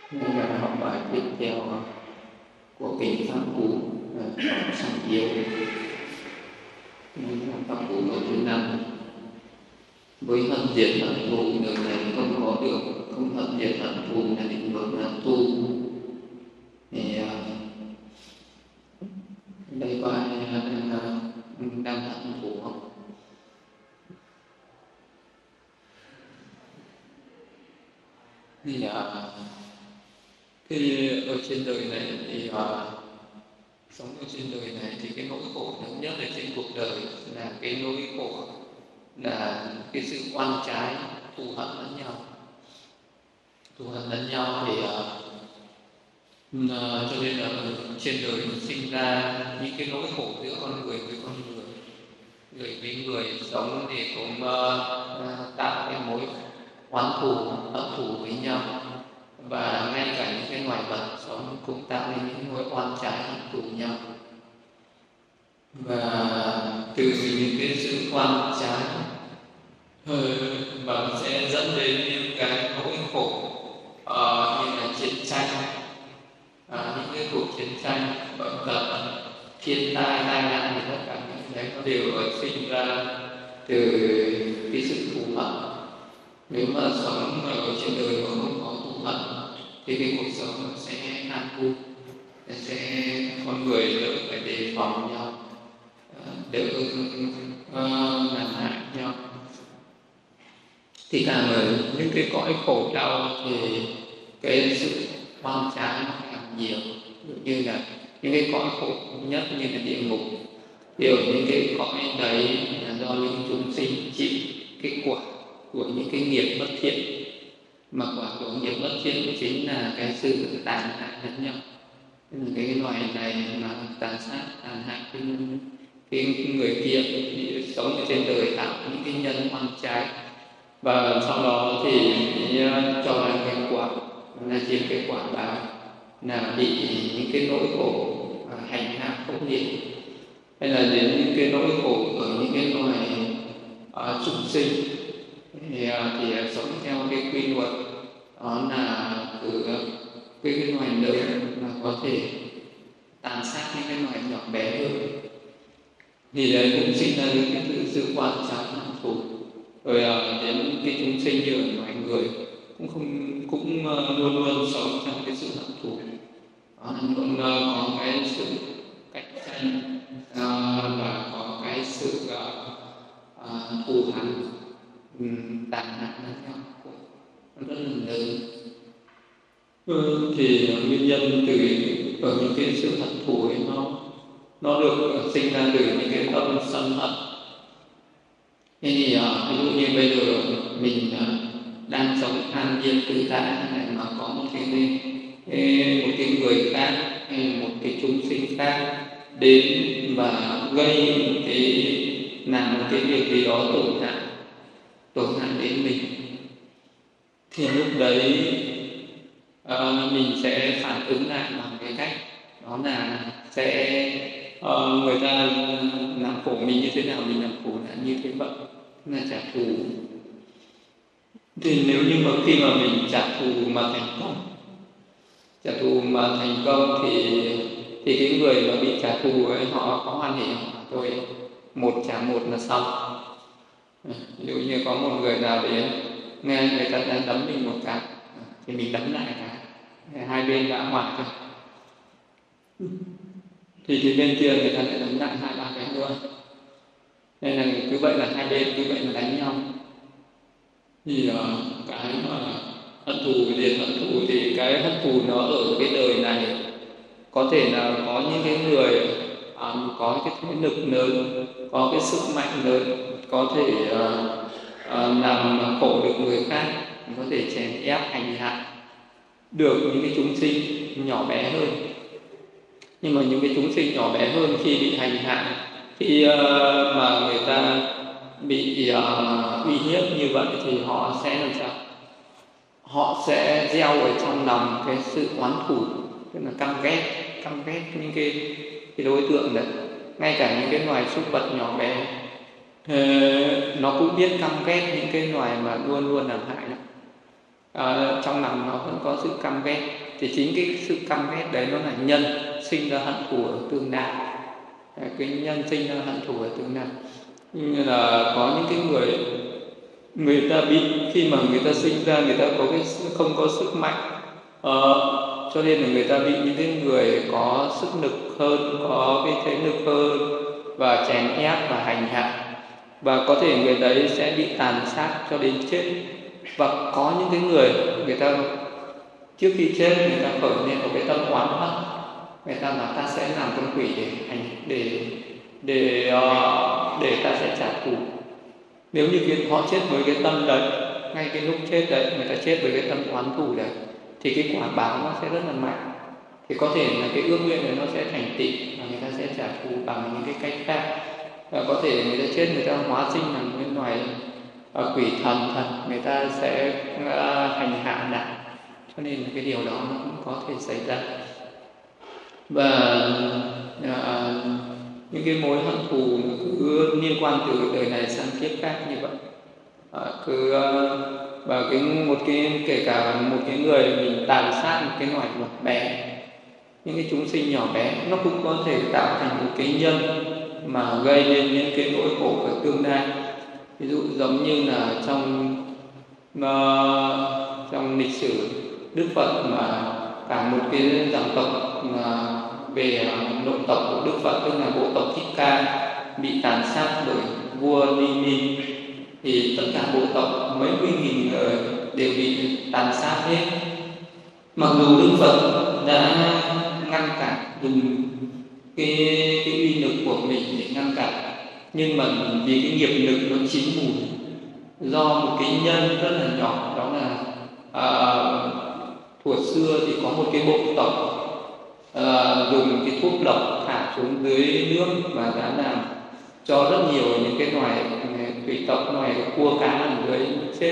Đây là học bài tiếp theo của kinh Pháp Cú, phẩm Sang Yếu. Đây là Pháp Cú câu thứ 5. Với hận diệt hận thù đời này không có được, không hận diệt hận thù là định luật là tu. Thì đây có ai đang hận thù không? Thì khi ở trên đời này thì sống ở trên đời này thì cái nỗi khổ lớn nhất ở trên cuộc đời là cái nỗi khổ là cái sự oan trái, thù hận lẫn nhau. Thù hận lẫn nhau thì cho nên là trên đời sinh ra những cái nỗi khổ giữa con người với con người. Người với người sống thì cũng tạo cái mối oán thù, hận thù với nhau. Và ngay cả những cái loài vật sống cũng tạo nên những mối oan trái hận thù nhau. Và từ những cái sự oan trái mà sẽ dẫn đến những cái nỗi khổ như là chiến tranh, những cái cuộc chiến tranh, bệnh tật, thiên tai, tai nạn, thì tất cả những cái đấy nó đều sinh ra từ cái sự thù hận. Nếu mà sống ở trên đời mà không có thù hận thì cái cuộc sống nó sẽ an vui, con người đỡ phải đề phòng nhau, đỡ làm hại nhau. Thì càng ở những cái cõi khổ đau thì cái sự oan trái nó càng nhiều. Như là những cái cõi khổ nhất như là địa ngục, thì ở những cái cõi đấy là do những chúng sinh chịu cái quả của những cái nghiệp bất thiện, mà quả của nghiệp bất thiện chính là cái sự tàn hại lẫn nhau. Cái loài này mà tàn sát, tàn hại cái người kia thì sống ở trên đời tạo những cái nhân oan trái, và sau đó thì cho ra cái quả là chịu cái quả báo là bị những cái nỗi khổ hành hạ khốc liệt, hay là đến những cái nỗi khổ ở những cái loài chúng sinh thì sống theo cái quy luật đó là từ cái loài lớn là có thể tàn sát những cái loài nhỏ bé hơn, thì đấy cũng sinh ra những cái sự oan trái hận thù. Rồi đến cái chúng sinh như ở loài người cũng luôn luôn sống trong cái sự hận thù, cũng có cái sự cạnh tranh và có cái sự thù hằn, tàn hại lẫn nhau rất là lớn. Thì nguyên nhân từ ở những cái sự hận thù ấy nó được sinh ra từ những cái tâm sân hận. Thế thì ví dụ như bây giờ mình đang sống an nhiên tự tại này, mà có một cái người khác hay một cái chúng sinh khác đến và gây làm một cái việc gì đó tổn hại đến mình, thì lúc đấy mình sẽ phản ứng lại bằng cái cách đó là sẽ người ta làm khổ mình như thế nào mình làm khổ lại như thế vậy, là trả thù. Thì nếu như mà khi mà mình trả thù mà thành công thì cái người mà bị trả thù ấy họ có hoan hỉ thôi, một trả một là xong. Ví dụ như có một người nào đến nghe người ta đã đấm mình một cái thì mình đấm lại cái, hai bên đã hòa thôi, thì bên kia người ta lại đấm lại 2-3 cái nữa, nên là cứ vậy là hai bên cứ vậy là đánh nhau. Thì cái mà hận thù diệt hận thù thì cái hận thù nó ở cái đời này có thể là có những cái người có cái thế lực lớn, có cái sức mạnh lớn, có thể làm khổ được người khác, có thể chèn ép hành hạ được những cái chúng sinh nhỏ bé hơn. Nhưng mà những cái chúng sinh nhỏ bé hơn khi bị hành hạ, khi mà người ta bị uy hiếp như vậy thì họ sẽ làm sao? Họ sẽ gieo ở trong lòng cái sự oán thù, tức là căm ghét những cái đối tượng đấy. Ngay cả những cái loài súc vật nhỏ bé nó cũng biết căm ghét những cái loài mà luôn luôn làm hại nó. trong lòng nó vẫn có sự căm ghét, thì chính cái sự căm ghét đấy nó là nhân sinh ra hận thù ở tương lai. Cái nhân sinh ra hận thù ở tương lai, như là có những cái người ta bị, khi mà người ta sinh ra người ta có cái không có sức mạnh, cho nên là người ta bị những cái người có sức lực hơn, có cái thế lực hơn và chèn ép và hành hạ, và có thể người đấy sẽ bị tàn sát cho đến chết. Và có những cái người ta trước khi chết người ta khởi lên một cái tâm oán hận, người ta bảo ta sẽ làm con quỷ để ta sẽ trả thù. Nếu như họ chết với cái tâm đấy, ngay cái lúc chết đấy người ta chết với cái tâm oán thù đấy, thì cái quả báo nó sẽ rất là mạnh. Thì có thể là cái ước nguyện này nó sẽ thành tựu và người ta sẽ trả thù bằng những cái cách khác. Có thể người ta chết, người ta hóa sinh làm cái loài quỷ thần thật, người ta sẽ hành hạ nặng, cho nên là cái điều đó nó cũng có thể xảy ra. Và những cái mối hận thù cứ liên quan từ đời này sang kiếp khác như vậy. Và kể cả một cái người mình tàn sát một cái loài nhỏ bé, những cái chúng sinh nhỏ bé, nó cũng có thể tạo thành một cái nhân mà gây nên những cái nỗi khổ ở tương lai. Ví dụ giống như là trong lịch sử Đức Phật, mà cả một cái dòng tộc về nội tộc của Đức Phật, tức là bộ tộc Thích Ca, bị tàn sát bởi vua Ni, thì tất cả bộ tộc mấy mươi nghìn người đều bị tàn sát hết. Mặc dù Đức Phật đã ngăn cản, dùng cái uy lực của mình để ngăn cản, nhưng mà vì cái nghiệp lực nó chín mùi, do một cái nhân rất là nhỏ, đó là thuở xưa thì có một cái bộ tộc dùng cái thuốc độc thả xuống dưới nước và đã làm cho rất nhiều những cái loài thủy tộc, loài cua cá ở dưới chết.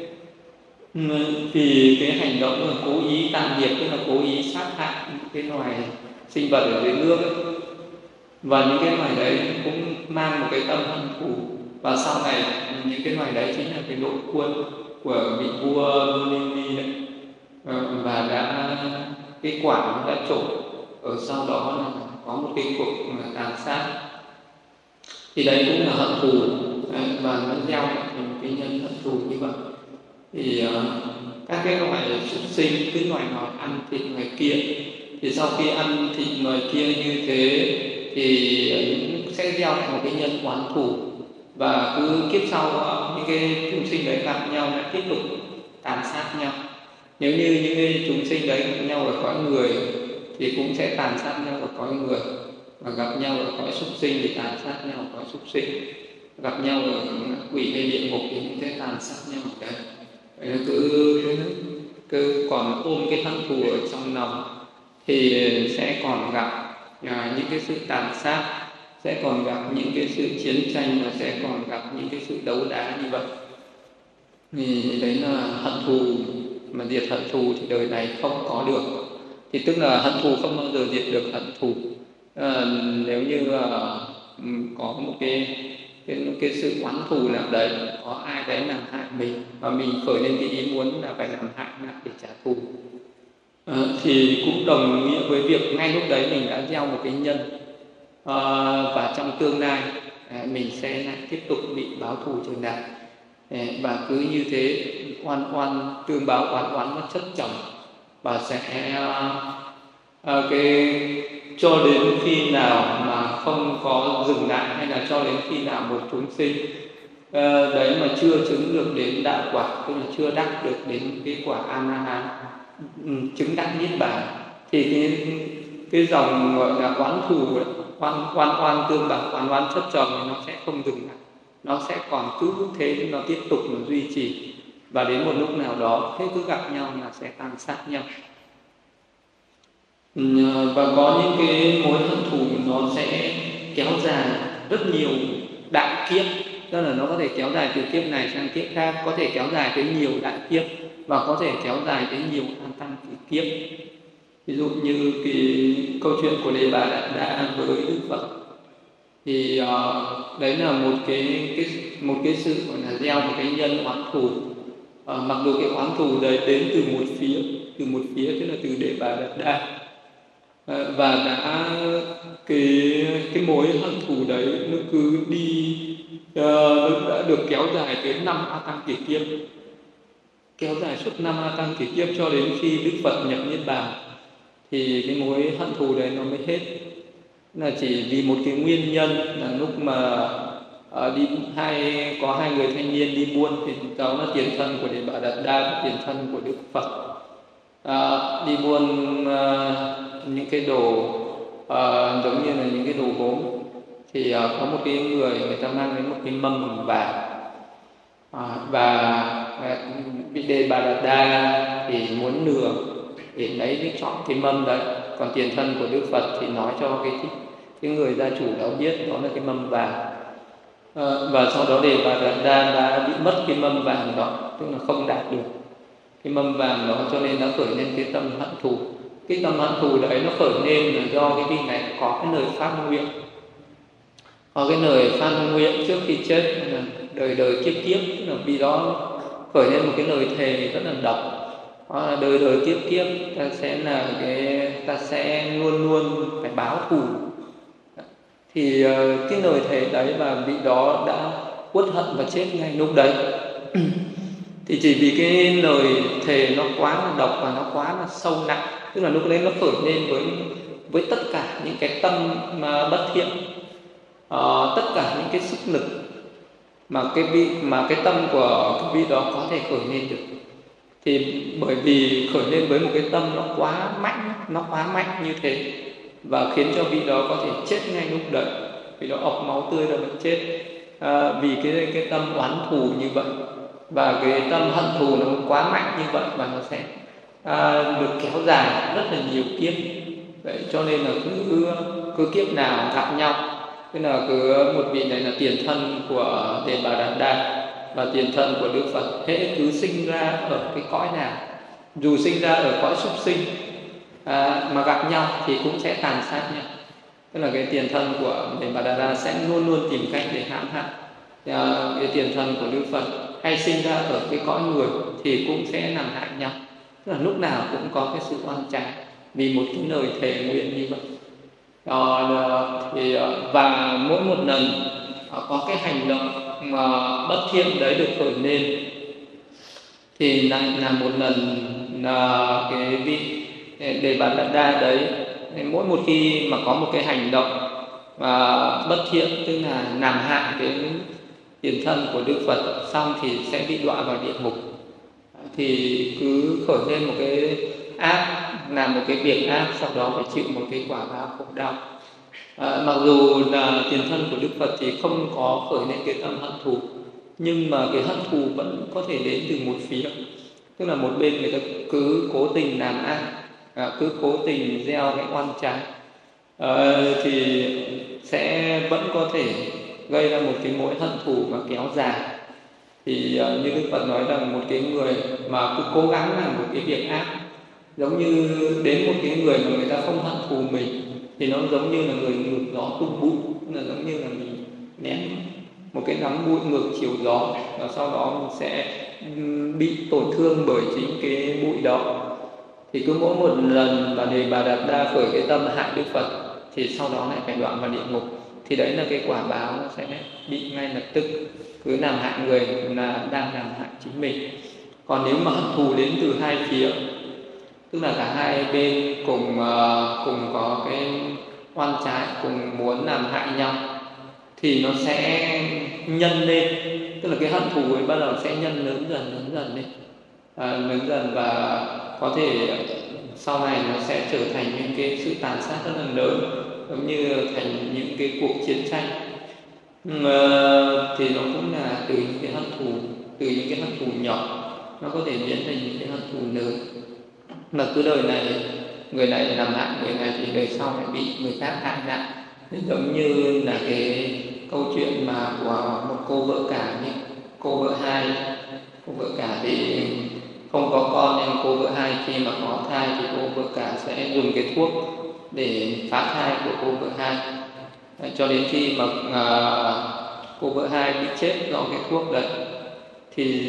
Vì cái hành động là cố ý tạo nghiệp, tức là cố ý sát hại những cái loài sinh vật ở dưới nước ấy. Và những cái loài đấy cũng mang một cái tâm hận thù, và sau này những cái loài đấy chính là cái đội quân của vị vua Ni ấy. Và cái quả nó đã trổ, ở sau đó là có một cái cuộc tàn sát. Thì đấy cũng là hận thù, và nó gieo thành cái nhân hận thù như vậy. Thì các cái loài súc sinh, cái loài nào ăn thịt ngoài kia, thì sau khi ăn thịt ngoài kia như thế thì sẽ gieo lại một cái nhân oán thù, và cứ kiếp sau những cái chúng sinh đấy gặp nhau lại tiếp tục tàn sát nhau. Nếu như những cái chúng sinh đấy gặp nhau ở cõi người thì cũng sẽ tàn sát nhau ở cõi người, và gặp nhau ở cõi súc sinh thì tàn sát nhau ở cõi súc sinh, gặp nhau ở quỷ hay địa ngục thì cũng sẽ tàn sát nhau ở đấy. Vậy là cứ còn ôm cái hận thù ở trong lòng thì sẽ còn gặp những cái sự tàn sát, sẽ còn gặp những cái sự chiến tranh, và sẽ còn gặp những cái sự đấu đá như vậy. Thì đấy là hận thù, mà diệt hận thù thì đời này không có được. Thì tức là hận thù không bao giờ diệt được hận thù. Nếu như có một cái sự oán thù nào đấy, có ai đấy làm hại mình và mình khởi lên cái ý muốn là phải làm hại lại để trả thù, thì cũng đồng nghĩa với việc ngay lúc đấy mình đã gieo một cái nhân, và trong tương lai mình sẽ lại tiếp tục bị báo thù trở lại. Và cứ như thế oan tương báo, oán nó chất chồng, và sẽ cho đến khi nào mà không có dừng lại, hay là cho đến khi nào một chúng sinh đấy mà chưa chứng được đến đạo quả, tức là chưa đắc được đến cái quả A-la-hán, chứng đắc niết bàn, thì cái dòng gọi là oán thù, oan tương báo, oán chất chồng thì nó sẽ không dừng lại, nó sẽ còn cứ thế, nó tiếp tục nó duy trì, và đến một lúc nào đó thế cứ gặp nhau là sẽ tàn sát nhau. Và có những cái mối hận thù nó sẽ kéo dài rất nhiều đại kiếp, tức là nó có thể kéo dài từ kiếp này sang kiếp khác, có thể kéo dài tới nhiều đại kiếp, và có thể kéo dài tới nhiều tăng kiếp. Ví dụ như cái câu chuyện của Đề Bà Đạt Đa với Đức Phật, thì đấy là một cái sự gọi là gieo một cái nhân oán thù, Mặc dù cái oán thù đấy đến từ một phía tức là từ Đề Bà Đạt Đa, và cái mối hận thù đấy nó cứ đi, nó đã được kéo dài tới 5 A Tăng kỷ kiếp, kéo dài suốt 5 A Tăng kỷ kiếp cho đến khi Đức Phật nhập Niết Bàn thì cái mối hận thù đấy nó mới hết. Là chỉ vì một cái nguyên nhân là lúc mà có hai người thanh niên đi buôn, thì đó là tiền thân của Đề Bà Đạt Đa và tiền thân của Đức Phật, đi buôn những cái đồ giống như là những cái đồ gốm. Thì có một cái người ta mang đến một cái mâm bằng vàng, và vị Đề Bà Đạt Đa thì muốn lừa để lấy chọn cái mâm đấy, còn tiền thân của Đức Phật thì nói cho cái người gia chủ đó biết đó là cái mâm vàng. Và sau đó Đề Bà Đạt Đa đã bị mất cái mâm vàng đó, tức là không đạt được cái mâm vàng đó, cho nên đã khởi lên cái tâm hận thù. Cái tâm hận thù đấy nó khởi lên là do cái vị này có cái lời phát nguyện, trước khi chết là đời đời kiếp kiếp, tức là vì đó khởi lên một cái lời thề rất là độc, đời đời kiếp kiếp ta sẽ luôn luôn phải báo thù. Thì cái lời thề đấy và vị đó đã uất hận và chết ngay lúc đấy. Thì chỉ vì cái lời thề nó quá là độc và nó quá là sâu nặng, tức là lúc đấy nó khởi lên với tất cả những cái tâm bất thiện, tất cả những cái sức lực mà cái tâm của cái vị đó có thể khởi lên được. Thì bởi vì khởi lên với một cái tâm nó quá mạnh như thế, và khiến cho vị đó có thể chết ngay lúc đấy, vị đó ọc máu tươi ra vẫn chết, vì cái tâm oán thù như vậy, và cái tâm hận thù nó quá mạnh như vậy, và nó sẽ được kéo dài rất là nhiều kiếp. Vậy cho nên là cứ kiếp nào gặp nhau, tức là cứ một vị này là tiền thân của Đề Bà Đạt Đa và tiền thân của Đức Phật, hễ cứ sinh ra ở cái cõi nào, dù sinh ra ở cõi súc sinh, mà gặp nhau thì cũng sẽ tàn sát nhau. Tức là cái tiền thân của Đề Bà Đạt Đa sẽ luôn luôn tìm cách để hãm hại cái tiền thân của Đức Phật, hay sinh ra ở cái cõi người thì cũng sẽ làm hại nhau. Tức là lúc nào cũng có cái sự oan trái vì một cái lời thề nguyện như vậy. Và mỗi một lần có cái hành động mà bất thiện đấy được khởi lên thì lại là một lần là cái vị Đề Bà Đạt Đa đấy, mỗi một khi mà có một cái hành động bất thiện, tức là làm hại cái tiền thân của Đức Phật xong thì sẽ bị đọa vào địa ngục. Thì cứ khởi lên một cái ác, làm một cái việc ác, sau đó phải chịu một cái quả báo khổ đau. Mặc dù là tiền thân của Đức Phật thì không có khởi lên cái tâm hận thù, nhưng mà cái hận thù vẫn có thể đến từ một phía, tức là một bên người ta cứ cố tình làm ác, cứ cố tình gieo cái oan trái, thì sẽ vẫn có thể gây ra một cái mối hận thù mà kéo dài. Thì như Đức Phật nói rằng một cái người mà cứ cố gắng làm một cái việc ác, giống như đến một cái người mà người ta không hận thù mình, thì nó giống như là người ngược gió tung bụi, là giống như là mình ném một cái nắm bụi ngược chiều gió, và sau đó mình sẽ bị tổn thương bởi chính cái bụi đó. Thì cứ mỗi một lần mà Đề Bà Đạt Đa khởi cái tâm hại Đức Phật thì sau đó lại phải đoạn vào địa ngục. Thì đấy là cái quả báo nó sẽ bị ngay lập tức. Cứ làm hại người là đang làm hại chính mình. Còn nếu mà hận thù đến từ hai phía, tức là cả hai bên cùng có cái oan trái, cùng muốn làm hại nhau, thì nó sẽ nhân lên, tức là cái hận thù ấy bắt đầu sẽ nhân lớn dần lên, lớn dần, và có thể sau này nó sẽ trở thành những cái sự tàn sát rất là lớn, giống như thành những cái cuộc chiến tranh. Thì nó cũng là từ những cái hận thù, từ những cái hận thù nhỏ nó có thể biến thành những cái hận thù lớn. Mà cứ đời này người này làm hại người này thì đời sau lại bị người khác hại lại. Giống như là cái câu chuyện mà của một cô vợ cả nhé. Cô vợ hai, cô vợ cả thì không có con, nên cô vợ hai khi mà có thai thì cô vợ cả sẽ dùng cái thuốc để phá thai của cô vợ hai, cho đến khi mà cô vợ hai bị chết do cái thuốc đấy. Thì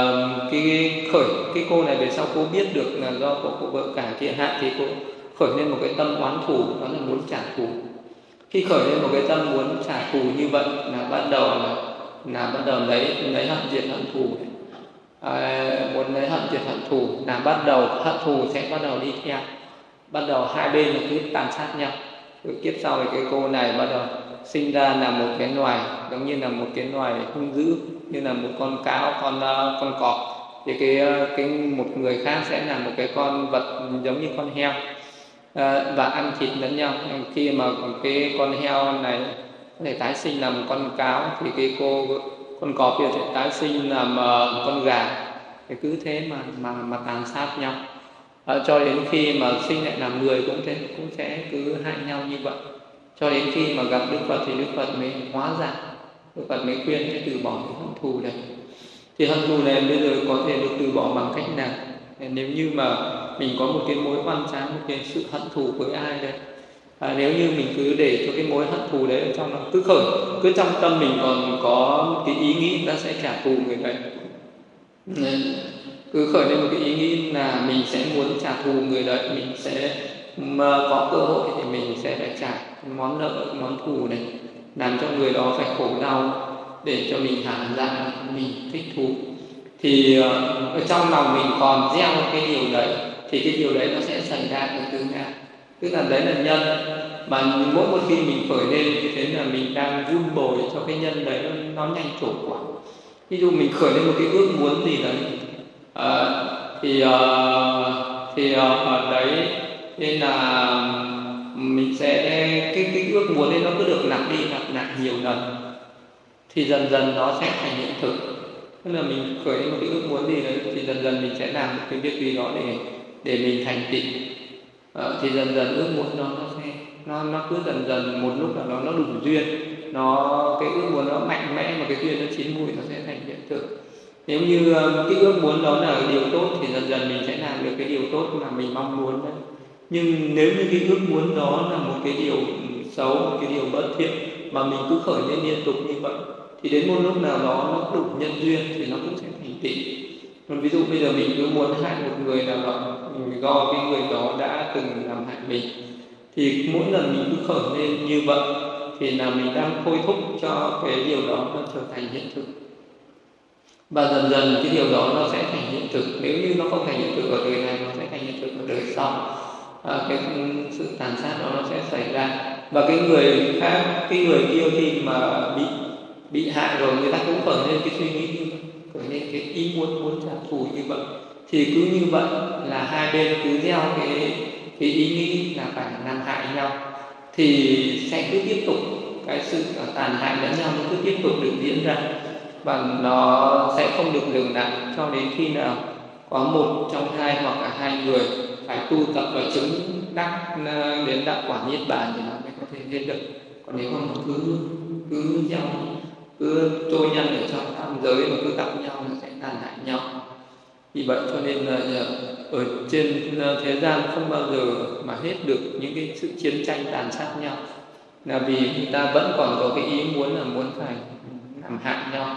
cái cô này về sau cô biết được là do cô vợ cả kia hại, thì cô khởi lên một cái tâm oán thù, đó là muốn trả thù. Khi khởi lên một cái tâm muốn trả thù như vậy là bắt đầu lấy hận diệt hận thù. Muốn lấy hận diệt hận thù là bắt đầu hận thù sẽ bắt đầu đi theo, bắt đầu hai bên là cứ tàn sát nhau. Rồi kiếp sau thì cái cô này bắt đầu sinh ra là một cái loài, giống như là một cái loài hung dữ, như là một con cáo, con cọp. Thì cái một người khác sẽ là một cái con vật giống như con heo, và ăn thịt lẫn nhau. Khi mà cái con heo này có thể tái sinh làm một con cáo, thì con cọp kia sẽ tái sinh làm một con gà. Thì cứ thế mà tàn sát nhau, cho đến khi mà sinh lại làm người cũng sẽ cứ hại nhau như vậy, cho đến khi mà gặp Đức Phật thì Đức Phật mới hóa giải. Đức Phật mới khuyên để từ bỏ cái hận thù này. Thì hận thù này bây giờ có thể được từ bỏ bằng cách nào? Nếu như mà mình có một cái mối oan trái, một cái sự hận thù với ai đấy, nếu như mình cứ để cho cái mối hận thù đấy ở trong nó cứ trong tâm mình còn có một cái ý nghĩ ta sẽ trả thù người đấy, cứ khởi lên một cái ý nghĩ là mình sẽ muốn trả thù người đấy, mình sẽ có cơ hội thì mình sẽ phải trả món nợ, món thù này, làm cho người đó phải khổ đau để cho mình hả dạ, mình thích thú. Thì ở trong lòng mình còn gieo cái điều đấy, thì cái điều đấy nó sẽ xảy ra ở tương lai. Tức là đấy là nhân, mà mỗi một khi mình khởi lên như thế là mình đang vun bồi cho cái nhân đấy nó nhanh trổ quả. Ví dụ mình khởi lên một cái ước muốn gì đấy, ở đấy nên là mình sẽ cái ước muốn đấy nó cứ được lặp đi lặp lại nhiều lần, thì dần dần nó sẽ thành hiện thực. Tức là mình khởi lên một cái ước muốn gì đấy thì dần dần mình sẽ làm một cái việc gì đó để mình thành tựu. Thì dần dần ước muốn đó nó cứ dần một lúc nào đó nó đủ duyên, cái ước muốn nó mạnh mẽ mà cái duyên nó chín mùi, nó sẽ thành hiện thực. Nếu như cái ước muốn đó là điều tốt thì dần dần mình sẽ làm được cái điều tốt mà mình mong muốn đấy. Nhưng nếu như cái ước muốn đó là một cái điều xấu, một cái điều bất thiện mà mình cứ khởi lên liên tục như vậy, thì đến một lúc nào đó nó đủ nhân duyên thì nó cũng sẽ thành tựu. Còn ví dụ bây giờ mình cứ muốn hại một người nào đó, do cái người đó đã từng làm hại mình, thì mỗi lần mình cứ khởi lên như vậy thì là mình đang thôi thúc cho cái điều đó nó trở thành hiện thực. Và dần dần cái điều đó nó sẽ thành hiện thực. Nếu như nó không thành hiện thực ở đời này, nó sẽ thành hiện thực ở đời sau. Cái sự tàn sát đó nó sẽ xảy ra. Và cái người khác, cái người kia khi mà bị hại rồi, người ta cũng khởi lên cái suy nghĩ như vậy, khởi lên cái ý muốn trả thù như vậy. Thì cứ như vậy là hai bên cứ gieo cái ý nghĩ là phải làm hại nhau, thì sẽ cứ tiếp tục cái sự tàn hại lẫn nhau, nó cứ tiếp tục được diễn ra, và nó sẽ không được dừng lại cho đến khi nào có một trong hai hoặc cả hai người phải tu tập và chứng đắc đến đạo quả niết bàn thì nó mới có thể lên được. Còn nếu mà cứ gieo, cứ trôi nhân ở trong tam giới mà cứ gặp nhau nó sẽ tàn hại nhau. Vì vậy cho nên là ở trên thế gian không bao giờ mà hết được những cái sự chiến tranh tàn sát nhau, là vì người ta vẫn còn có cái ý muốn là muốn phải làm hại nhau.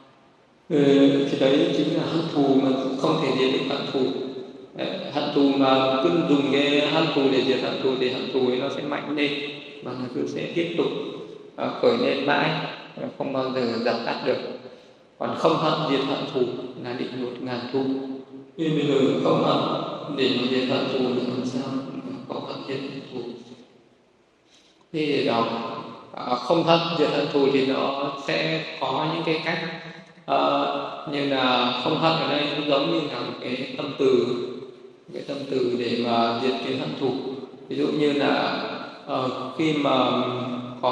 Thì đấy chính là hận thù mà không thể diệt được hận thù. Hận thù mà cứ dùng cái hận thù để diệt hận thù thì hận thù ấy nó sẽ mạnh lên và nó cứ sẽ tiếp tục khởi lên mãi, không bao giờ dập tắt được. Còn không hận diệt hận thù là định luật ngàn thu. Nên bây giờ không hận để mà diệt hận thù thì làm sao không hận diệt hận thù. Thì đó, không hận diệt hận thù thì nó sẽ có những cái cách như là không hận ở đây nó giống như là một cái tâm từ để mà diệt cái hận thù. Ví dụ như là khi mà có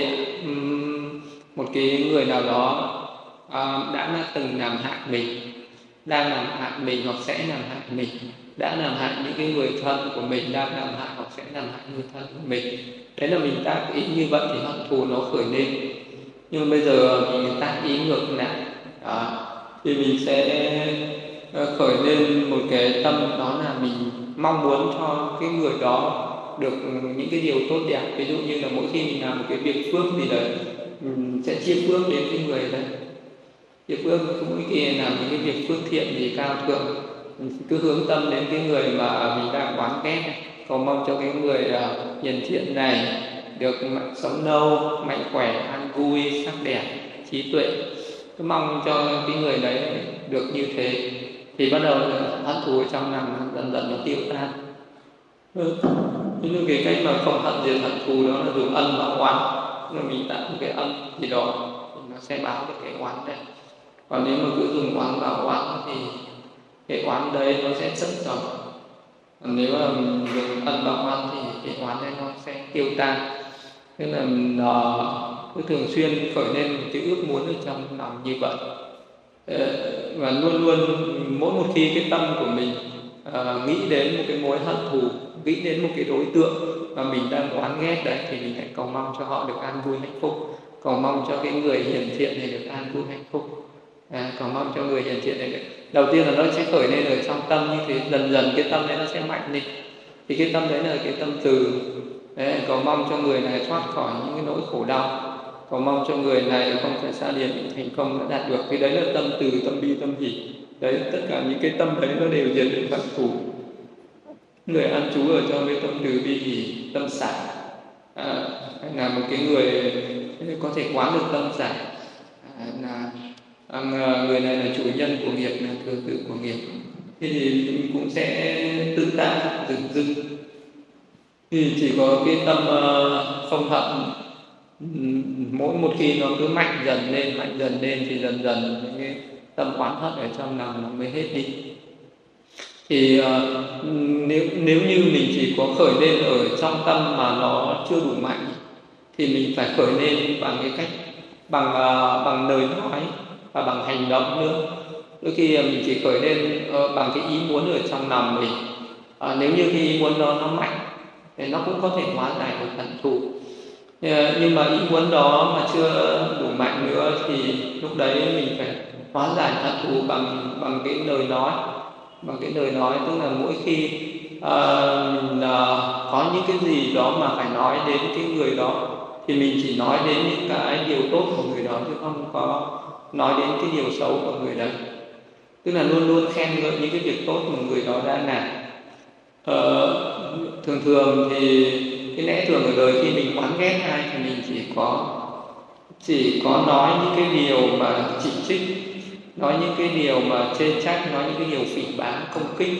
một cái người nào đó đã từng làm hại mình, đang làm hại mình hoặc sẽ làm hại mình, đã làm hại những cái người thân của mình, đang làm hại hoặc sẽ làm hại người thân của mình. Đấy là mình tác ý như vậy thì hận thù nó khởi lên. Nhưng bây giờ mình tác ý ngược lại thì mình sẽ khởi lên một cái tâm, đó là mình mong muốn cho cái người đó được những cái điều tốt đẹp. Ví dụ như là mỗi khi mình làm một cái việc phước gì đấy, mình sẽ chia phước đến cái người đấy. Việc phước mỗi khi làm những cái việc phước thiện gì cao thượng, mình cứ hướng tâm đến cái người mà mình đang oán ghét, cầu mong cho cái người hiền thiện này được sống lâu, mạnh khỏe, an vui, sắc đẹp, trí tuệ. Cứ mong cho cái người đấy được như thế thì bắt đầu hận thù ở trong lòng dần dần nó tiêu tan. Như cái cách mà không hận diệt hận thù đó là dùng ân báo oán. Là mình tạo một cái ân gì đó thì nó sẽ báo được cái oán đấy. Còn nếu mà cứ dùng oán báo oán thì cái oán đấy nó sẽ chất chồng. Còn nếu mà mình dùng ân báo oán thì cái oán đấy nó sẽ tiêu tan. Thế là cứ thường xuyên khởi lên một cái ước muốn ở trong lòng như vậy. Và luôn luôn mỗi một khi cái tâm của mình nghĩ đến một cái mối hận thù, nghĩ đến một cái đối tượng mà mình đang oán ghét đấy, thì mình hãy cầu mong cho họ được an vui hạnh phúc, cầu mong cho cái người hiền thiện này được an vui hạnh phúc, cầu mong cho người hiền thiện này được. Đầu tiên là nó sẽ khởi lên ở trong tâm như thế, dần dần cái tâm đấy nó sẽ mạnh lên. Thì cái tâm đấy là cái tâm từ đấy, cầu mong cho người này thoát khỏi những cái nỗi khổ đau, cầu mong cho người này không phải xa lìa những thành công đã đạt được. Cái đấy là tâm từ, tâm bi, tâm hỷ. Đấy, tất cả những cái tâm đấy nó đều diệt được hận thù. Người an trú ở trong cái tâm từ bi hỷ, tâm xả, hay là một cái người có thể quán được tâm xả, là người này là chủ nhân của nghiệp, là thừa tự của nghiệp. Thế thì mình cũng sẽ tự tại dừng dưng. Thì chỉ có cái tâm không hận, mỗi một khi nó cứ mạnh dần lên thì dần dần những cái tâm oán hận ở trong lòng nó mới hết đi. Thì nếu như mình chỉ có khởi lên ở trong tâm mà nó chưa đủ mạnh thì mình phải khởi lên bằng cái cách bằng lời nói và bằng hành động nữa. Đôi khi mình chỉ khởi lên bằng cái ý muốn ở trong lòng mình, nếu như cái ý muốn đó nó mạnh thì nó cũng có thể hóa giải được hận thù. Nhưng mà ý muốn đó mà chưa đủ mạnh nữa thì lúc đấy mình phải hóa giải hận thù bằng cái lời nói. Bằng cái lời nói tức là mỗi khi mình có những cái gì đó mà phải nói đến cái người đó thì mình chỉ nói đến những cái điều tốt của người đó, chứ không có nói đến cái điều xấu của người đấy. Tức là luôn luôn khen ngợi những cái việc tốt mà người đó đã làm. Thường thì cái lẽ thường ở đời khi mình oán ghét ai thì mình chỉ có nói những cái điều mà chỉ trích, nói những cái điều mà chê trách, nói những cái điều phỉ báng, công kích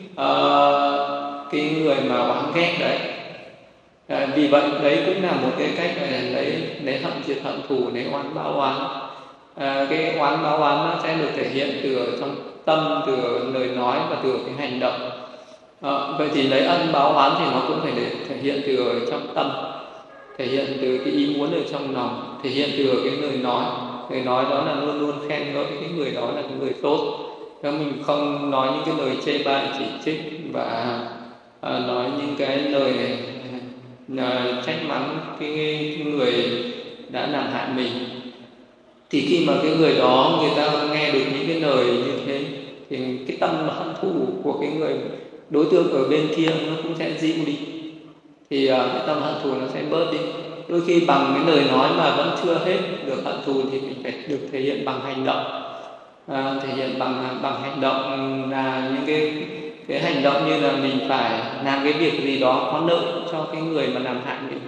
cái người mà oán ghét đấy. Vì vậy đấy cũng là một cái cách lấy hận diệt hận thù, lấy oán báo oán. Cái oán báo oán nó sẽ được thể hiện từ trong tâm, từ lời nói và từ cái hành động. Vậy thì lấy ân báo oán thì nó cũng phải để thể hiện từ trong tâm, thể hiện từ cái ý muốn ở trong lòng, thể hiện từ cái lời nói. Lời nói đó là luôn luôn khen ngợi cái người đó là cái người tốt. Nếu mình không nói những cái lời chê bai, chỉ trích và nói những cái lời trách mắng cái người đã làm hại mình, thì khi mà cái người đó người ta nghe được những cái lời như thế thì cái tâm hận thù của cái người đối tượng ở bên kia nó cũng sẽ dịu đi, thì cái tâm hận thù nó sẽ bớt đi. Đôi khi bằng cái lời nói mà vẫn chưa hết được hận thù thì mình phải được thể hiện bằng hành động. Thể hiện bằng hành động là những cái hành động như là mình phải làm cái việc gì đó có lợi cho cái người mà làm hại mình.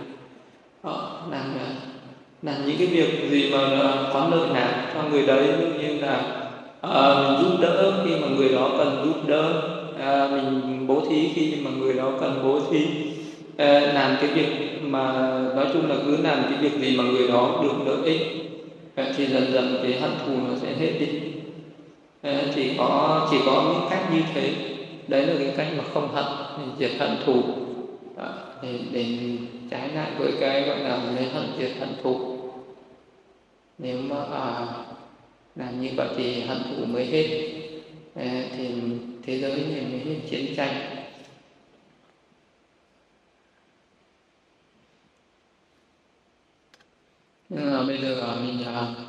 Làm những cái việc gì mà có lợi nào cho người đấy, như là mình giúp đỡ khi mà người đó cần giúp đỡ, mình bố thí khi mà người đó cần bố thí, làm cái việc mà nói chung là cứ làm cái việc gì mà người đó được lợi ích, thì dần dần cái hận thù nó sẽ hết đi. Chỉ có những cách như thế, đấy là cái cách mà không hận, diệt hận thù, để trái lại với cái gọi là lấy hận diệt hận thù. Nếu mà làm như vậy thì hận thù mới hết, thì thế giới này mới hết chiến tranh. Nhưng mà bây giờ mình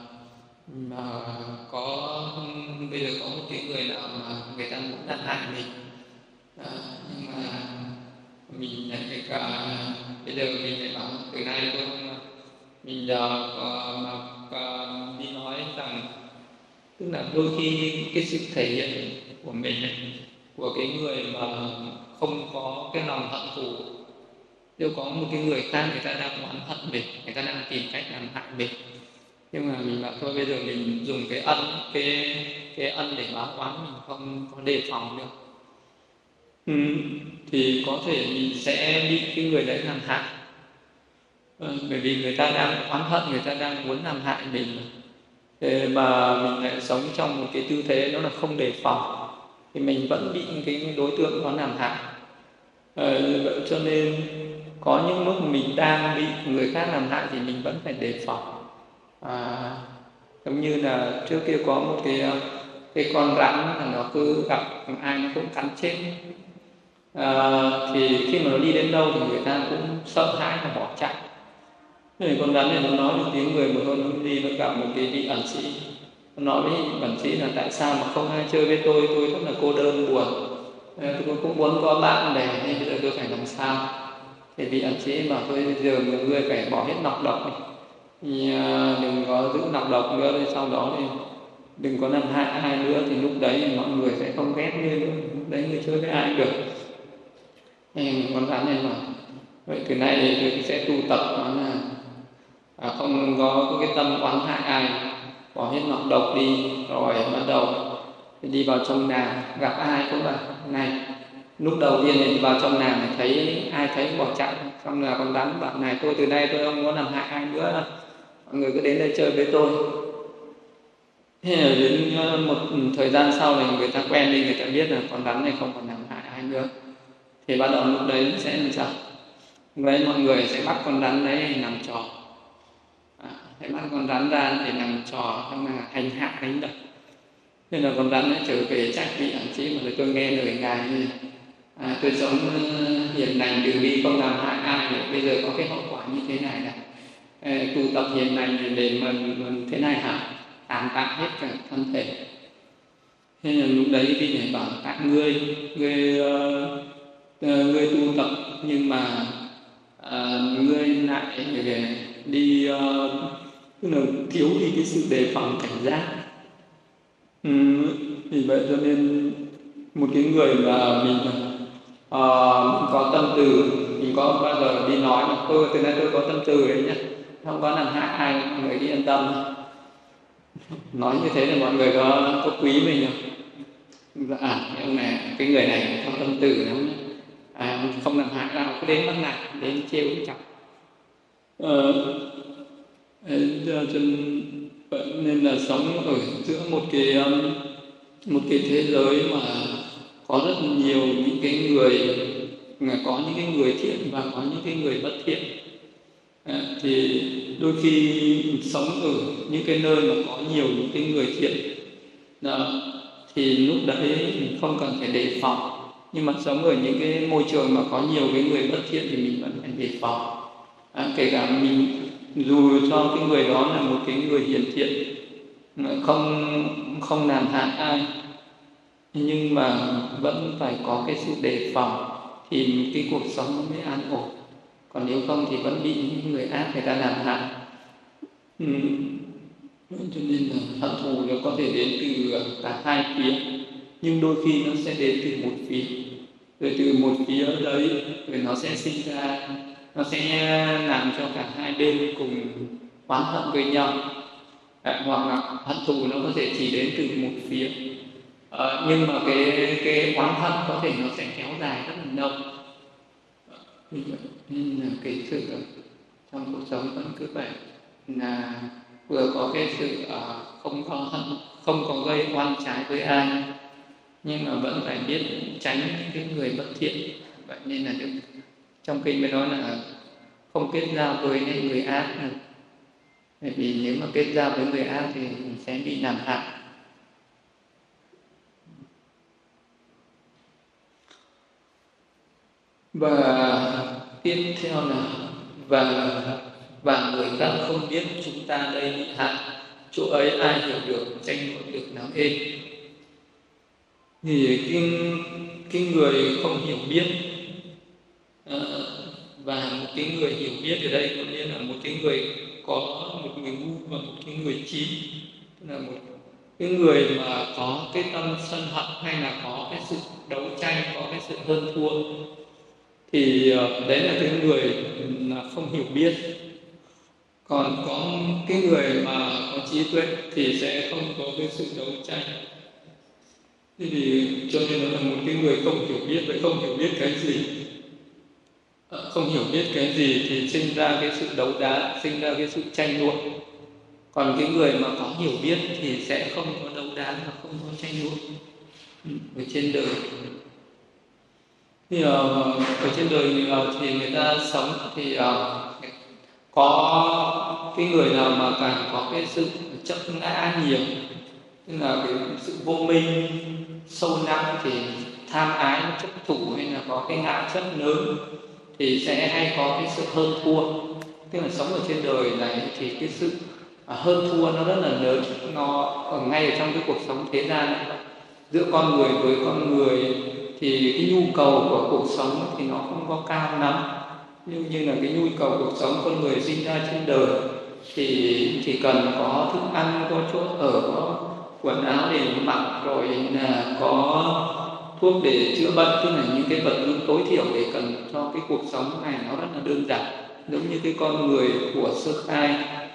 bây giờ có một cái người nào mà người ta muốn làm hại mình, nhưng mà mình lại bây giờ mình lại bảo từ nay mình đi nói rằng tức là đôi khi cái sự thể hiện của mình ấy, của cái người mà không có cái lòng hận thù, nếu có một cái người khác người ta đang oán hận mình, người ta đang tìm cách làm hại mình, nhưng mà mình bảo thôi bây giờ mình dùng cái ân để báo oán, mình không có đề phòng được, thì có thể mình sẽ bị cái người đấy làm hại. Bởi vì người ta đang oán hận, người ta đang muốn làm hại mình, mà mình lại sống trong một cái tư thế đó là không đề phòng, thì mình vẫn bị cái đối tượng đó làm hại. Vậy cho nên có những lúc mình đang bị người khác làm hại thì mình vẫn phải đề phòng. Giống như là trước kia có một cái con rắn là nó cứ gặp ai nó cũng cắn chết. Thì khi mà nó đi đến đâu thì người ta cũng sợ hãi và bỏ chạy. Thế con rắn này nó nói được tiếng người, một hôm nó đi nó gặp một cái vị ẩn sĩ, nó nói với ẩn sĩ là tại sao mà không ai chơi với tôi rất là cô đơn buồn, tôi cũng muốn có bạn bè, nên bây giờ tôi phải làm sao. Thì vị ẩn sĩ bảo thôi giờ mọi người phải bỏ hết nọc độc đi, thì đừng có giữ nọc độc nữa, rồi sau đó thì đừng có làm hại ai nữa, thì lúc đấy thì mọi người sẽ không ghét ngươi nữa, lúc đấy ngươi chơi với ai được. Thì con rắn này mà vậy từ nay thì tôi sẽ tu tập nó là không có cái tâm oán hại ai, bỏ hết nọc độc đi, rồi bắt đầu đi vào trong nàng, gặp ai cũng bảo này. Lúc đầu tiên thì đi vào trong nàng thì thấy ai thấy bỏ chạy, xong là con rắn bảo này tôi từ nay tôi không muốn làm hại ai nữa đâu, mọi người cứ đến đây chơi với tôi. Thế là đến một thời gian sau này người ta quen đi, người ta biết là con rắn này không còn làm hại ai nữa, thì bắt đầu lúc đấy sẽ làm sao? Lúc đấy mọi người sẽ bắt con rắn đấy làm trò, sẽ bắt con rắn ra để làm trò, xong là hành hạ đánh đập. Nên là con rắn ấy trở về trách vị ẩn sĩ mà tôi nghe lời ngài như tôi sống hiền lành từ bi không làm hại ai nữa, bây giờ có cái hậu quả như thế này này, tu tập hiền lành để mà thế này hả, tàn tạ hết cả thân thể. Thế là lúc đấy vị này bảo tại ngươi tu tập nhưng mà ngươi lại đi tức là thiếu đi cái sự đề phòng cảnh giác. Vì vậy cho nên một cái người mà mình có tâm từ, mình có bao giờ đi nói mà tôi từ nay tôi có tâm từ đấy nhé, không có làm hại ai, mọi người đi yên tâm. Nói như thế là mọi người có quý mình không? Ông này, cái người này có tâm từ lắm, không làm hại nào, cứ đến bắt nạt, đến trêu chọc. Vậy nên là sống ở giữa một cái thế giới mà có rất nhiều những cái người, có những cái người thiện và có những cái người bất thiện. Thì đôi khi sống ở những cái nơi mà có nhiều những cái người thiện thì lúc đấy mình không cần phải đề phòng, nhưng mà sống ở những cái môi trường mà có nhiều cái người bất thiện thì mình vẫn phải đề phòng. Kể cả mình dù cho cái người đó là một cái người hiền thiện, không làm hại ai, nhưng mà vẫn phải có cái sự đề phòng thì cái cuộc sống nó mới an ổn. Còn nếu không thì vẫn bị những người ác người ta làm hại. Cho nên là hận thù nó có thể đến từ cả hai phía, nhưng đôi khi nó sẽ đến từ một phía, rồi từ một phía đấy rồi nó sẽ sinh ra, nó sẽ làm cho cả hai bên cùng oán hận với nhau. Hoặc là hận thù nó có thể chỉ đến từ một phía, nhưng mà cái oán hận có thể nó sẽ kéo dài rất là lâu. Nên là cái sự trong cuộc sống vẫn cứ vậy, là vừa có cái sự không có hận, không có gây oan trái với ai, nhưng mà vẫn phải biết tránh những cái người bất thiện. Vậy nên là trong kinh mới nói là không kết giao với những người ác. Bởi vì nếu mà kết giao với người ác thì mình sẽ bị làm hại. Và tiếp theo là và người khác không biết chúng ta đây bị hại, chỗ ấy ai hiểu được, tranh luận được lắng êm. Thì cái người không hiểu biết, và một cái người hiểu biết ở đây có nghĩa là một cái người có một người ngu và một cái người trí, tức là cái người mà có cái tâm sân hận hay là có cái sự đấu tranh, có cái sự hơn thua, thì đấy là cái người là không hiểu biết. Còn có cái người mà có trí tuệ thì sẽ không có cái sự đấu tranh. Thế thì cho nên nó là một cái người không hiểu biết. Vậy không hiểu biết cái gì? Không hiểu biết cái gì thì sinh ra cái sự đấu đá, sinh ra cái sự tranh luận. Còn cái người mà có hiểu biết thì sẽ không có đấu đá và không có tranh luận ở trên đời. Thì ở trên đời thì người ta sống thì có cái người nào mà càng có cái sự chấp ngã nhiều, tức là cái sự vô minh sâu nặng, thì tham ái chấp thủ hay là có cái ngã chấp lớn thì sẽ hay có cái sự hơn thua. Tức là sống ở trên đời này thì cái sự hơn thua nó rất là lớn. Nó ở ngay ở trong cái cuộc sống thế gian này, giữa con người với con người thì cái nhu cầu của cuộc sống thì nó không có cao lắm. Như là cái nhu cầu cuộc sống con người sinh ra trên đời thì chỉ cần có thức ăn, có chỗ ở, có quần áo để mặc, rồi là có thuốc để chữa bệnh, tức là những cái vật dụng tối thiểu để cần cho cái cuộc sống này nó rất là đơn giản. Giống như cái con người của sơ khai,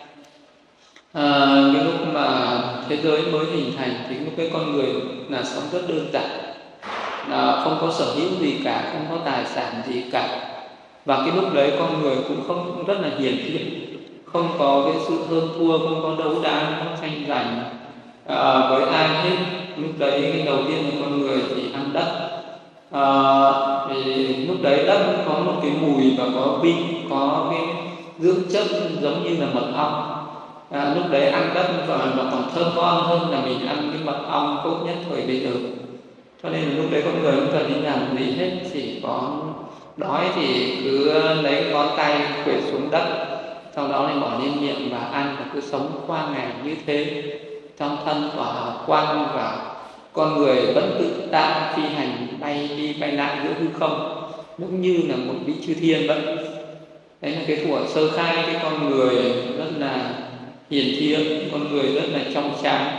cái lúc mà thế giới mới hình thành thì lúc cái con người là sống rất đơn giản, là không có sở hữu gì cả, không có tài sản gì cả. Và cái lúc đấy con người cũng không rất là hiển thiện, không có cái sự hơn thua, không có đấu đá, không có tranh giành với ai hết. Lúc đấy cái đầu tiên là con người thì ăn đất. Thì lúc đấy đất có một cái mùi và có vị, có cái dưỡng chất giống như là mật ong. Lúc đấy ăn đất và nó còn thơm ngon hơn là mình ăn cái mật ong tốt nhất thời bây giờ. Cho nên lúc đấy con người không cần đi làm gì hết, chỉ có đói thì cứ lấy ngón tay quệt xuống đất, sau đó lại bỏ lên miệng và ăn, và cứ sống qua ngày như thế. Trong thân tỏa quang và con người vẫn tự tạo phi hành, bay đi bay lại giữa hư không, giống như là một vị chư thiên vậy. Đấy là cái thuở sơ khai, cái con người rất là hiền thiện, con người rất là trong sáng.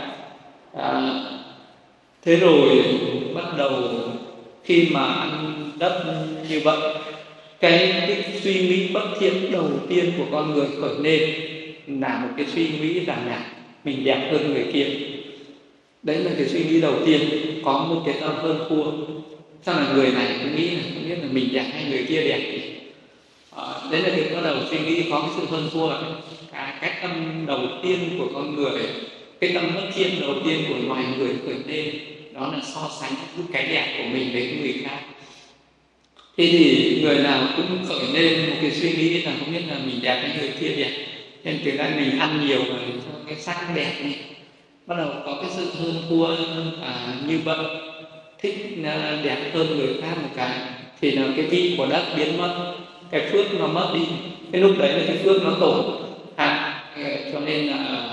Thế rồi bắt đầu khi mà ăn đất như vậy, cái suy nghĩ bất thiện đầu tiên của con người khởi lên là một cái suy nghĩ rằng là mình đẹp hơn người kia. Đấy là cái suy nghĩ đầu tiên, có một cái tâm hơn thua. Sao là người này cứ nghĩ là không biết là mình đẹp hay người kia đẹp. Đấy là cái bắt đầu suy nghĩ có cái sự hơn thua. Cái tâm đầu tiên của con người, cái tâm bất thiện đầu tiên của loài người khởi lên, đó là so sánh cái đẹp của mình với người khác. Thế thì người nào cũng khởi lên một cái suy nghĩ là không biết là mình đẹp hay người kia đẹp, nên từ nay mình ăn nhiều rồi cho cái sắc đẹp này, bắt đầu có cái sự hơn thua như vậy, thích đẹp hơn người khác một cái, thì là cái vị của đất biến mất, cái phước nó mất đi. Cái lúc đấy là cái phước nó tổn hại, cho nên là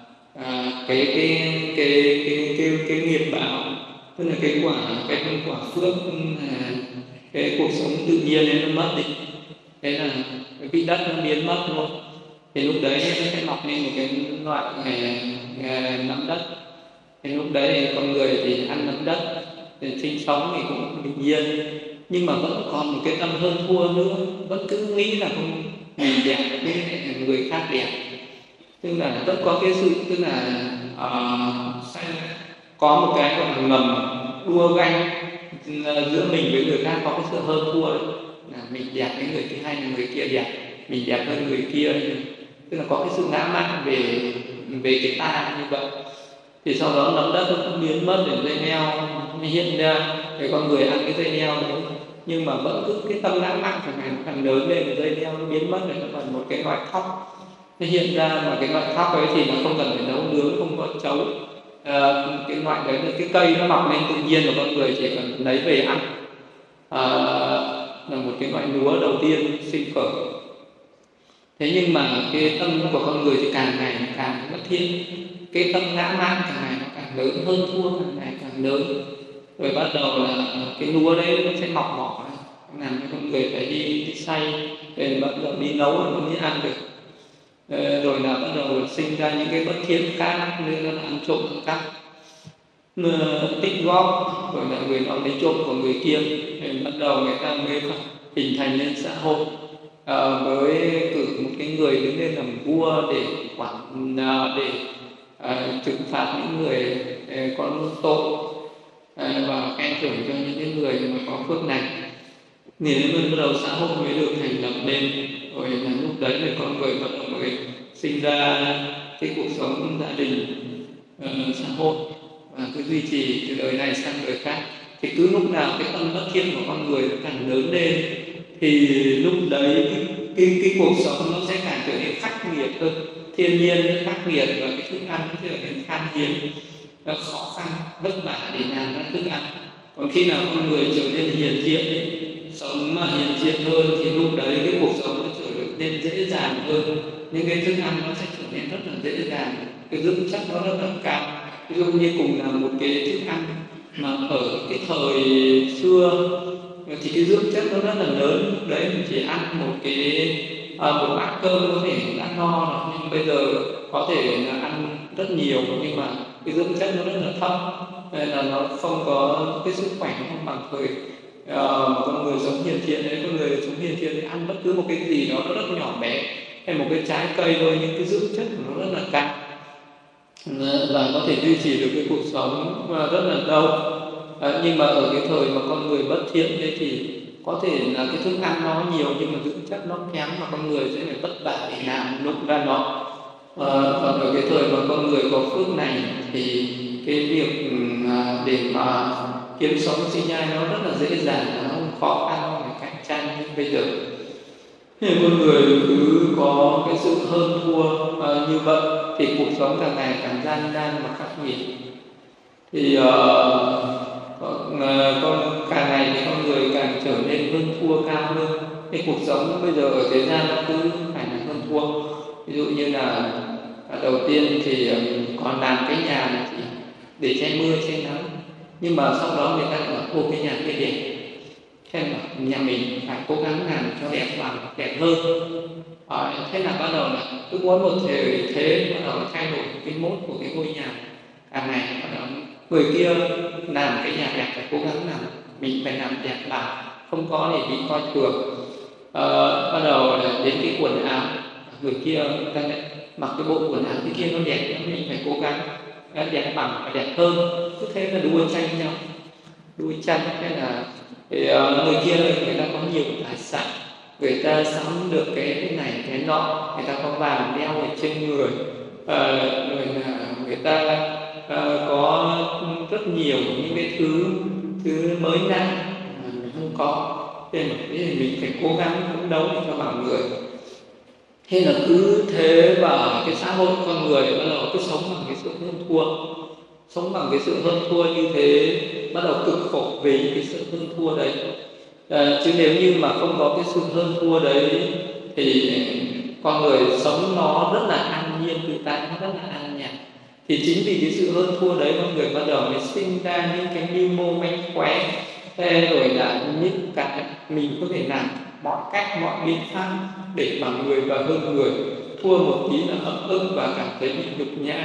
cái nghiệp báo, tức là cái quả phước, cái cuộc sống tự nhiên ấy nó mất đi. Thế là cái vị đất nó biến mất luôn. Thì lúc đấy nó sẽ mọc lên một cái loại nấm đất. Thì lúc đấy thì con người thì ăn nấm đất, thì sinh sống thì cũng bình yên, nhưng mà vẫn còn một cái tâm hơn thua nữa, vẫn cứ nghĩ là không mình đẹp với người khác đẹp. Tức là vẫn có cái sự, tức là có một cái gọi là ngầm đua ganh giữa mình với người khác, có cái sự hơn thua đấy. Là mình đẹp với người kia hay là người kia đẹp, mình đẹp hơn người kia, tức là có cái sự ngã mạn về cái ta như vậy. Thì sau đó nấm đất nó cũng biến mất, để dây leo mới hiện ra, để con người ăn cái dây leo đấy, nhưng mà vẫn cứ cái tâm ngã mạn càng lớn lên, cái dây leo nó biến mất, rồi nó còn một cái loại thóc nó hiện ra. Mà cái loại thóc ấy thì nó không cần phải nấu nướng, không có chấu. Cái loại đấy là cái cây nó mọc lên tự nhiên, và con người chỉ cần lấy về ăn. Là một cái loại lúa đầu tiên sinh khởi. Thế nhưng mà cái tâm của con người thì càng ngày càng bất thiện, cái tâm ngã mạn càng ngày nó càng lớn, hơn thua càng ngày càng lớn. Rồi bắt đầu là cái lúa đấy nó sẽ mọc mỏ, làm cho con người phải đi xay, rồi bắt đầu đi nấu nó mới ăn được. Rồi là bắt đầu sinh ra những cái bất thiện khác, như là ăn trộm ăn cắp, tích góp, rồi là người nọ lấy trộm của người kia, thì bắt đầu người ta mới hình thành lên xã hội. Mới cử một cái người đứng lên làm vua để quản, để trừng phạt những người có tội, và khen thưởng cho những cái người mà có phước này. Thì lúc bắt đầu xã hội mới được thành lập lên, rồi là lúc đấy thì con người bắt đầu mới sinh ra cái cuộc sống gia đình, xã hội, và cứ duy trì từ đời này sang đời khác. Thì cứ lúc nào cái tâm bất thiện của con người càng lớn lên thì lúc đấy cái cuộc sống nó sẽ càng trở nên khắc nghiệt hơn, thiên nhiên nó khắc nghiệt, và cái thức ăn nó trở nên khan hiếm, nó khó khăn vất vả để làm ra thức ăn. Còn khi nào con người trở nên hiền thiện ấy, sống mà hiền thiện hơn, thì lúc đấy cái cuộc sống nó trở nên dễ dàng hơn, những cái thức ăn nó sẽ trở nên rất là dễ dàng, cái dưỡng chất nó rất là cao. Ví dụ như cùng là một cái thức ăn mà ở cái thời xưa thì cái dưỡng chất nó rất là lớn, lúc đấy mình chỉ ăn một bát cơm có thể đã no rồi, nhưng bây giờ có thể là ăn rất nhiều, nhưng mà cái dưỡng chất nó rất là thấp, nên là nó không có cái sức khỏe không bằng thời con người sống hiền thiện đấy. Con người sống hiền thiện thì ăn bất cứ một cái gì đó nó rất nhỏ bé, hay một cái trái cây thôi, nhưng cái dưỡng chất của nó rất là cao, và có thể duy trì được cái cuộc sống rất là lâu. Nhưng mà ở cái thời mà con người bất thiện đấy thì có thể là cái thức ăn nó nhiều nhưng mà dưỡng chất nó kém, mà con người sẽ phải vất vả để làm nụng ra nó. Còn ở cái thời mà con người có phước này thì cái việc để mà kiếm sống sinh nhai nó rất là dễ dàng, nó không khó khăn để cạnh tranh như bây giờ. Thì con người cứ có cái sự hơn thua như vậy thì cuộc sống càng ngày càng gian nan và khắc nghiệt. Thì càng ngày thì con người càng trở nên hơn thua cao hơn. Cái cuộc sống bây giờ ở thế gian nó cứ phải là hơn thua. Ví dụ như là đầu tiên thì còn làm cái nhà này thì để che mưa che nắng, nhưng mà sau đó người ta bảo ô cái nhà kia đẹp, thế mà nhà mình phải cố gắng làm cho đẹp bằng đẹp hơn. Thế là bắt đầu là cứ mỗi một thế bắt đầu thay đổi cái mốt của cái ngôi nhà. Càng ngày bắt đầu người kia làm cái nhà đẹp phải cố gắng làm, mình phải làm đẹp bằng, không có để bị coi thường. Bắt đầu là đến cái quần áo, người kia người ta lại mặc cái bộ quần áo cái kia nó đẹp, mình phải cố gắng đẹp bằng và đẹp hơn. Cứ thế là đua tranh. Thế là người kia người ta có nhiều tài sản, người ta sắm được cái này cái nọ, người ta có vàng đeo ở trên người, rồi là người ta có rất nhiều những cái thứ mới lạ mà mình không có. Thế mà mình phải cố gắng phấn đấu cho bằng người. Thế là cứ thế và cái xã hội con người bắt đầu cứ sống bằng cái sự hơn thua, sống bằng cái sự hơn thua như thế, bắt đầu cực khổ vì cái sự hơn thua đấy. Chứ nếu như mà không có cái sự hơn thua đấy thì con người sống nó rất là an nhiên tự tại, nó rất là an nhàn. Thì chính vì cái sự hơn thua đấy con người bắt đầu mới sinh ra những cái mưu mô mánh khóe, rồi là những cái mình có thể làm mọi cách mọi biện pháp để bằng người và hơn người, thua một tí là ấp ức và cảm thấy bị nhục nhã,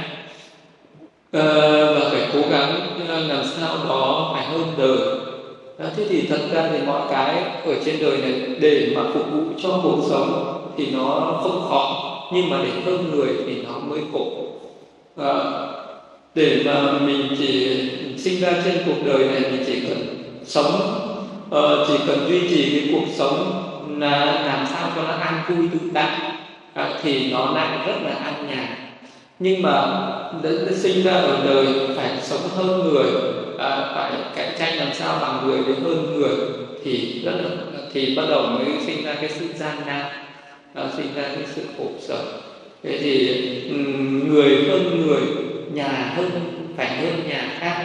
và phải cố gắng làm sao đó phải hơn đời. Thế thì thật ra thì mọi cái ở trên đời này để mà phục vụ cho cuộc sống thì nó không khó, nhưng mà để hơn người thì nó mới khổ. Để mà mình chỉ sinh ra trên cuộc đời này, mình chỉ cần sống, chỉ cần duy trì cái cuộc sống là làm sao cho nó an vui tự tại, thì nó lại rất là an nhàn. Nhưng mà sinh ra ở đời phải sống hơn người, phải cạnh tranh làm sao bằng người để hơn người, thì bắt đầu mới sinh ra cái sự gian nan, sinh ra cái sự khổ sở. Thế thì người hơn người, nhà phải hơn nhà khác,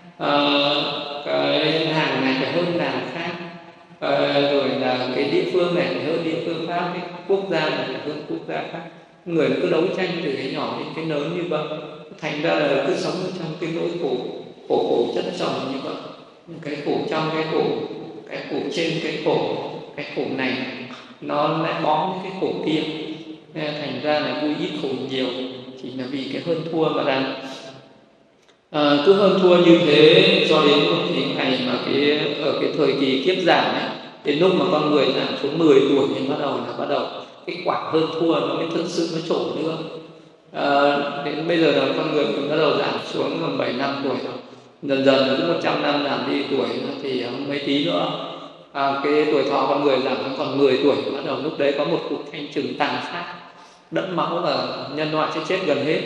cái hàng này phải hơn làng khác, rồi là cái địa phương này phải hơn địa phương khác, cái quốc gia này phải hơn quốc gia khác. Người nó cứ đấu tranh từ cái nhỏ đến cái lớn như vậy, thành ra là cứ sống ở trong cái nỗi khổ chất chồng như vậy. Cái khổ trong cái khổ trên cái khổ này nó lại bó với cái khổ kia, thành ra là vui ít khổ nhiều, chỉ là vì cái hơn thua mà ra. Cứ hơn thua như thế cho đến một cái ngày mà ở cái thời kỳ kiếp giảm ấy, đến lúc mà con người giảm xuống 10 tuổi thì bắt đầu cái quả hơn thua nó mới thực sự nó trổ nữa. Đến bây giờ là con người mình bắt đầu giảm xuống còn 7 năm tuổi rồi, dần dần cứ 100 năm giảm đi tuổi thì mấy tí nữa cái tuổi thọ con người giảm còn 10 tuổi, bắt đầu lúc đấy có một cuộc thanh trừng tàn sát đẫm máu và nhân loại sẽ chết gần hết.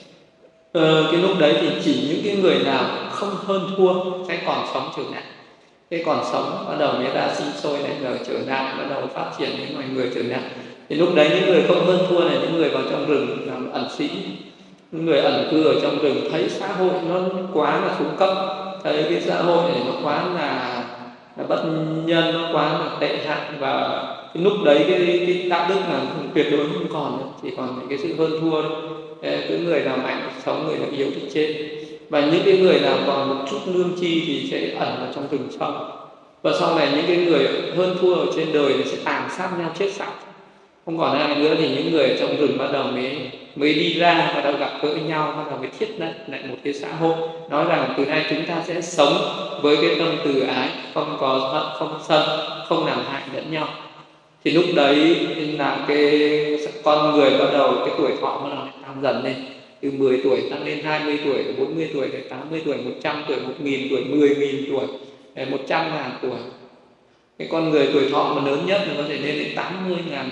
Cái lúc đấy thì chỉ những cái người nào không hơn thua sẽ còn sống trở lại. Cái còn sống bắt đầu người ta sinh sôi lại rồi trở lại, bắt đầu phát triển những loài người trở lại. Thì lúc đấy những người không hơn thua này, những người vào trong rừng làm ẩn sĩ, những người ẩn cư ở trong rừng thấy xã hội nó quá là xuống cấp, thấy cái xã hội này nó quá là bất nhân, nó quá là tệ hại, và cái lúc đấy cái đạo đức là tuyệt đối không còn nữa, chỉ còn những cái sự hơn thua thôi. Cái người nào mạnh sống, người nào yếu thì chết. Và những cái người nào còn một chút lương tri thì sẽ ẩn vào trong rừng sâu. Và sau này những cái người hơn thua ở trên đời thì sẽ tàn sát nhau chết sạch, không còn ai nữa. Thì những người ở trong rừng bắt đầu mới đi ra, bắt đầu gặp gỡ nhau, bắt đầu mới thiết lập lại một cái xã hội, nói rằng từ nay chúng ta sẽ sống với cái tâm từ ái, không có hận, không sân, không làm hại lẫn nhau. Thì lúc đấy là cái con người bắt đầu cái tuổi thọ bắt đầu tăng dần lên, từ 10 tuổi tăng lên 20 tuổi, 40 tuổi, 80 tuổi, 100 tuổi, 1.000 tuổi, 10.000 tuổi, 100.000 tuổi. Cái con người tuổi thọ mà lớn nhất là có thể lên đến 80.000,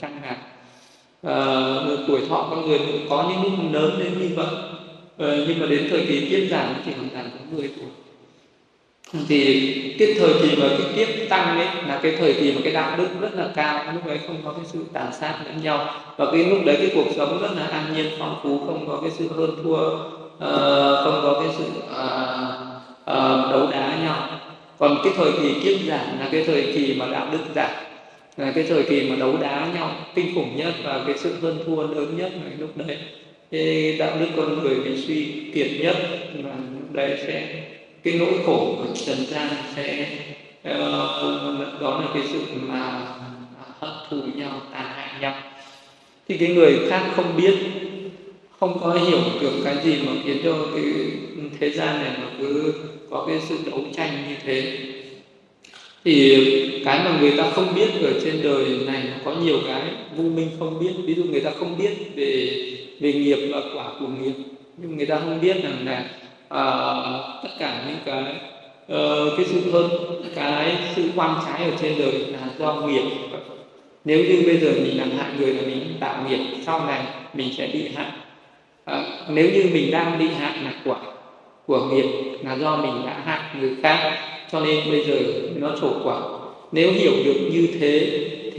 100.000. Tuổi thọ con người có những lúc lớn đến như vậy. Nhưng mà đến thời kỳ kiếp giảm chỉ còn giảm có 10 tuổi. Thì cái thời kỳ mà cái kiếp tăng ấy là cái thời kỳ mà cái đạo đức rất là cao, lúc đấy không có cái sự tàn sát lẫn nhau, và cái lúc đấy cái cuộc sống rất là an nhiên phong phú, không có cái sự hơn thua, không có cái sự đấu đá nhau. Còn cái thời kỳ kiếp giảm là cái thời kỳ mà đạo đức giảm, là cái thời kỳ mà đấu đá nhau kinh khủng nhất, và cái sự hơn thua lớn nhất là lúc đấy cái đạo đức con người bị suy kiệt nhất, và lúc đấy sẽ cái nỗi khổ của trần gian sẽ đó là cái sự mà hận thù nhau, tàn hại nhau. Thì cái người khác không biết, không có hiểu được cái gì mà khiến cho cái thế gian này nó cứ có cái sự đấu tranh như thế. Thì cái mà người ta không biết ở trên đời này nó có nhiều cái vô minh không biết. Ví dụ người ta không biết về nghiệp và quả của nghiệp, nhưng người ta không biết rằng là tất cả những cái sự hơn, cái sự oan trái ở trên đời là do nghiệp. Nếu như bây giờ mình làm hại người là mình tạo nghiệp, sau này mình sẽ bị hại. Nếu như mình đang bị hại là quả của nghiệp, là do mình đã hại người khác, cho nên bây giờ nó trổ quả. Nếu hiểu được như thế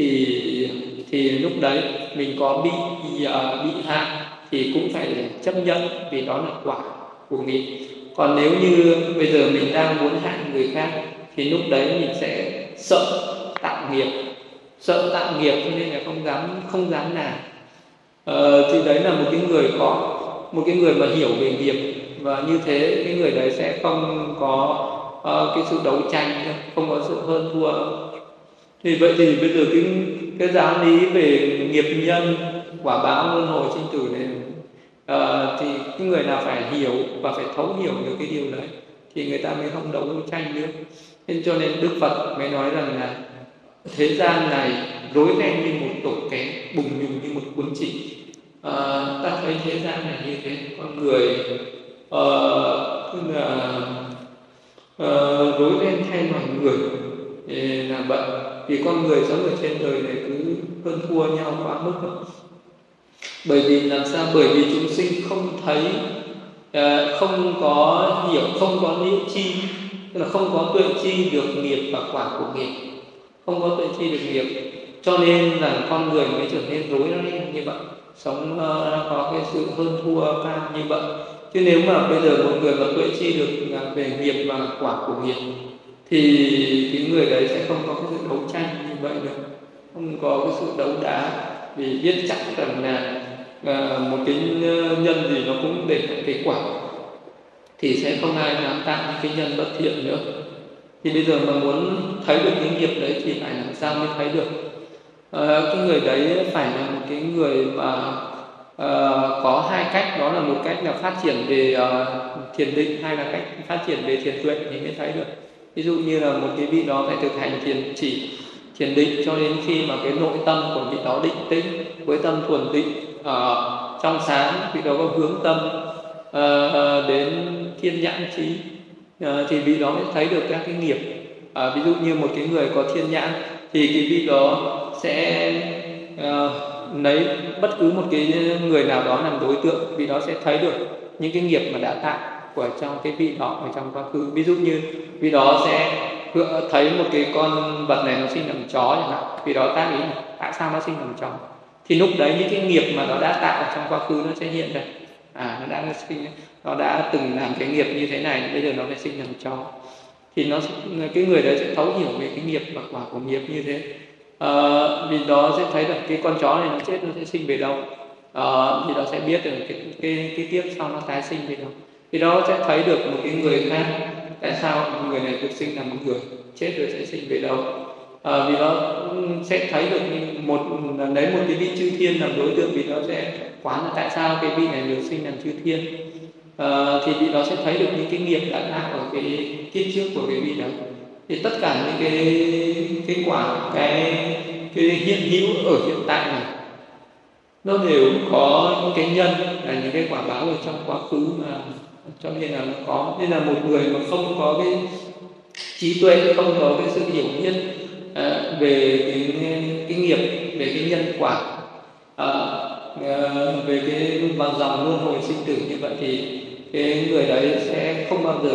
thì lúc đấy mình có bị hại thì cũng phải chấp nhận, vì đó là quả của nghiệp. Còn nếu như bây giờ mình đang muốn hại người khác thì lúc đấy mình sẽ sợ tạo nghiệp, cho nên là không dám làm. Thì đấy là một cái người mà hiểu về nghiệp, và như thế cái người đấy sẽ không có cái sự đấu tranh, không có sự hơn thua. Thì vậy thì bây giờ cái giáo lý về nghiệp nhân, quả báo, luân hồi, sinh tử này, thì cái người nào phải hiểu và phải thấu hiểu được cái điều đấy thì người ta mới không đấu tranh nữa. Nên cho nên Đức Phật mới nói rằng là thế gian này rối ren như một tổ kén, bùng nhùng như một cuốn chỉ. Ta thấy thế gian này như thế, con người rối ren thay loài người là vậy. Vì con người sống ở trên đời này cứ hơn thua nhau quá mức. Bởi vì làm sao? Bởi vì chúng sinh không thấy, không có hiểu, không có liễu chi, tức là không có tuệ chi được nghiệp và quả của nghiệp, không có tuệ chi được nghiệp, cho nên là con người mới trở nên rối ren như vậy, sống có cái sự hơn thua cao như vậy. Chứ nếu mà bây giờ một người mà tuệ chi được về nghiệp và quả của nghiệp thì cái người đấy sẽ không có cái sự đấu tranh như vậy được, không có cái sự đấu đá, vì biết chắc rằng là một cái nhân gì nó cũng để lại cái quả, thì sẽ không ai dám tạo những cái nhân bất thiện nữa. Thì bây giờ mà muốn thấy được cái nghiệp đấy thì phải làm sao mới thấy được? Cái người đấy phải là một cái người mà có hai cách, đó là một cách là phát triển về thiền định, hay là cách phát triển về thiền tuệ thì mới thấy được. Ví dụ như là một cái vị đó phải thực hành thiền định cho đến khi mà cái nội tâm của vị đó định tĩnh với tâm thuần tịnh trong sáng, vị đó có hướng tâm đến thiên nhãn trí thì vị đó mới thấy được các cái nghiệp. Ví dụ như một cái người có thiên nhãn thì cái vị đó sẽ lấy bất cứ một cái người nào đó làm đối tượng, vị đó sẽ thấy được những cái nghiệp mà đã tạo của trong cái vị đó ở trong quá khứ. Ví dụ như vị đó sẽ thấy một cái con vật này nó sinh làm chó chẳng hạn, vị đó tác ý là tại sao nó sinh làm chó, thì lúc đấy những cái nghiệp mà nó đã tạo ở trong quá khứ nó sẽ hiện ra. Nó đã từng làm cái nghiệp như thế này, bây giờ nó lại sinh làm chó, thì cái người đấy sẽ thấu hiểu về cái nghiệp và quả của nghiệp như thế. Vì đó sẽ thấy được cái con chó này nó chết nó sẽ sinh về đâu, thì đó sẽ biết được cái kiếp sau nó tái sinh về đâu. Thì đó sẽ thấy được một cái người khác, tại sao người này được sinh làm một người, chết rồi sẽ sinh về đâu. Vì đó sẽ thấy được lấy một cái vị chư thiên làm đối tượng, vì đó sẽ quán là tại sao cái vị này được sinh làm chư thiên. Thì vị đó sẽ thấy được những cái nghiệp đã tạo ở cái kiếp trước của cái vị đó. Thì tất cả những cái quả, cái hiện hữu ở hiện tại này nó đều có những cái nhân là những cái quả báo ở trong quá khứ, mà cho nên là nó có. Nên là một người mà không có cái trí tuệ, không có cái sự hiểu biết về cái nghiệp, về cái nhân quả, về cái bằng dòng luân hồi sinh tử như vậy, thì cái người đấy sẽ không bao giờ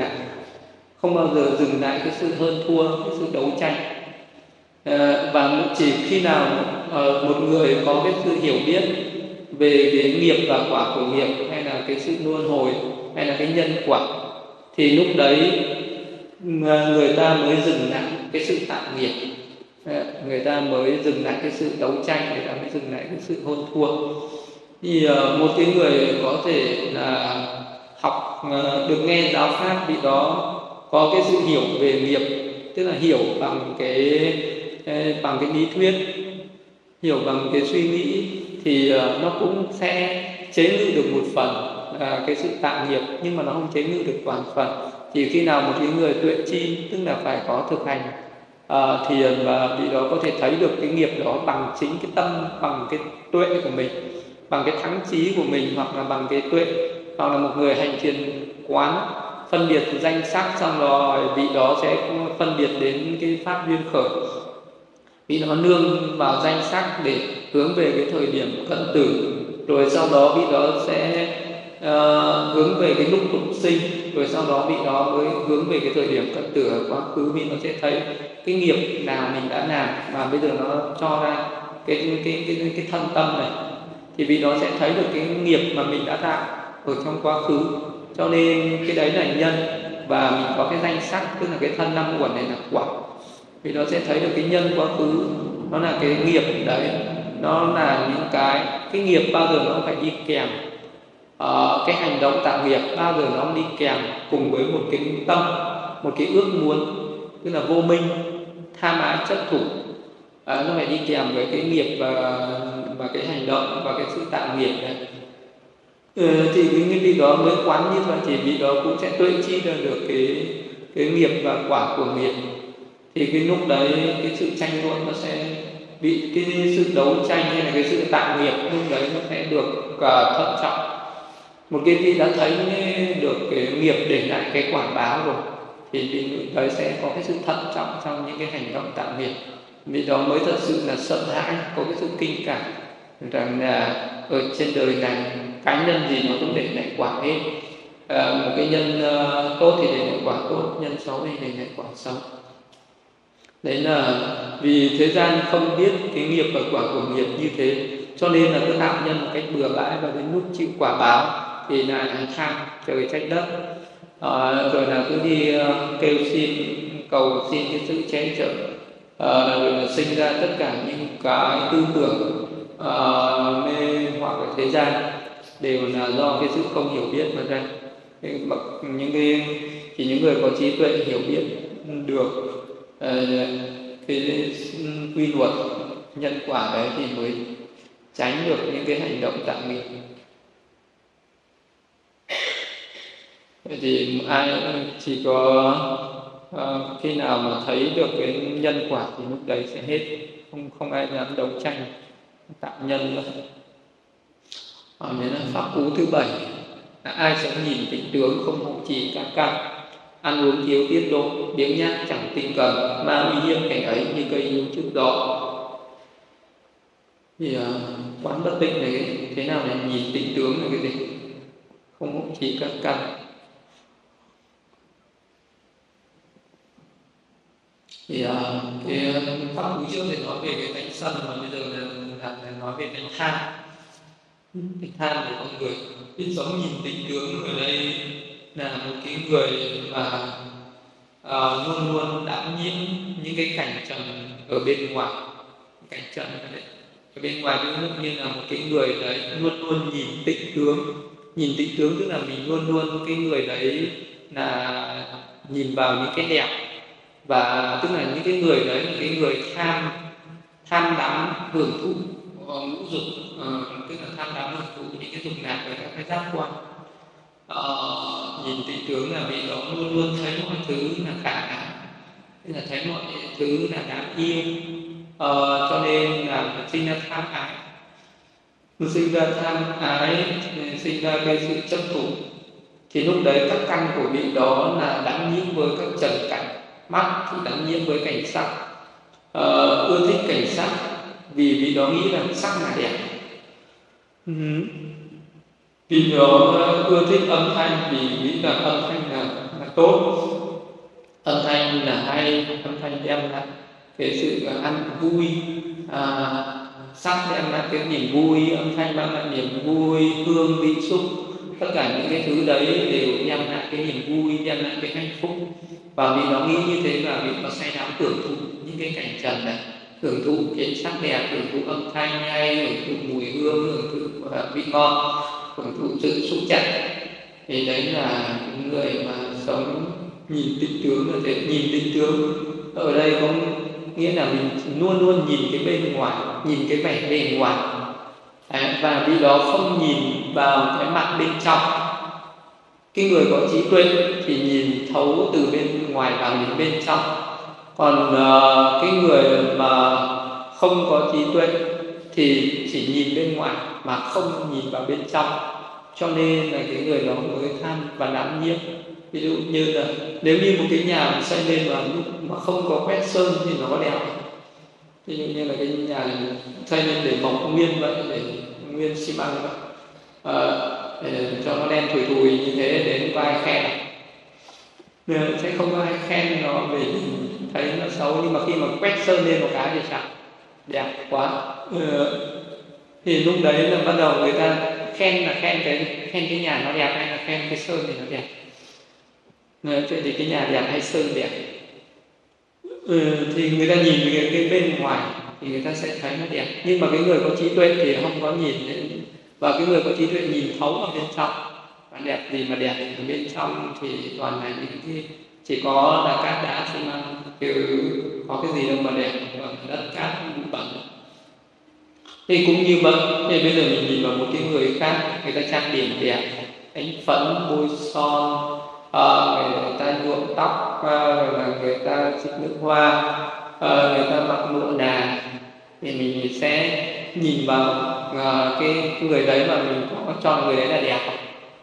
dừng lại cái sự hơn thua, cái sự đấu tranh. Và chỉ khi nào một người có cái sự hiểu biết về cái nghiệp và quả của nghiệp, hay là cái sự luân hồi, hay là cái nhân quả, thì lúc đấy người ta mới dừng lại cái sự tạo nghiệp, người ta mới dừng lại cái sự đấu tranh, người ta mới dừng lại cái sự hơn thua. Thì một cái người có thể là học được nghe giáo pháp, vị đó có cái sự hiểu về nghiệp, tức là hiểu bằng cái lý thuyết, hiểu bằng cái suy nghĩ, thì nó cũng sẽ chế ngự được một phần cái sự tạo nghiệp, nhưng mà nó không chế ngự được toàn phần. Chỉ khi nào một cái người tuệ chi, tức là phải có thực hành thiền, và vị đó có thể thấy được cái nghiệp đó bằng chính cái tâm, bằng cái tuệ của mình, bằng cái thắng trí của mình, hoặc là bằng cái tuệ, hoặc là một người hành thiền quán phân biệt danh sắc, xong rồi vị đó sẽ phân biệt đến cái pháp duyên khởi, vị đó nương vào danh sắc để hướng về cái thời điểm cận tử, rồi sau đó vị đó sẽ hướng về cái lúc tụng sinh, rồi sau đó vị đó mới hướng về cái thời điểm cận tử ở quá khứ. Vị nó sẽ thấy cái nghiệp nào mình đã làm mà bây giờ nó cho ra cái thân tâm này, thì vị đó sẽ thấy được cái nghiệp mà mình đã tạo ở trong quá khứ, cho nên cái đấy là nhân, và mình có cái danh sắc, tức là cái thân năm uẩn này là quả. Vì đó sẽ thấy được cái nhân quá khứ, nó là cái nghiệp đấy, nó là những cái nghiệp bao giờ nó phải đi kèm, cái hành động tạo nghiệp bao giờ nó đi kèm cùng với một cái tâm, một cái ước muốn, tức là vô minh, tham ái chấp thủ, nó phải đi kèm với cái nghiệp và cái hành động và cái sự tạo nghiệp này. Thì cái vị đó mới quán như vậy, thì vị đó cũng sẽ tuệ chi ra được cái nghiệp và quả của nghiệp. Thì cái lúc đấy cái sự tranh luận nó sẽ bị, cái sự đấu tranh hay là cái sự tạo nghiệp lúc đấy nó sẽ được thận trọng. Một cái vị đã thấy được cái nghiệp để lại cái quả báo rồi, thì vị đấy sẽ có cái sự thận trọng trong những cái hành động tạo nghiệp. Vị đó mới thật sự là sợ hãi, có cái sự kinh cảm rằng là ở trên đời này cái nhân gì nó cũng để lại quả hết. Một cái nhân tốt thì để lại quả tốt, nhân xấu thì để lại quả xấu. Đấy là vì thế gian không biết cái nghiệp và quả của nghiệp như thế, cho nên là cứ tạo nhân một cách bừa bãi, và đến lúc chịu quả báo thì là tham trời trách đất, rồi là cứ đi kêu xin, cầu xin cái sự che chở, rồi là sinh ra tất cả những cái tư tưởng mê hoặc ở thế gian, đều là do cái sự không hiểu biết mà ra. Những người có trí tuệ hiểu biết được cái quy luật nhân quả đấy thì mới tránh được những cái hành động tạo nghiệp. Vậy thì ai chỉ có khi nào mà thấy được cái nhân quả thì lúc đấy sẽ hết, không ai dám đấu tranh tạo nhân nữa. Nên là pháp cú thứ 7 là ai sẽ nhìn tịnh tướng, không hộ trì các căn, ăn uống thiếu tiết độ, biếng nhác chẳng tinh cần, ma uy hiếp cảnh ấy như cây yếu trước đó. Thì quán bất tịnh này thế nào là nhìn tịnh tướng là cái gì? Không hộ trì các căn. Thì cái pháp cú trước thì nói về cái tánh sân, mà bây giờ là nói về tánh tham. Tánh tham của con người biết sống nhìn tịnh tướng ở đây là một cái người mà luôn luôn đảm nhiễm những cái cảnh trần ở bên ngoài. Cảnh trần đấy ở bên ngoài ví dụ như là một cái người đấy luôn luôn nhìn tịnh tướng. Nhìn tịnh tướng tức là mình luôn luôn cái người đấy là nhìn vào những cái đẹp, và tức là những cái người đấy là cái người tham đắm hưởng thụ ngũ dục, tức là tham đắm hưởng thụ những cái dục lạc với các cái giác quan. Nhìn tịnh tướng là vì đó luôn luôn thấy mọi thứ là khả ái, tức là thấy mọi thứ là đáng yêu, cho nên là sinh ra tham ái. Sinh ra tham ái, sinh ra cái sự chấp thủ, thì lúc đấy các căn của vị đó là đắm nhiễm với các trần cảnh. Mắt thì đắm nhiễm với cảnh sắc, ưa thích cảnh sắc vì vị đó nghĩ rằng sắc là đẹp. Vị đó ưa thích âm thanh vì nghĩ rằng âm thanh là tốt, âm thanh là hay, âm thanh đem lại cái sự ăn vui, sắc đem lại cái niềm vui, âm thanh mang lại niềm vui, hương vị xúc, tất cả những cái thứ đấy đều đem lại cái niềm vui, đem lại cái hạnh phúc. Và vì nó nghĩ như thế là vì nó say đắm hưởng thụ những cái cảnh trần này, hưởng thụ cái sắc đẹp, hưởng thụ âm thanh hay, hưởng thụ mùi hương, hưởng thụ vị ngon, hưởng thụ sự xúc chạm. Thì đấy là những người mà sống nhìn tịnh tướng là thế. Nhìn tịnh tướng ở đây có nghĩa là mình luôn luôn nhìn cái bên ngoài, nhìn cái vẻ bề ngoài, và vì đó không nhìn vào cái mặt bên trong. Cái người có trí tuệ thì nhìn thấu từ bên ngoài vào đến bên trong, còn cái người mà không có trí tuệ thì chỉ nhìn bên ngoài mà không nhìn vào bên trong, cho nên là cái người đó mới tham và đắm nhiễm. Ví dụ như là nếu như một cái nhà mình xây lên mà không có quét sơn thì nó có đẹp. Ví dụ như là cái nhà xây lên để mộc nguyên vậy, để nguyên xi măng vậy, để cho nó đen thùi thùi như thế, đến có ai khen sẽ không có ai khen nó vì thấy nó xấu. Nhưng mà khi mà quét sơn lên một cái thì sao? Đẹp quá. Thì lúc đấy là bắt đầu người ta khen cái nhà nó đẹp hay là khen cái sơn thì nó đẹp. Vậy thì cái nhà đẹp hay sơn đẹp, thì người ta nhìn cái bên ngoài thì người ta sẽ thấy nó đẹp. Nhưng mà cái người có trí tuệ thì không có nhìn, và cái người có trí tuệ nhìn thấu ở bên trong. Và đẹp gì mà đẹp ở bên trong thì toàn là những cái chỉ có là cát đá xi măng, chứ có cái gì đâu mà đẹp, đất cát bụi bẩn. Thì cũng như vậy, thì bây giờ mình nhìn vào một cái người khác, người ta trang điểm đẹp, đánh phấn, bôi son, người ta nhuộm tóc, là người ta xịt nước hoa, người ta mặc mũ nà, thì mình sẽ nhìn vào cái người đấy mà mình có cho người đấy là đẹp không?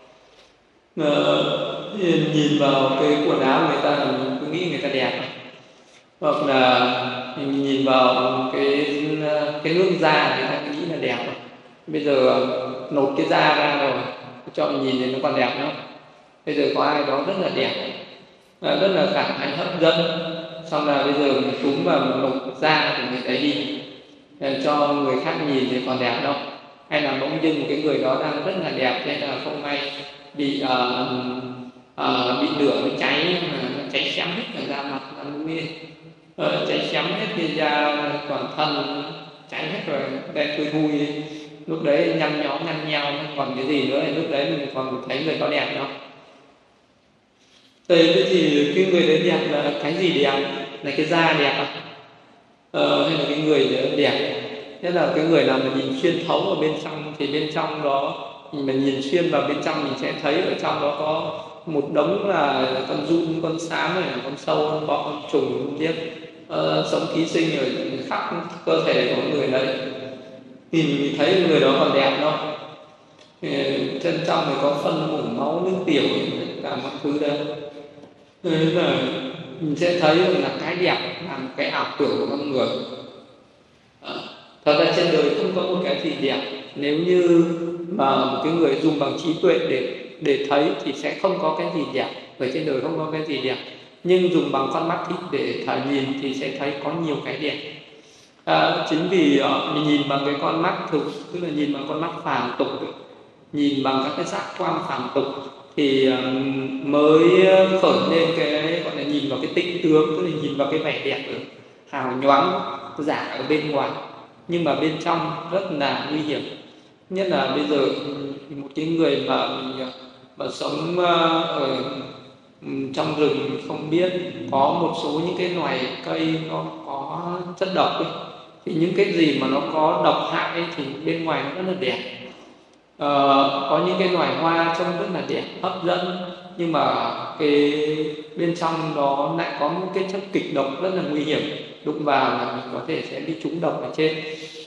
Nhìn vào cái quần áo người ta mình cứ nghĩ người ta đẹp, hoặc là mình nhìn vào cái nước da người ta cứ nghĩ là đẹp. Bây giờ nộp cái da ra rồi cho mình nhìn thì nó còn đẹp nữa. Bây giờ có ai đó rất là đẹp, rất là cảm thấy hấp dẫn, xong là bây giờ mình túm vào nộp da của người ấy đi cho người khác nhìn thì còn đẹp đâu. Hay là bỗng dưng một cái người đó đang rất là đẹp, thế là không may bị lửa nó cháy, nó cháy xém hết cả da mặt, da mũi, cháy xém hết cái da toàn thân, cháy hết rồi, đen thui thui. Lúc đấy nhăn nhó nhăn nheo, còn cái gì nữa, lúc đấy mình còn thấy người có đẹp đâu. Thế thì cái người đấy đẹp là cái gì đẹp? Là cái da đẹp hay là cái người đẹp? Nhất là cái người nào mà nhìn xuyên thấu ở bên trong, thì bên trong đó mình nhìn xuyên vào bên trong, mình sẽ thấy ở trong đó có một đống là con giun, con sám này, con sâu, con bọ, con trùng, con điếc sống ký sinh ở khắp cơ thể của người đấy. Thì mình thấy người đó còn đẹp không? Chân trong thì có phân mủ máu nước tiểu, cả mọi thứ đấy. Thế là mình sẽ thấy là cái đẹp là một cái ảo tưởng của con người. Thật ra trên đời không có một cái gì đẹp. Nếu như mà một cái người dùng bằng trí tuệ để thấy thì sẽ không có cái gì đẹp. Ở trên đời không có cái gì đẹp. Nhưng dùng bằng con mắt để nhìn thì sẽ thấy có nhiều cái đẹp. Chính vì mình nhìn bằng cái con mắt thực, tức là nhìn bằng con mắt phàm tục, nhìn bằng các cái giác quan phàm tục, thì mới khởi lên cái gọi là nhìn vào cái tĩnh tướng, tức là nhìn vào cái vẻ đẹp ở hào nhoáng giả ở bên ngoài, nhưng mà bên trong rất là nguy hiểm. Nhất là bây giờ một cái người mà sống ở trong rừng không biết, có một số những cái loài cây nó có chất độc ấy, thì những cái gì mà nó có độc hại ấy, thì bên ngoài nó rất là đẹp. Có những cái loài hoa trông rất là đẹp, hấp dẫn, nhưng mà cái bên trong đó lại có một cái chất kịch độc rất là nguy hiểm, đụng vào là mình có thể sẽ bị trúng độc ở trên.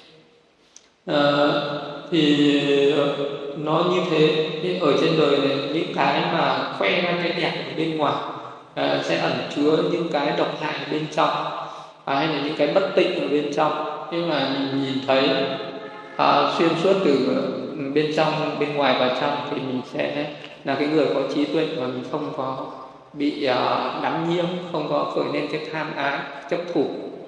Thì nó như thế. Nhưng ở trên đời này, những cái mà khoe ra cái đẹp ở bên ngoài sẽ ẩn chứa những cái độc hại ở bên trong, hay là những cái bất tịnh ở bên trong. Nhưng mà mình nhìn thấy xuyên suốt từ bên trong, bên ngoài vào trong, thì mình sẽ là cái người có trí tuệ, và mình không có bị đắm nhiễm, không có khởi lên cái tham ái, chấp thủ.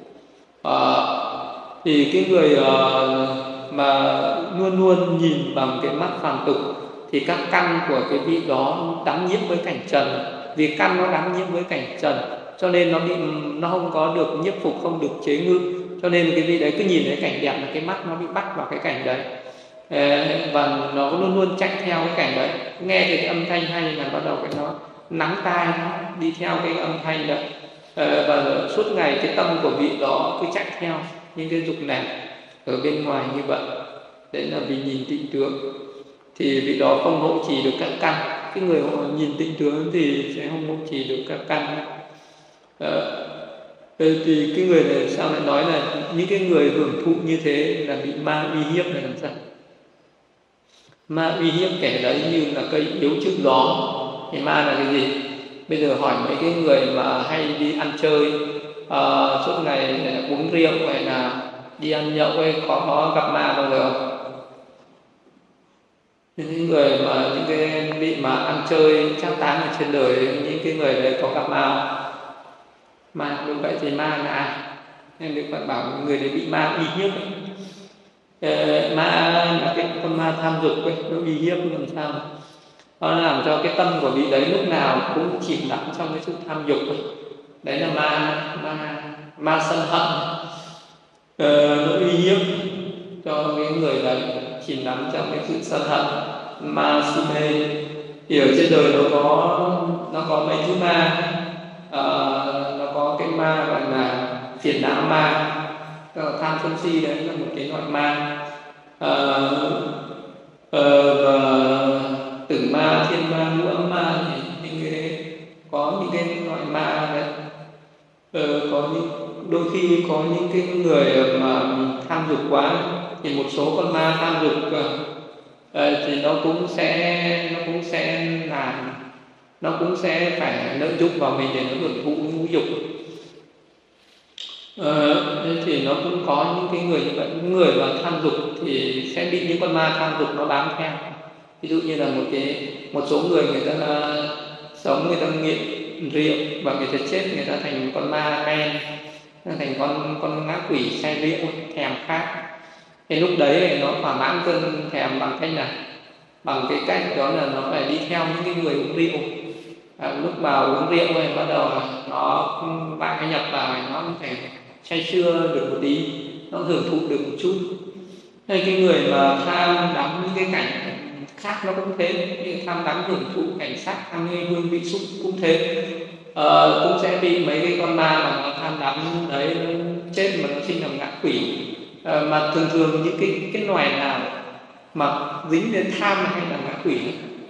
Thì cái người mà luôn luôn nhìn bằng cái mắt phàm tục, thì các căn của cái vị đó đắm nhiễm với cảnh trần. Vì căn nó đắm nhiễm với cảnh trần, cho nên nó không có được nhiếp phục, không được chế ngự. Cho nên cái vị đấy cứ nhìn thấy cảnh đẹp là cái mắt nó bị bắt vào cái cảnh đấy, và nó luôn luôn chạy theo cái cảnh đấy. Nghe cái âm thanh hay là bắt đầu cái nó nắng tai, nó đi theo cái âm thanh đấy, và suốt ngày cái tâm của vị đó cứ chạy theo những cái dục lạc ở bên ngoài như vậy. Đấy là vì nhìn tịnh tướng, thì vị đó không hộ trì được các căn. Cái người nhìn tịnh tướng thì sẽ không hộ trì được các căn. Thì cái người này sao lại nói là những cái người hưởng thụ như thế là bị ma uy hiếp này làm sao? Ma uy hiếp kẻ đấy như là cây yếu trước gió. Thì ma là cái gì? Bây giờ hỏi mấy cái người mà hay đi ăn chơi, suốt ngày uống rượu hay là đi ăn nhậu ấy, có gặp ma bao giờ không? Những người mà những cái vị mà ăn chơi trác táng ở trên đời, những cái người đấy có gặp ma không? Ma như vậy thì ma là ai? Nên Đức Phật bảo người đấy bị ma uy hiếp. Ma là cái con ma tham dục ấy, nó uy hiếp làm sao? Nó làm cho cái tâm của vị đấy lúc nào cũng chìm đắm trong cái sự tham dục ấy. Đấy là ma sân hận. Nó uy hiếp cho cái người đấy chìm đắm trong cái sự sân hận, ma si mê. Thì ở trên đời nó có mấy thứ ma. Nó có cái ma gọi là phiền não ma, tham sân si, đấy là một cái loại ma. Và tử ma, thiên ma, ngũ âm ma, thì có những cái loại ma đấy. Có đôi khi có những cái người mà tham dục quá, thì một số con ma tham dục thì nó cũng sẽ phải lợi dụng vào mình để nó hưởng thụ ngũ dục. Thì nó cũng có những cái người như vậy. Những người mà tham dục thì sẽ bị những con ma tham dục nó bám theo. Ví dụ như là một số người ta sống, người ta nghiện rượu và người ta chết, người ta thành con ma men, thành con ngã quỷ say rượu, thèm khát. Thì lúc đấy nó thỏa mãn cơn thèm bằng cách nào? Bằng cái cách đó là nó phải đi theo những cái người uống rượu. Lúc vào uống rượu thì bắt đầu nó bạn nhập vào, nó phải say sưa được một tí, nó hưởng thụ được một chút. Hay cái người mà tham đắm những cái cảnh khác nó cũng thế, như tham đắm hưởng thụ cảnh sắc, tham mê hương vị xúc cũng thế. Cũng sẽ bị mấy cái con ma mà nó tham đắm đấy, nó chết mà nó sinh làm ngã quỷ, Mà thường thường những cái loài nào mà dính đến tham hay là ngã quỷ,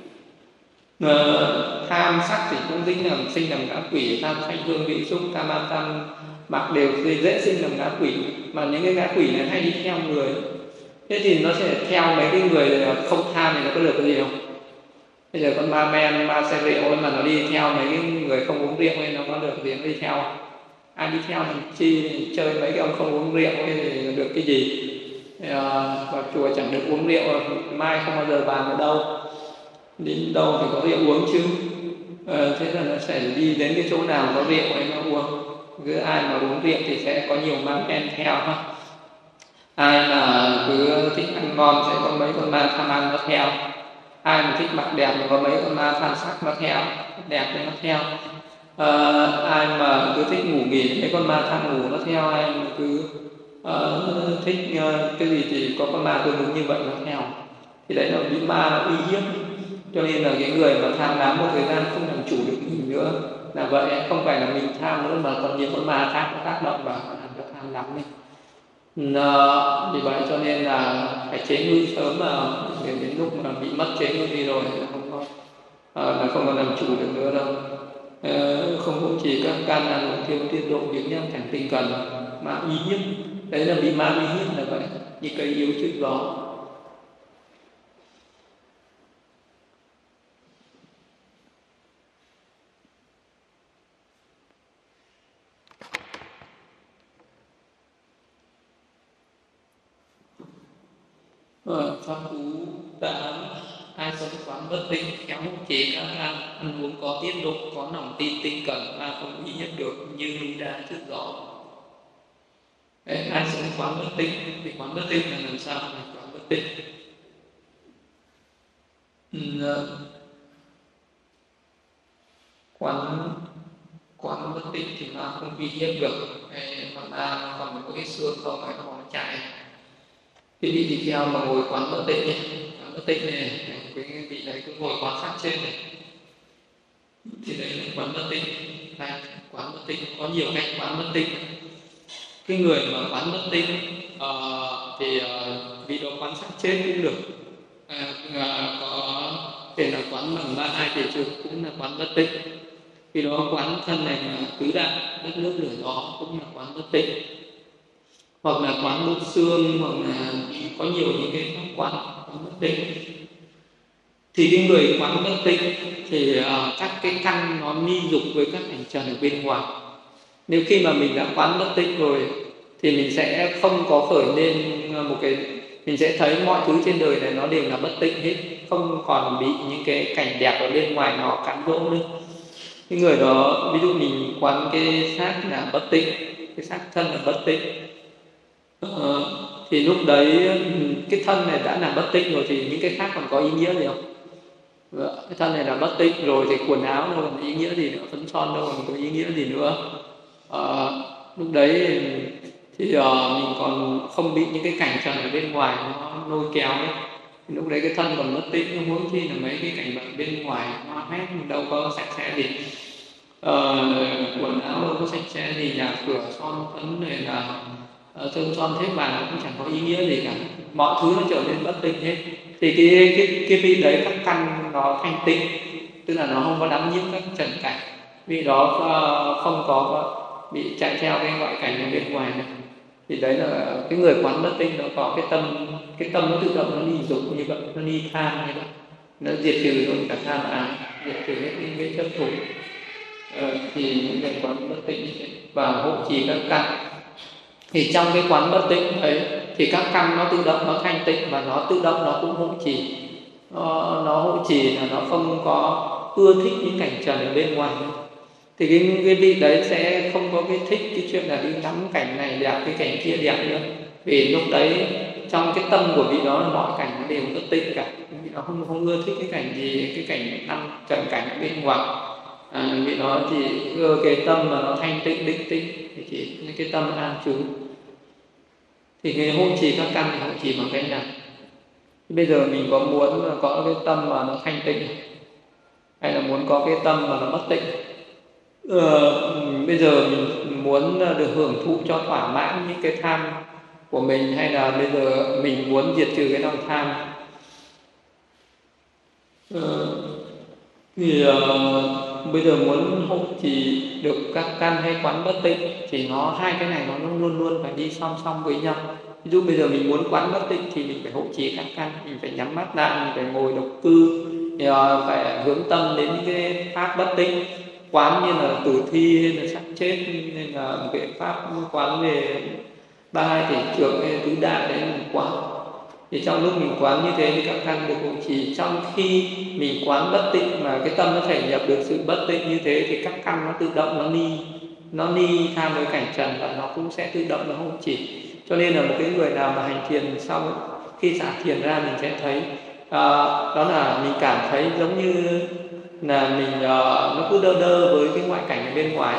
tham sắc thì cũng dính làm sinh làm ngã quỷ, tham thanh hương vị xúc, tham ăn tham mặc đều dễ sinh làm ngã quỷ. Mà những cái ngã quỷ này hay đi theo người, thế thì nó sẽ theo mấy cái người không tham thì nó có được cái gì không? Bây giờ con ma men, ma say rượu mà nó đi theo mấy cái người không uống rượu ấy, nó có được gì nó đi theo? Ai đi theo làm chi? Chơi mấy cái ông không uống rượu ấy thì được cái gì? Vào chùa chẳng được uống rượu, mai không bao giờ vào nữa đâu, đi đâu thì có rượu uống chứ. Thế là nó sẽ đi đến cái chỗ nào có rượu ấy nó uống. Cứ ai mà uống rượu thì sẽ có nhiều ma men theo ha. Ai mà cứ thích ăn ngon sẽ có mấy con ma tham ăn nó theo. Ai mà thích mặc đẹp thì có mấy con ma tham sắc nó theo, đẹp thì nó theo. Ai mà cứ thích ngủ nghỉ mấy con ma tham ngủ nó theo. Ai mà cứ thích cái gì thì có con ma tương ứng như vậy nó theo. Thì đấy là bị ma nó uy hiếp. Cho nên là cái người mà tham lam một thời gian không làm chủ được mình nữa là vậy. Không phải là mình tham nữa mà còn những con ma khác nó tác động vào làm cho tham lắm mình. Vì vậy cho nên là phải chế ngự sớm, mà đến lúc mà bị mất chế ngự đi rồi là không còn làm chủ được nữa đâu. Không cũng chỉ các can ăn uống thiếu tiết độ những nhân thành tinh cần mà uy hiếp. Đấy là bị ma uy hiếp là vậy, như cây yếu trước gió. Pháp cú đã ai sống quán bất tinh khéo chế các ăn uống có tiết độ, có lòng tin tinh cẩn mà không uy hiếp được như núi đá trước gió. Đấy, ai sống quán bất tinh thì quán bất tinh là làm sao là quán bất tinh? Quán bất tinh thì mà không uy hiếp được, mà còn có cái xương không phải nó chạy. Thì đi theo mà ngồi quán bất tịnh nhé, quán bất tịnh này, cái vị đấy cứ ngồi quán sát trên này, thì đấy là quán bất tịnh. Quán bất tịnh có nhiều cách quán bất tịnh. Cái người mà quán bất tịnh thì vị đó quán sát trên cũng được, có thể là quán bằng 32 thể trực cũng là quán bất tịnh. Vì đó quán thân này là tứ đại đất nước lửa gió cũng là quán bất tịnh. Hoặc là quán bộ xương, hoặc là có nhiều những cái pháp quán bất tịnh. Thì cái người quán bất tịnh thì các cái căn nó ni dục với các hành trần ở bên ngoài. Nếu khi mà mình đã quán bất tịnh rồi thì mình sẽ không có khởi lên một cái, mình sẽ thấy mọi thứ trên đời này nó đều là bất tịnh hết, không còn bị những cái cảnh đẹp ở bên ngoài nó cám dỗ nữa. Cái người đó, ví dụ mình quán cái xác là bất tịnh, cái xác thân là bất tịnh, thì lúc đấy cái thân này đã là bất tịnh rồi thì những cái khác còn có ý nghĩa gì không? Cái thân này là bất tịnh rồi thì quần áo đâu còn ý nghĩa gì nữa, phấn son đâu còn có ý nghĩa gì nữa. Lúc đấy thì mình còn không bị những cái cảnh trần ở bên ngoài nó lôi kéo ấy. Thì lúc đấy cái thân còn bất tịnh, huống chi là mấy cái cảnh vật bên ngoài hoa mét đâu có sạch sẽ gì, quần áo đâu có sạch sẽ gì, nhà cửa son phấn này là thơm son thế mà cũng chẳng có ý nghĩa gì cả, mọi thứ nó trở nên bất tịnh hết. Thì cái vị đấy các căn nó thanh tịnh, tức là nó không có đắm nhiễm các trần cảnh, vì đó không có bị chạy theo cái ngoại cảnh ở bên ngoài này. Thì đấy là cái người quán bất tịnh nó có cái tâm nó tự động nó đi dục như vậy, nó đi tham như vậy, nó diệt trừ luôn cả tham ái, diệt trừ hết những cái chấp thủ. Thì những người quán bất tịnh và hộ trì các căn. Thì trong cái quán bất tịnh ấy thì các căn nó tự động nó thanh tịnh và nó tự động nó cũng hộ trì. Nó hộ trì là nó không có ưa thích những cảnh trần ở bên ngoài nữa. Thì cái vị đấy sẽ không có cái thích cái chuyện là đi ngắm cảnh này đẹp, cái cảnh kia đẹp nữa. Vì lúc đấy trong cái tâm của vị đó là mọi cảnh nó đều bất tịnh cả. Vị nó không ưa thích cái cảnh gì, cái cảnh năm trần cảnh ở bên ngoài. Vì nó chỉ ưa cái tâm mà nó thanh tịnh, định tĩnh, thì chỉ cái tâm an trú. Thì cái hộ trì các căn thì hộ trì bằng cách nào? Bây giờ mình có muốn có cái tâm mà nó thanh tịnh, hay là muốn có cái tâm mà nó bất tịnh? Bây giờ mình muốn được hưởng thụ cho thỏa mãn những cái tham của mình, hay là bây giờ mình muốn diệt trừ cái lòng tham. Thì bây giờ muốn hộ trì được các căn hay quán bất tịnh thì hai cái này nó luôn luôn phải đi song song với nhau. Ví dụ bây giờ mình muốn quán bất tịnh thì mình phải hộ trì các căn, mình phải nhắm mắt lại, mình phải ngồi độc cư, thì phải hướng tâm đến những cái pháp bất tịnh, quán như là tử thi hay là xác chết, nên là một cái pháp quán về ba hai thể trưởng hay tứ đại đấy mình quán. Thì trong lúc mình quán như thế thì các căn được hộ trì. Trong khi mình quán bất tịnh mà cái tâm nó thể nhập được sự bất tịnh như thế thì các căn nó tự động nó ni tham với cảnh trần, và nó cũng sẽ tự động nó hộ trì. Cho nên là một cái người nào mà hành thiền xong, khi xả thiền ra mình sẽ thấy đó là mình cảm thấy giống như là mình nó cứ đơ đơ với cái ngoại cảnh ở bên ngoài.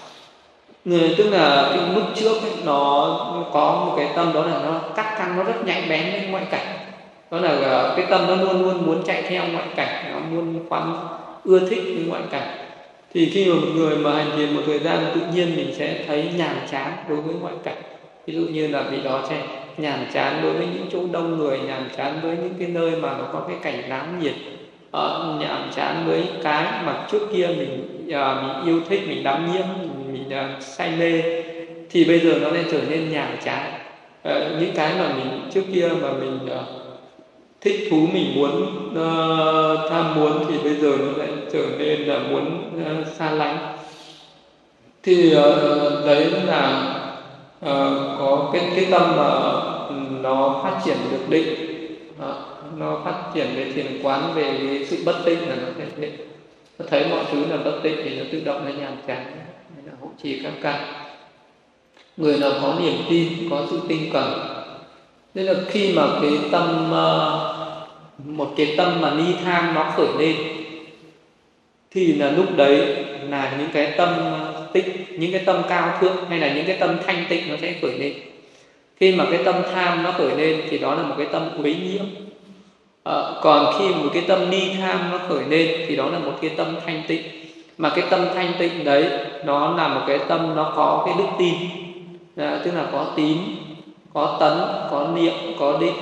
Tức là cái lúc trước ấy, nó có một cái tâm đó là các căn nó rất nhạy bén với ngoại cảnh. Đó là cái tâm nó luôn luôn muốn chạy theo ngoại cảnh, nó luôn ưa thích với ngoại cảnh. Thì khi mà một người mà hành thiền một thời gian, tự nhiên mình sẽ thấy nhàm chán đối với ngoại cảnh. Ví dụ như là vị đó sẽ nhàm chán đối với những chỗ đông người, nhàm chán với những cái nơi mà nó có cái cảnh náo nhiệt, nhàm chán với cái mà trước kia mình yêu thích, mình đắm nhiễm, mình say mê, thì bây giờ nó lại trở nên nhàm chán. Những cái mà mình trước kia mà mình thích thú, mình muốn tham muốn, thì bây giờ nó lại trở nên là muốn xa lánh. Thì đấy là có cái tâm mà nó phát triển được định, nó phát triển về thiền quán, về cái sự bất tịnh, là nó thấy mọi thứ là bất tịnh thì nó tự động nó nhàm chán, nó hộ trì các căn. Người nào có niềm tin, có sự tin cẩn, nên là khi mà cái tâm một cái tâm mà ni tham nó khởi lên, thì là lúc đấy là những cái tâm tích, những cái tâm cao thượng hay là những cái tâm thanh tịnh nó sẽ khởi lên. Khi mà cái tâm tham nó khởi lên thì đó là một cái tâm quấy nhiễm. Còn khi một cái tâm ni tham nó khởi lên thì đó là một cái tâm thanh tịnh. Mà cái tâm thanh tịnh đấy nó là một cái tâm nó có cái đức tin, tức là có tín, có tấn, có niệm, có định,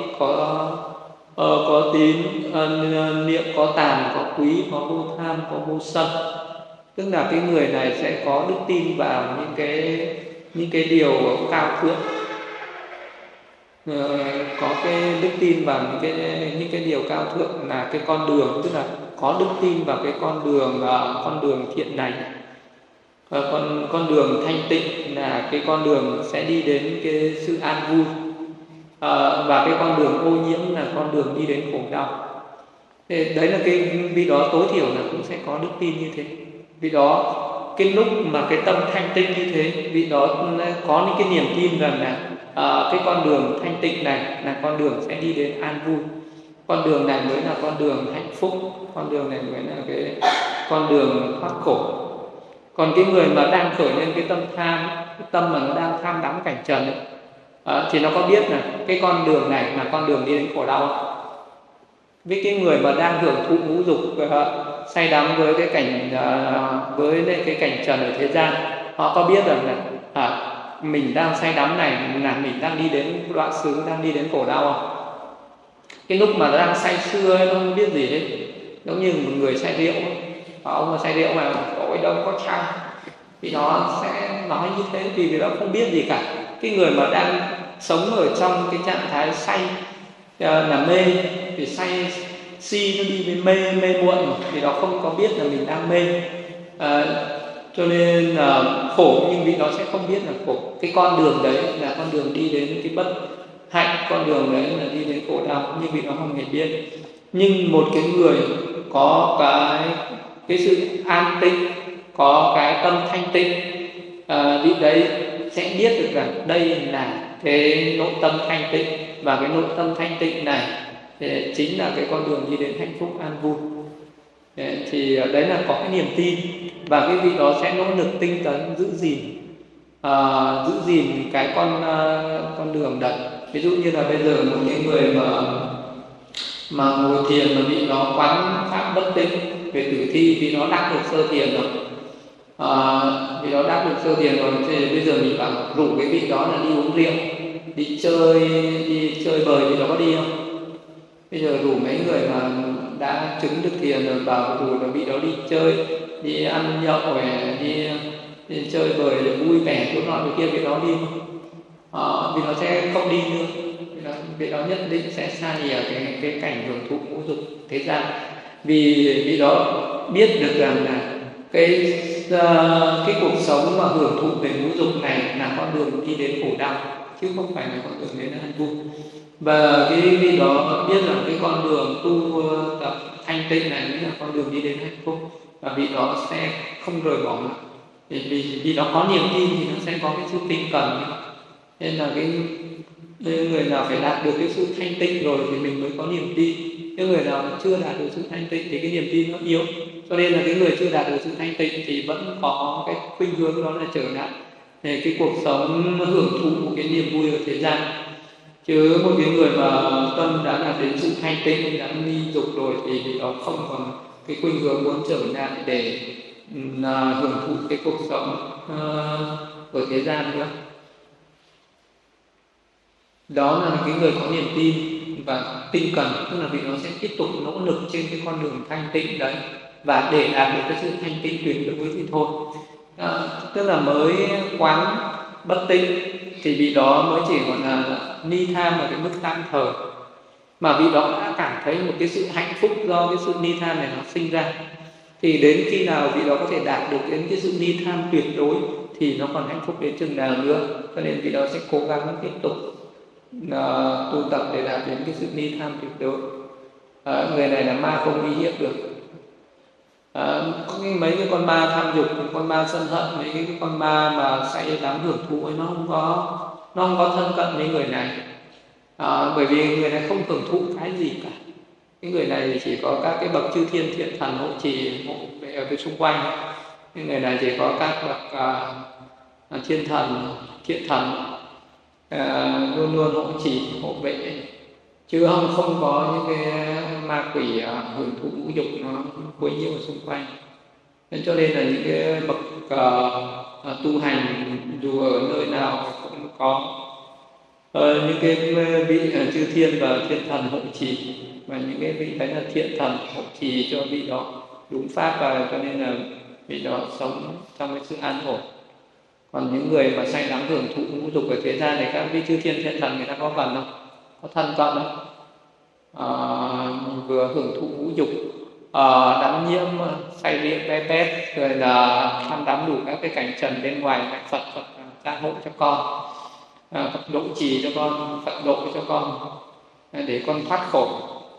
có tín, niệm, có tàm, có quý, có vô tham, có vô sân. Tức là cái người này sẽ có đức tin vào những cái điều cao thượng, có cái đức tin vào những cái điều cao thượng là cái con đường, tức là có đức tin vào cái con đường thiện lành. Con đường thanh tịnh là cái con đường sẽ đi đến cái sự an vui, và cái con đường ô nhiễm là con đường đi đến khổ đau. Thế đấy là cái vị đó tối thiểu là cũng sẽ có đức tin như thế. Vị đó cái lúc mà cái tâm thanh tịnh như thế, vị đó có những cái niềm tin rằng là cái con đường thanh tịnh này là con đường sẽ đi đến an vui, con đường này mới là con đường hạnh phúc, con đường này mới là cái con đường thoát khổ. Còn cái người mà đang khởi lên cái tâm tham, cái tâm mà nó đang tham đắm cảnh trần ấy, thì nó có biết là cái con đường này là con đường đi đến khổ đau không? Với cái người mà đang hưởng thụ ngũ dục, say đắm với cái cảnh cái cảnh trần ở thế gian, họ có biết rằng là mình đang say đắm này là mình đang đi đến đoạn xứ, đang đi đến khổ đau không? Cái lúc mà đang say sưa ấy, nó không biết gì hết, giống như một người say rượu, ông mà say rượu mà ôi đâu có chăng, thì nó sẽ nói như thế vì nó không biết gì cả. Cái người mà đang sống ở trong cái trạng thái say là mê, thì say si nó đi với mê muội, thì nó không có biết là mình đang mê, cho nên khổ, nhưng vì nó sẽ không biết là khổ. Cái con đường đấy là con đường đi đến cái bất hạnh, con đường đấy là đi đến khổ đau, nhưng vì nó không hề biết. Nhưng một cái người có cái sự an tịnh, có cái tâm thanh tịnh, vị đấy sẽ biết được rằng đây là cái nội tâm thanh tịnh, và cái nội tâm thanh tịnh này chính là cái con đường đi đến hạnh phúc an vui. Thì đấy là có cái niềm tin, và cái vị đó sẽ nỗ lực tinh tấn giữ gìn cái con đường đấy. Ví dụ như là bây giờ một cái người mà ngồi thiền mà vị đó quán pháp bất tịnh về tử thi, vì nó đắc được sơ thiền rồi, vì nó đắc được sơ thiền rồi, thì bây giờ mình bảo rủ cái vị đó là đi đi chơi bời thì nó có đi không? Bây giờ rủ mấy người mà đã chứng được thiền rồi bảo rủ là bị đó đi chơi, đi ăn nhậu rồi đi chơi bời để vui vẻ chỗ nọ chỗ kia, bị đó đi không? Vì nó sẽ không đi nữa, vì đó nhất định sẽ xa lìa cái cảnh hưởng thụ ngũ dục thế gian. Vì đó biết được rằng là cái cuộc sống mà hưởng thụ về ngũ dục này là con đường đi đến khổ đau, chứ không phải là con đường đến an vui. Và cái vì đó biết rằng cái con đường tu tập thanh tịnh này mới là con đường đi đến hạnh phúc, và vì đó sẽ không rời bỏ nữa. Vì đó có niềm tin thì nó sẽ có cái sự tin cần. Nên là cái người nào phải đạt được cái sự thanh tịnh rồi thì mình mới có niềm tin. Những người nào chưa đạt được sự thanh tịnh thì cái niềm tin nó yếu. Cho nên là cái người chưa đạt được sự thanh tịnh thì vẫn có cái khuynh hướng đó là trở lại để cái cuộc sống hưởng thụ một cái niềm vui ở thế gian. Chứ một cái người mà tâm đã đạt đến sự thanh tịnh, đã ly dục rồi thì đó không còn cái khuynh hướng muốn trở lại để hưởng thụ cái cuộc sống ở thế gian nữa. Đó là cái người có niềm tin và tinh cần, tức là vì nó sẽ tiếp tục nỗ lực trên cái con đường thanh tịnh đấy, và để đạt được cái sự thanh tịnh tuyệt đối thì thôi. Tức là mới quán bất tịnh thì vị đó mới chỉ gọi là ni tham ở cái mức tạm thời, mà vị đó đã cảm thấy một cái sự hạnh phúc do cái sự ni tham này nó sinh ra. Thì đến khi nào vị đó có thể đạt được đến cái sự ni tham tuyệt đối thì nó còn hạnh phúc đến chừng nào nữa. Cho nên vị đó sẽ cố gắng tiếp tục tu tập để đạt đến cái sự ni tham tuyệt đối. Người này là ma không uy hiếp được. Mấy cái con ma tham dục, con ma sân hận, mấy cái con ma mà say đắm hưởng thụ ấy, nó không có thân cận với người này. Bởi vì người này không hưởng thụ cái gì cả. Cái người này chỉ có các cái bậc chư thiên thiện thần hộ trì hộ vệ ở cái xung quanh. Cái người này chỉ có các bậc thiên thần thiện thần luôn luôn hộ trì hộ vệ, chứ không có những cái ma quỷ hưởng thụ ngũ dục nó quấy nhiễu ở xung quanh. Nên cho nên là những cái bậc tu hành dù ở nơi nào cũng có những cái vị chư thiên và thiên thần hộ trì, và những cái vị đấy là thiện thần hộ trì cho vị đó đúng pháp, và cho nên là vị đó sống trong cái sự an ổn. Còn những người mà say đắm hưởng thụ ngũ dục ở thế gian thì các vị chư thiên thiện thần người ta có gần không? Có thân cận không? Vừa hưởng thụ ngũ dục, đắm nhiễm say rượu be bét, rồi là tham đắm đủ các cái cảnh trần bên ngoài. Phật gia hộ cho con, Phật độ trì cho con, Phật độ cho con để con thoát khổ.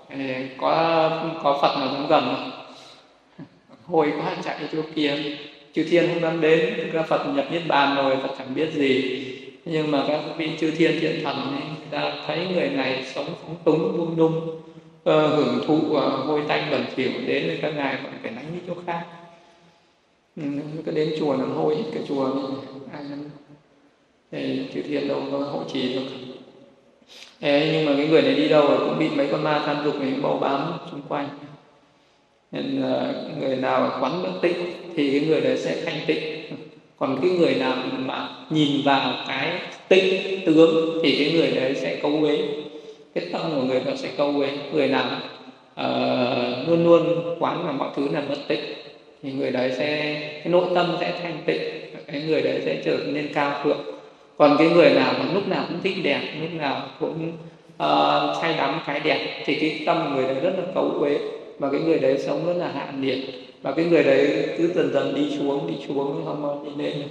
Có Phật nào dám gần không? Hồi quá chạy chỗ kia, chư thiên không dám đến. Các Phật nhập niết bàn rồi, Phật chẳng biết gì. Nhưng mà các vị chư thiên thiện thần ấy, người ta thấy người này sống phóng túng buông đung, hưởng thụ hôi tanh bẩn thỉu, đến với các ngài còn phải đánh đi chỗ khác. Cứ đến chùa làm hôi cái chùa ai thì chư thiên đâu có hộ trì được. Nhưng mà cái người này đi đâu rồi cũng bị mấy con ma tham dục này bao bám xung quanh. Nên người nào quán bất tịnh thì cái người đấy sẽ thanh tịnh. Còn cái người nào mà nhìn vào cái tịnh tướng thì cái người đấy sẽ câu uế. Cái tâm của người đó sẽ câu uế. Người nào luôn luôn quán là mọi thứ là bất tịnh thì người đấy sẽ, cái nội tâm sẽ thanh tịnh, cái người đấy sẽ trở nên cao thượng. Còn cái người nào mà lúc nào cũng thích đẹp, lúc nào cũng say đắm cái đẹp thì cái tâm người đấy rất là cấu uế, và cái người đấy sống rất là hạ nhiệt, và cái người đấy cứ dần dần đi xuống không đi lên.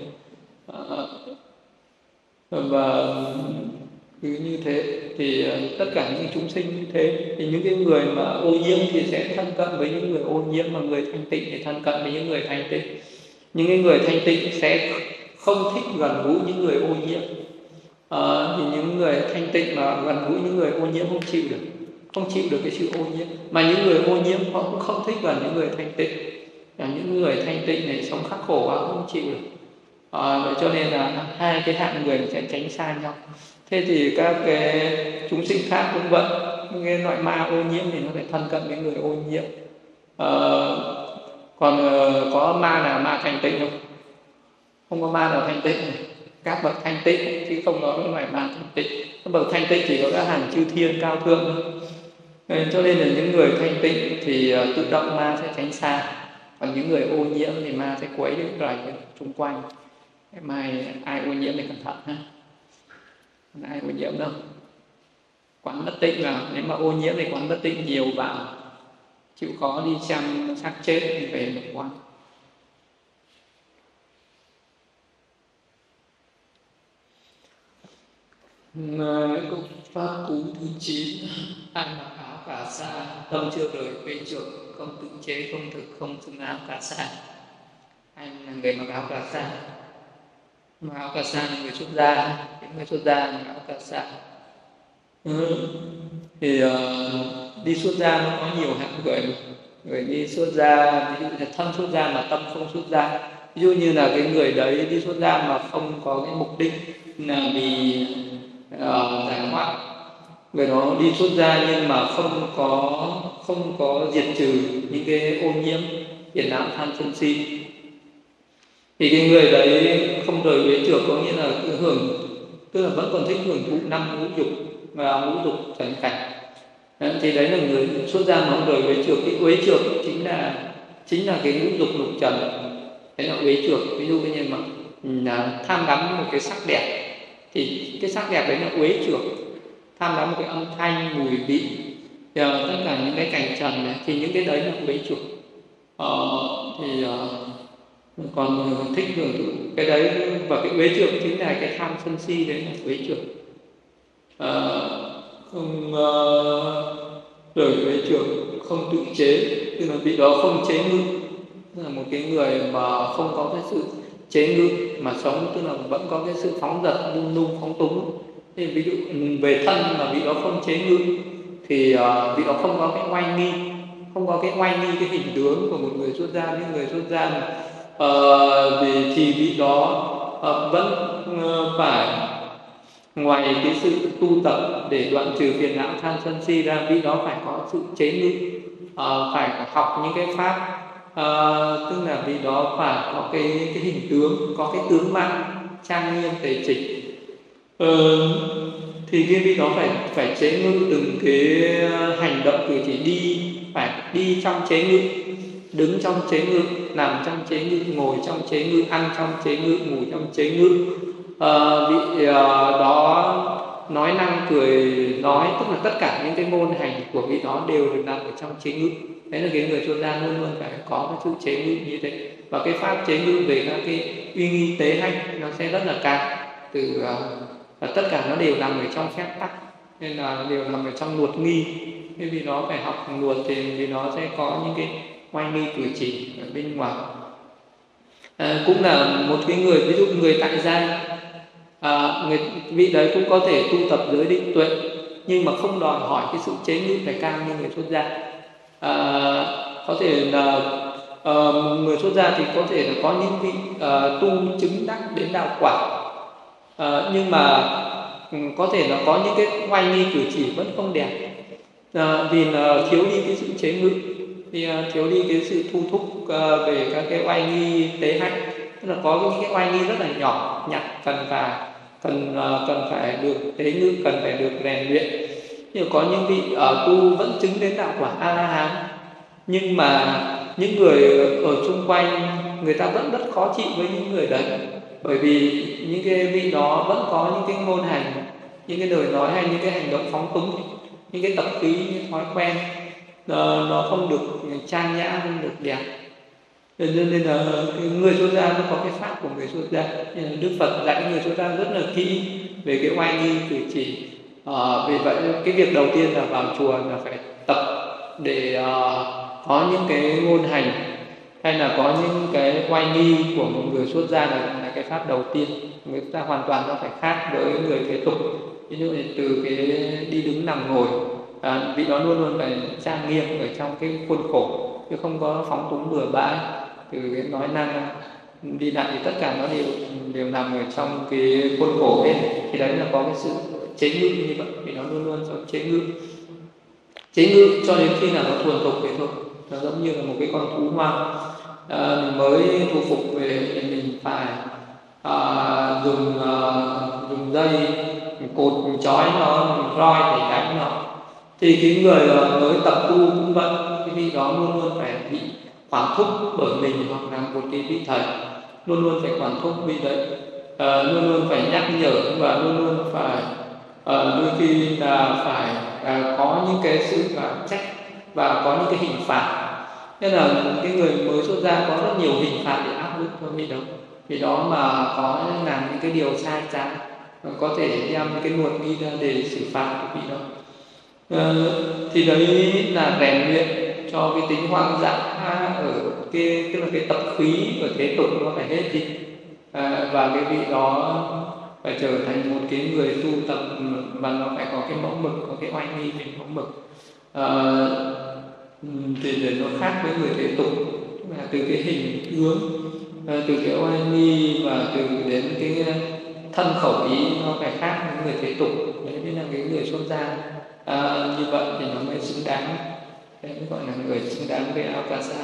Và cứ như thế thì tất cả những chúng sinh như thế, thì những cái người mà ô nhiễm thì sẽ thân cận với những người ô nhiễm, mà người thanh tịnh thì thân cận với những người thanh tịnh. Những cái người thanh tịnh sẽ không thích gần gũi những người ô nhiễm. Thì những người thanh tịnh mà gần gũi những người ô nhiễm không chịu được cái sự ô nhiễm. Mà những người ô nhiễm họ cũng không thích gần những người thanh tịnh. Những người thanh tịnh này sống khắc khổ quá không chịu được. Cho nên là hai cái hạng người sẽ tránh xa nhau. Thế thì các cái chúng sinh khác cũng vậy. Những cái loại ma ô nhiễm thì nó phải thân cận với người ô nhiễm. Còn có ma nào ma thanh tịnh không? Không có ma nào thanh tịnh. Các bậc thanh tịnh chứ không có loại ma thanh tịnh. bậc thanh tịnh chỉ có các hàng chư thiên cao thượng thôi. Cho nên là những người thanh tịnh thì tự động ma sẽ tránh xa, còn những người ô nhiễm thì ma sẽ quấy đến loài xung quanh. Mai ai ô nhiễm thì cẩn thận ha, còn ai ô nhiễm đâu. Quán bất tịnh vào, nếu mà ô nhiễm thì quán bất tịnh nhiều vào, chịu khó đi chăm xác chết thì về một quán. Câu pháp cú thứ 9: ai mặc áo cà sa, tâm chưa rời quê chuộc, không tự chế, không thực, không xưng áo cà sa. Ai là người mặc áo cà sa? Mặc áo cà sa là người xuất gia, những người xuất gia mặc áo cà sa. Thì đi xuất gia nó có nhiều hạng người. Người đi xuất gia, ví dụ là thân xuất gia mà tâm không xuất gia. Ví dụ như là cái người đấy đi xuất gia mà không có cái mục đích là vì giải thoát, người đó đi xuất gia nhưng mà không có diệt trừ những cái ô nhiễm phiền não tham sân si, thì cái người đấy không rời uế trượt, có nghĩa là tức là vẫn còn thích hưởng thụ năm ngũ dục và ngũ dục trần cảnh. Thì đấy là người xuất gia mà không rời uế trượt. Cái uế trượt chính là cái ngũ dục lục trần, đấy là uế trượt. Ví dụ như mà tham đắm một cái sắc đẹp thì cái sắc đẹp đấy là uế trượt. Tham đắm một cái âm thanh, mùi vị, tất cả những cái cảnh trần này, thì những cái đấy là uế trượt. Còn thích hưởng thụ cái đấy, và cái uế trượt chính là cái tham sân si, đấy là uế trượt. Không rời uế trượt, không tự chế, tức là vị đó không chế ngự, tức là một cái người mà không có cái sự chế ngự mà sống, tức là vẫn có cái sự phóng dật, nung nung phóng túng. Thì ví dụ về thân mà vị đó không chế ngự thì vị đó không có cái oai nghi, cái hình tướng của một người xuất gia. Những người xuất gia thì vị đó vẫn phải, ngoài cái sự tu tập để đoạn trừ phiền não tham sân si ra, vị đó phải có sự chế ngự, phải học những cái pháp, tức là vị đó phải có cái hình tướng, có cái tướng mạo trang nghiêm tề chỉnh. Thì cái vị đó phải chế ngự từng cái hành động cử chỉ, phải đi trong chế ngự, đứng trong chế ngự, nằm trong chế ngự, ngồi trong chế ngự, ăn trong chế ngự, ngủ trong chế ngự. Vị đó nói năng cười nói, tức là tất cả những cái ngôn hành của vị đó đều được nằm ở trong chế ngự. Đấy là cái người xuất gia luôn luôn phải có cái sự chế ngự như thế. Và cái pháp chế ngự về các cái uy nghi tế hạnh nó sẽ rất là cao, và tất cả nó đều nằm ở trong phép tắc, nên là đều nằm ở trong luật nghi. Thế vì nó phải học luật thì vì nó sẽ có những cái oai nghi cử chỉ ở bên ngoài. Cũng là một cái người, ví dụ người tại gia, vị đấy cũng có thể tu tập giới định tuệ, nhưng mà không đòi hỏi cái sự chế ngự phải cao như người xuất gia. Có thể là người xuất gia thì có thể là có những vị tu chứng đắc đến đạo quả, nhưng mà có thể là có những cái oai nghi cử chỉ vẫn không đẹp, vì là thiếu đi cái sự chế ngự, thì thiếu đi cái sự thu thúc về các cái oai nghi tế hạnh, tức là có những cái oai nghi rất là nhỏ nhặt, cần phải được tế ngự, cần phải được rèn luyện. Nhưng có những vị tu vẫn chứng đến đạo quả A La Hán, nhưng mà những người ở xung quanh người ta vẫn rất khó chịu với những người đấy, bởi vì những cái vị đó vẫn có những cái ngôn hành, những cái lời nói hay những cái hành động phóng túng, những cái tập khí, những thói quen nó không được trang nhã, không được đẹp. Nên là người xuất gia nó có cái pháp của người xuất gia. Đức Phật dạy người xuất gia rất là kỹ về cái oai nghi cử chỉ. Vì vậy cái việc đầu tiên là vào chùa là phải tập để có những cái ngôn hành hay là có những cái oai nghi của một người xuất gia là cái pháp đầu tiên. Người ta hoàn toàn nó phải khác với người thế tục. Ví dụ như từ cái đi đứng nằm ngồi, vị đó luôn luôn phải trang nghiêm ở trong cái khuôn khổ, chứ không có phóng túng bừa bãi. Từ cái nói năng đi lại thì tất cả nó đều nằm ở trong cái khuôn khổ hết. Thì đấy là có cái sự chế ngự như vậy, vì nó luôn luôn trong chế ngự cho đến khi nào nó thuần thục vậy thôi. Nó giống như là một cái con thú hoang, mình mới thu phục về thì mình phải dùng dây cột trói nó, roi để đánh nó. Thì cái người mới tập tu cũng vậy, cái vị đó luôn luôn phải bị quản thúc bởi mình hoặc là một cái vị thầy luôn luôn phải quản thúc vị đấy, luôn luôn phải nhắc nhở và luôn luôn phải đôi khi là phải có những cái sự trách và có những cái hình phạt. Nên là cái người mới xuất gia có rất nhiều hình phạt để áp dụng cho vị đó. Vì đó mà có làm những cái điều sai trái, có thể đem cái luật đi ra để xử phạt cái vị đó. Thì đấy là rèn luyện cho cái tính hoang dã ở cái, tức là cái tập khí ở thế tục nó phải hết đi, và cái vị đó phải trở thành một cái người tu tập và nó phải có cái mẫu mực, có cái oai nghi về mẫu mực, thì để nó khác với người thế tục, là từ cái hình tướng, từ cái oai nghi và từ đến cái thân khẩu ý nó phải khác với người thế tục. Đấy mới là cái người xuất gia như vậy thì nó mới xứng đáng, đấy mới gọi là người xứng đáng với Akasa.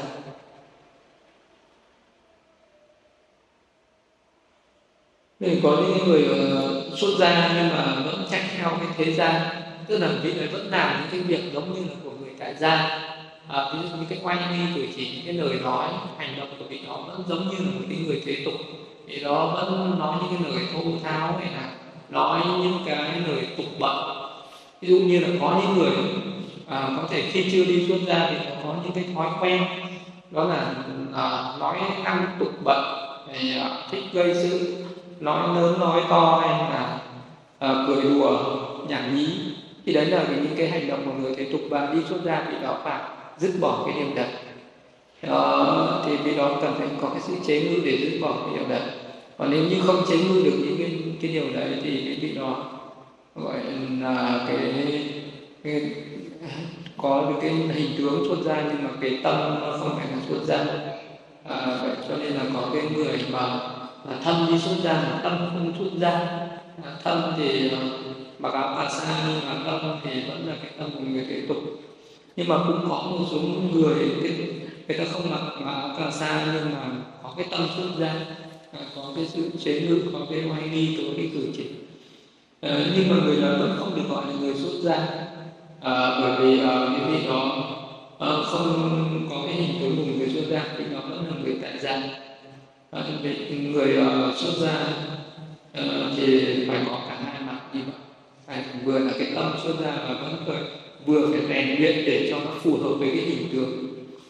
Thì có những người xuất gia nhưng mà vẫn chạy theo cái thế gian, tức là vị ấy vẫn làm những cái việc giống như là của người tại gia, ví dụ như cái oai nghi cử chỉ, những cái lời nói hành động của vị đó vẫn giống như là một cái người thế tục. Thì đó vẫn nói những cái lời thô tháo hay là nói những cái lời tục bậy. Ví dụ như là có những người có thể khi chưa đi xuất gia thì có những cái thói quen, đó là nói năng tục bậy, thích gây sự, nói lớn nói to hay là cười đùa nhảm nhí. Thì đấy là những cái hành động của người thế tục, và đi xuất gia thì đó phải dứt bỏ cái điều đấy. Thì vì đó cần phải có cái sự chế ngự để dứt bỏ cái điều đấy. Còn nếu như không chế ngự được những cái điều đấy thì cái vị đó gọi là cái có được cái hình tướng xuất gia nhưng mà cái tâm nó không phải là xuất gia. Vậy cho nên là có cái người mà thân đi xuất gia mà tâm không xuất gia. Thân thì mặc áo cà sa nhưng mà tâm thì vẫn là cái tâm của người thế tục. Nhưng mà cũng có một số người người ta không mặc áo cà sa nhưng mà có cái tâm xuất gia, có cái sự chế ngự, có cái oai nghi, có cái cử chỉ. Nhưng mà người đó vẫn không được gọi là người xuất gia, bởi vì cái vị đó không có cái hình tướng của người xuất gia, thì nó vẫn là người tại gia. Người xuất gia thì phải có cả hai mặt như vậy, phải vừa là cái tâm xuất gia và vẫn phải vừa phải rèn luyện để cho nó phù hợp với cái hình tướng,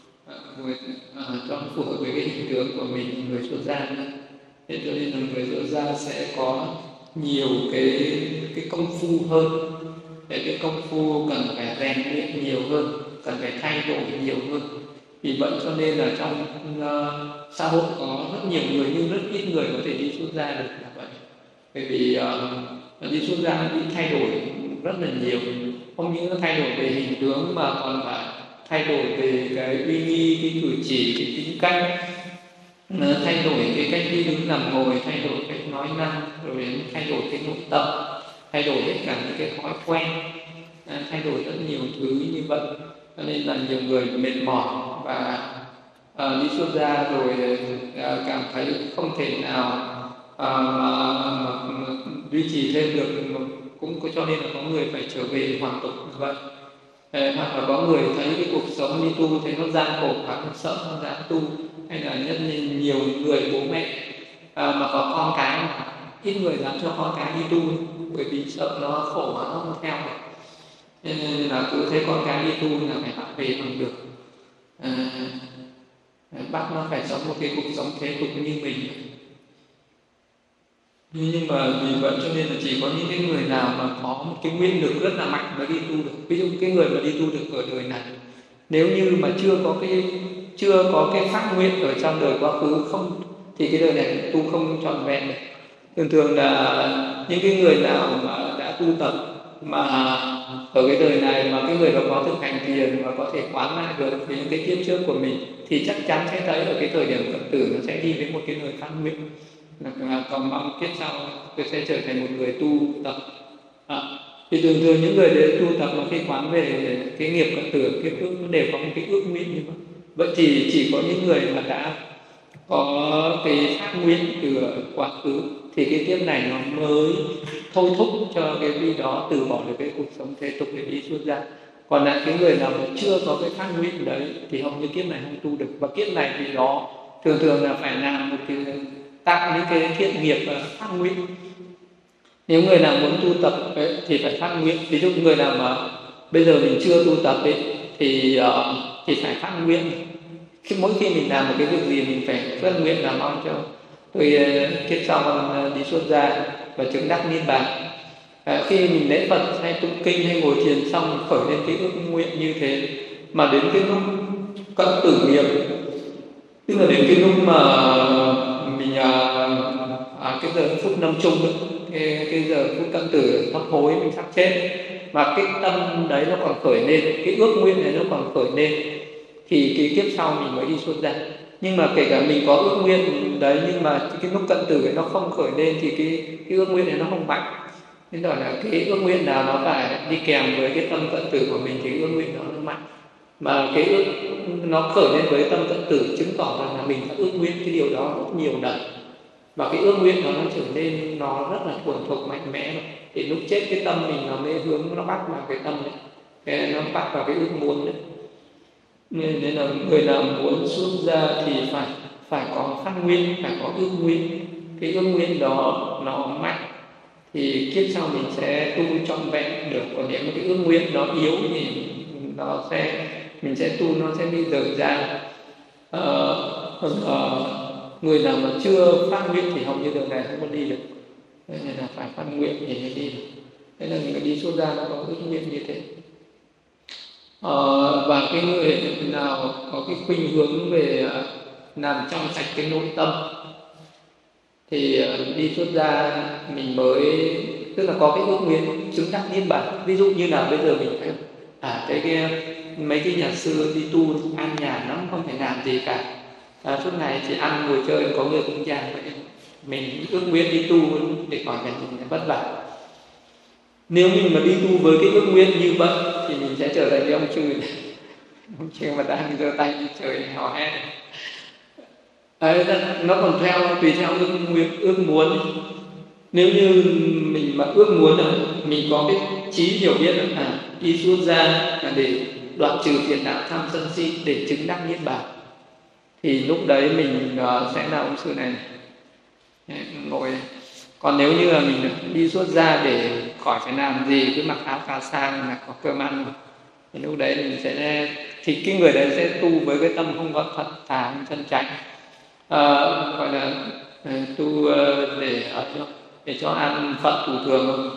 cho nó phù hợp với cái hình tướng của mình, người xuất gia nữa. Thế cho nên là người xuất gia sẽ có nhiều cái công phu hơn, để cái công phu cần phải rèn luyện nhiều hơn, cần phải thay đổi nhiều hơn. Vì vậy cho nên là trong xã hội có rất nhiều người nhưng rất ít người có thể đi xuất gia được là vậy. Bởi vì đi xuất gia bị thay đổi rất là nhiều, không những thay đổi về hình tướng mà còn phải thay đổi về cái uy nghi, cái cử chỉ, cái tính cách, thay đổi cái cách đi đứng nằm ngồi, thay đổi cách nói năng, rồi thay đổi cái nội tâm, thay đổi hết cả những cái thói quen, thay đổi rất nhiều thứ như vậy. Cho nên là nhiều người mệt mỏi và đi xuất gia rồi cảm thấy không thể nào mà duy trì thêm được, cũng có, cho nên là có người phải trở về hoàn tục như vậy. Hoặc là có người thấy cái cuộc sống đi tu thấy nó gian khổ quá, nó sợ không dám tu, hay là nhất nhiều người bố mẹ mà có con cái mà ít người dám cho con cái đi tu, bởi vì sợ nó khổ mà nó không theo được. Nên là cứ thấy con cái đi tu là phải bắt về bằng được, bắt nó phải sống một cái cuộc sống thế tục như mình. Nhưng mà vì vậy cho nên là chỉ có những cái người nào mà có một cái nguyên lực rất là mạnh mới đi tu được. Ví dụ cái người mà đi tu được ở đời này, nếu như mà chưa có cái phát nguyện ở trong đời quá khứ không, thì cái đời này tu không trọn vẹn được. Thường thường là những cái người nào mà đã tu tập mà ở cái đời này mà cái người đó có thực hành thiền và có thể quán lại được với những cái kiếp trước của mình, thì chắc chắn sẽ thấy ở cái thời điểm cận tử nó sẽ đi với một cái lời phát nguyện là cầu mong kiếp sau tôi sẽ trở thành một người tu tập. Thì thường thường những người đến tu tập mà khi quán về cái nghiệp cận tử, kiếp trước nó đều có một cái ước nguyện như vậy. Vậy thì chỉ có những người mà đã có cái phát nguyện từ quá khứ thì cái kiếp này nó mới thôi thúc cho cái vị đó từ bỏ được cái cuộc sống thế tục để đi xuất gia. Còn lại cái người nào mà chưa có cái phát nguyện đấy thì hầu như kiếp này không tu được. Và kiếp này vì đó thường thường là phải làm một cái tạo những cái thiện nghiệp phát nguyện. Nếu người nào muốn tu tập ấy, thì phải phát nguyện. Ví dụ người nào mà bây giờ mình chưa tu tập ấy, thì phải phát nguyện. Mỗi khi mình làm một cái việc gì mình phải phát nguyện là mong cho tôi kiếp sau đi xuất gia và chứng đắc niết bàn. Khi mình lễ Phật hay tụng kinh hay ngồi thiền xong khởi lên cái ước nguyện như thế, mà đến cái lúc cận tử nghiệp, tức là đến cái lúc mà mình cái giờ phút lâm chung ấy, cái giờ phút cận tử hấp hối mình sắp chết, mà cái tâm đấy nó còn khởi lên, cái ước nguyện này nó còn khởi lên, thì cái kiếp sau mình mới đi xuất gia. Nhưng mà kể cả mình có ước nguyện đấy, nhưng mà cái lúc cận tử ấy nó không khởi lên thì cái ước nguyện này nó không mạnh. Nên là cái ước nguyện nào nó phải đi kèm với cái tâm cận tử của mình thì ước nguyện nó mạnh. Mà cái ước nó khởi lên với tâm cận tử chứng tỏ rằng là mình đã ước nguyện cái điều đó rất nhiều lần, và cái ước nguyện nó trở nên nó rất là thuần thục mạnh mẽ. Thì lúc chết cái tâm mình nó mới hướng, nó bắt vào cái tâm đấy, nó bắt vào cái ước muốn đấy. Nên là người nào muốn xuất gia thì phải có phát nguyện, phải có ước nguyện. Cái ước nguyện đó nó mạnh thì kiếp sau mình sẽ tu trọn vẹn được. Còn nếu mà cái ước nguyện nó yếu thì mình sẽ tu nó sẽ bị dở dang. Người nào mà chưa phát nguyện thì hầu như đường này không có đi được. Nên là phải phát nguyện thì mới đi được. Thế là người đi xuất gia nó có ước nguyện như thế. Và cái người nào có cái khuynh hướng về làm trong sạch cái nội tâm thì đi xuất gia mình mới, tức là có cái ước nguyện chứng đắc niết bàn. Ví dụ như là bây giờ mình thấy mấy cái nhà sư đi tu an nhàn lắm, không phải làm gì cả, suốt ngày chỉ ăn ngồi chơi, có người cũng già vậy. Mình ước nguyện đi tu để khỏi phải vất vả. Nếu mình mà đi tu với cái ước nguyện như vậy thì mình sẽ trở thành cái ông chư mà đang giơ tay đi trời hò hét. Nó còn tùy theo ước muốn. Nếu như mình mà ước muốn là mình có cái trí hiểu biết là đi xuất gia là để đoạn trừ phiền não tham sân si, để chứng đắc niết bàn, thì lúc đấy mình sẽ là ông sư này ngồi. Còn nếu như là mình đi xuất gia để khỏi phải làm gì, cứ mặc áo cà sa là có cơm ăn, thì lúc đấy thì cái người đấy sẽ tu với cái tâm không có thật thà, không chân chánh, gọi là tu để cho ăn phận thủ thường.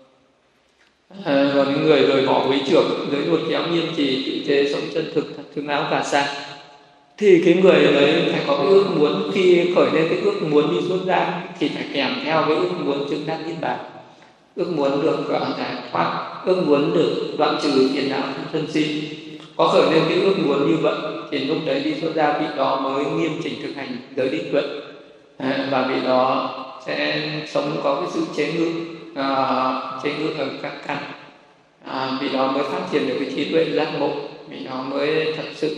Còn những người rời bỏ quý trưởng, giới luật khéo nghiêm trì, tự chế sống chân thực, thương áo cà sa, thì cái người đấy phải có cái ước muốn. Khi khởi lên cái ước muốn đi xuất gia thì phải kèm theo cái ước muốn chứng đắc niết bàn, ước muốn được giải thoát, ước muốn được đoạn trừ phiền não thân si. Có khởi lên cái ước muốn như vậy thì lúc đấy đi xuất gia vị đó mới nghiêm chỉnh thực hành giới định tuệ, và vị đó sẽ sống có cái sự chế ngự ở các căn. Vị đó mới phát triển được cái trí tuệ giác ngộ, vị đó mới thật sự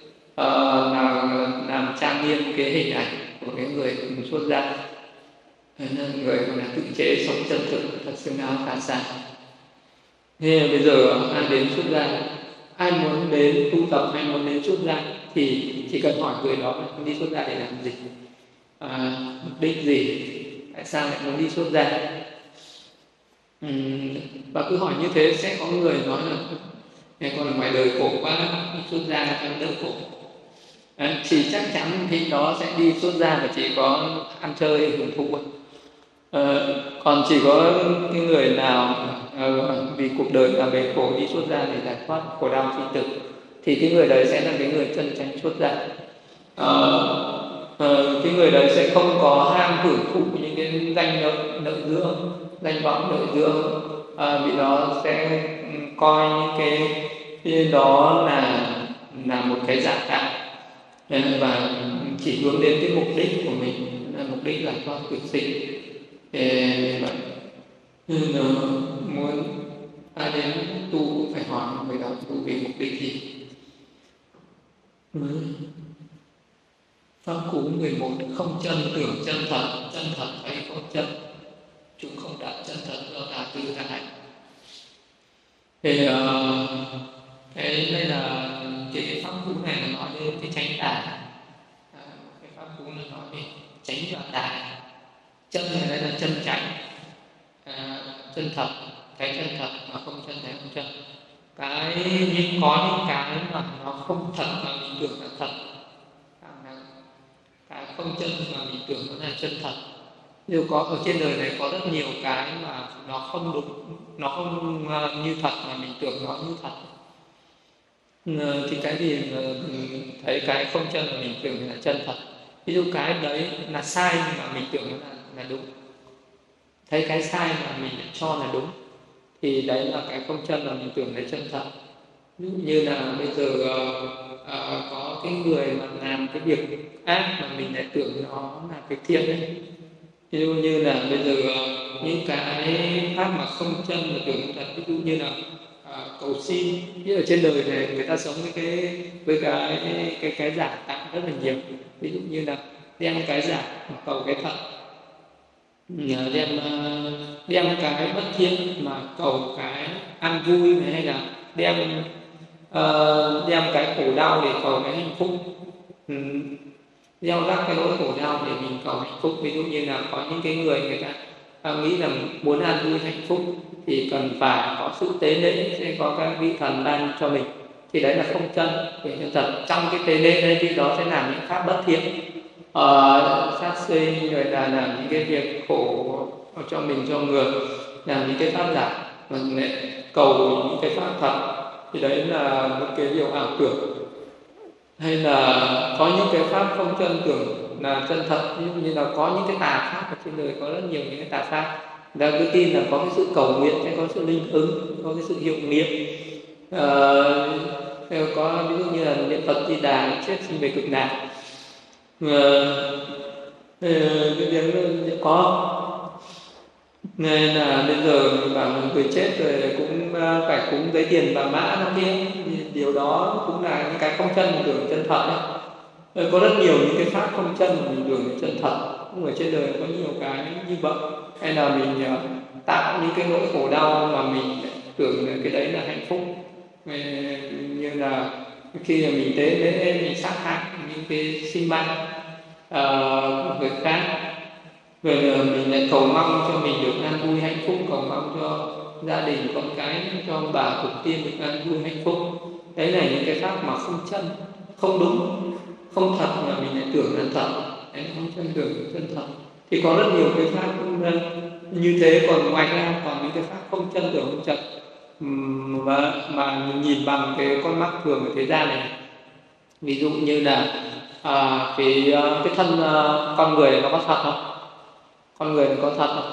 làm trang nghiêm cái hình ảnh của cái người xuất gia. Nên người gọi là tự chế sống chân thực, thật sự áo cà sa. Thế bây giờ ai đến xuất gia, ai muốn đến tu tập hay muốn đến xuất gia thì chỉ cần hỏi người đó đi xuất gia để làm gì, mục đích gì, tại sao lại muốn đi xuất gia. Và cứ hỏi như thế sẽ có người nói là còn ngoài đời khổ quá, đi xuất gia cho đỡ khổ. Thì chắc chắn thì đó sẽ đi xuất gia và chỉ có ăn chơi hưởng thụ. Còn chỉ có cái người nào vì cuộc đời là về khổ đi xuất gia để giải thoát khổ đau tri tử, thì cái người đấy sẽ là cái người chân chánh xuất gia. Cái người đấy sẽ không có ham hưởng thụ những cái danh lợi dưỡng, danh vọng lợi dưỡng. Vì đó sẽ coi những cái đó là một cái giả tạo, và chỉ hướng đến cái mục đích của mình là mục đích giải thoát cực sinh. Nên muốn ai đến tu cũng phải hỏi người đó tu vì mục đích gì. Pháp cú 11: không chân tưởng chân thật hay không chân, chúng không đạt chân thật do tư tại. Thì cái đây là cái pháp cú này nó nói đến cái chánh tà. Cái pháp cú nó nói về chánh và tà. Chân này đây là chân chánh, chân thật, cái chân thật mà không chân này không chân. Nhưng có những cái mà nó không thật mà mình tưởng là thật, cái không chân mà mình tưởng nó là chân thật. Nếu có ở trên đời này có rất nhiều cái mà nó không đúng, nó không như thật mà mình tưởng nó như thật. Thì cái gì thấy cái không chân mà mình tưởng là chân thật. Ví dụ cái đấy là sai mà mình tưởng nó là đúng. Thấy cái sai mà mình cho là đúng, thì đấy là cái không chân mà mình tưởng là chân thật. Ví dụ như là bây giờ có cái người mà làm cái việc ác mà mình lại tưởng nó là cái thiện đấy. Ví dụ như là bây giờ những cái pháp mà không chân mà tưởng thật, ví dụ như là cầu xin. Như ở trên đời này người ta sống với cái giả tạm rất là nhiều. Ví dụ như là đem cái giả mà cầu cái thật, đem cái bất thiện mà cầu cái an vui này, hay là đem cái khổ đau để cầu cái hạnh phúc, gieo rắc cái nỗi khổ đau để mình cầu hạnh phúc. Ví dụ như là có những cái người ta nghĩ là muốn an vui hạnh phúc thì cần phải có sự tế lễ, sẽ có các vị thần ban cho mình, thì đấy là không chân. Vì chân thật trong cái tế lễ đấy thì đó sẽ làm những pháp bất thiện, sát sinh, rồi là làm những cái việc khổ cho mình, cho người, làm những cái pháp giả mà cầu những cái pháp thật, thì đấy là một cái điều ảo tưởng. Hay là có những cái pháp không chân tưởng là chân thật, ví dụ như là có những cái tà pháp ở trên đời, có rất nhiều những cái tà pháp. Người ta cứ tin là có cái sự cầu nguyện sẽ có sự linh ứng, có cái sự hiệu nghiệm. Có ví dụ như là niệm Phật Di Đà chết sinh về cực lạc. Cái việc có nên là bây giờ mình bảo mình người chết rồi cũng phải cúng giấy tiền và mã nó kia, điều đó cũng là những cái không chân mình tưởng chân thật đấy. Có rất nhiều những cái pháp không chân mà mình tưởng là chân thật. Ở trên đời có nhiều cái như vậy. Hay là mình tạo những cái nỗi khổ đau mà mình tưởng là cái đấy là hạnh phúc, như là khi mà mình tế lễ, mình sát hại những cái sinh mạng của người khác, rồi mình lại cầu mong cho mình được an vui hạnh phúc, cầu mong cho gia đình con cái, cho ông bà tổ tiên được an vui hạnh phúc. Đấy là những cái pháp mà không chân, không đúng, không thật mà mình lại tưởng là thật. Đấy, không chân tưởng chân thật. Thì có rất nhiều cái pháp như thế. Còn ngoài ra còn những cái pháp không chân tưởng không thật mà nhìn bằng cái con mắt thường ở thế gian này. Ví dụ như là cái thân con người nó có thật không? Con người có thật không?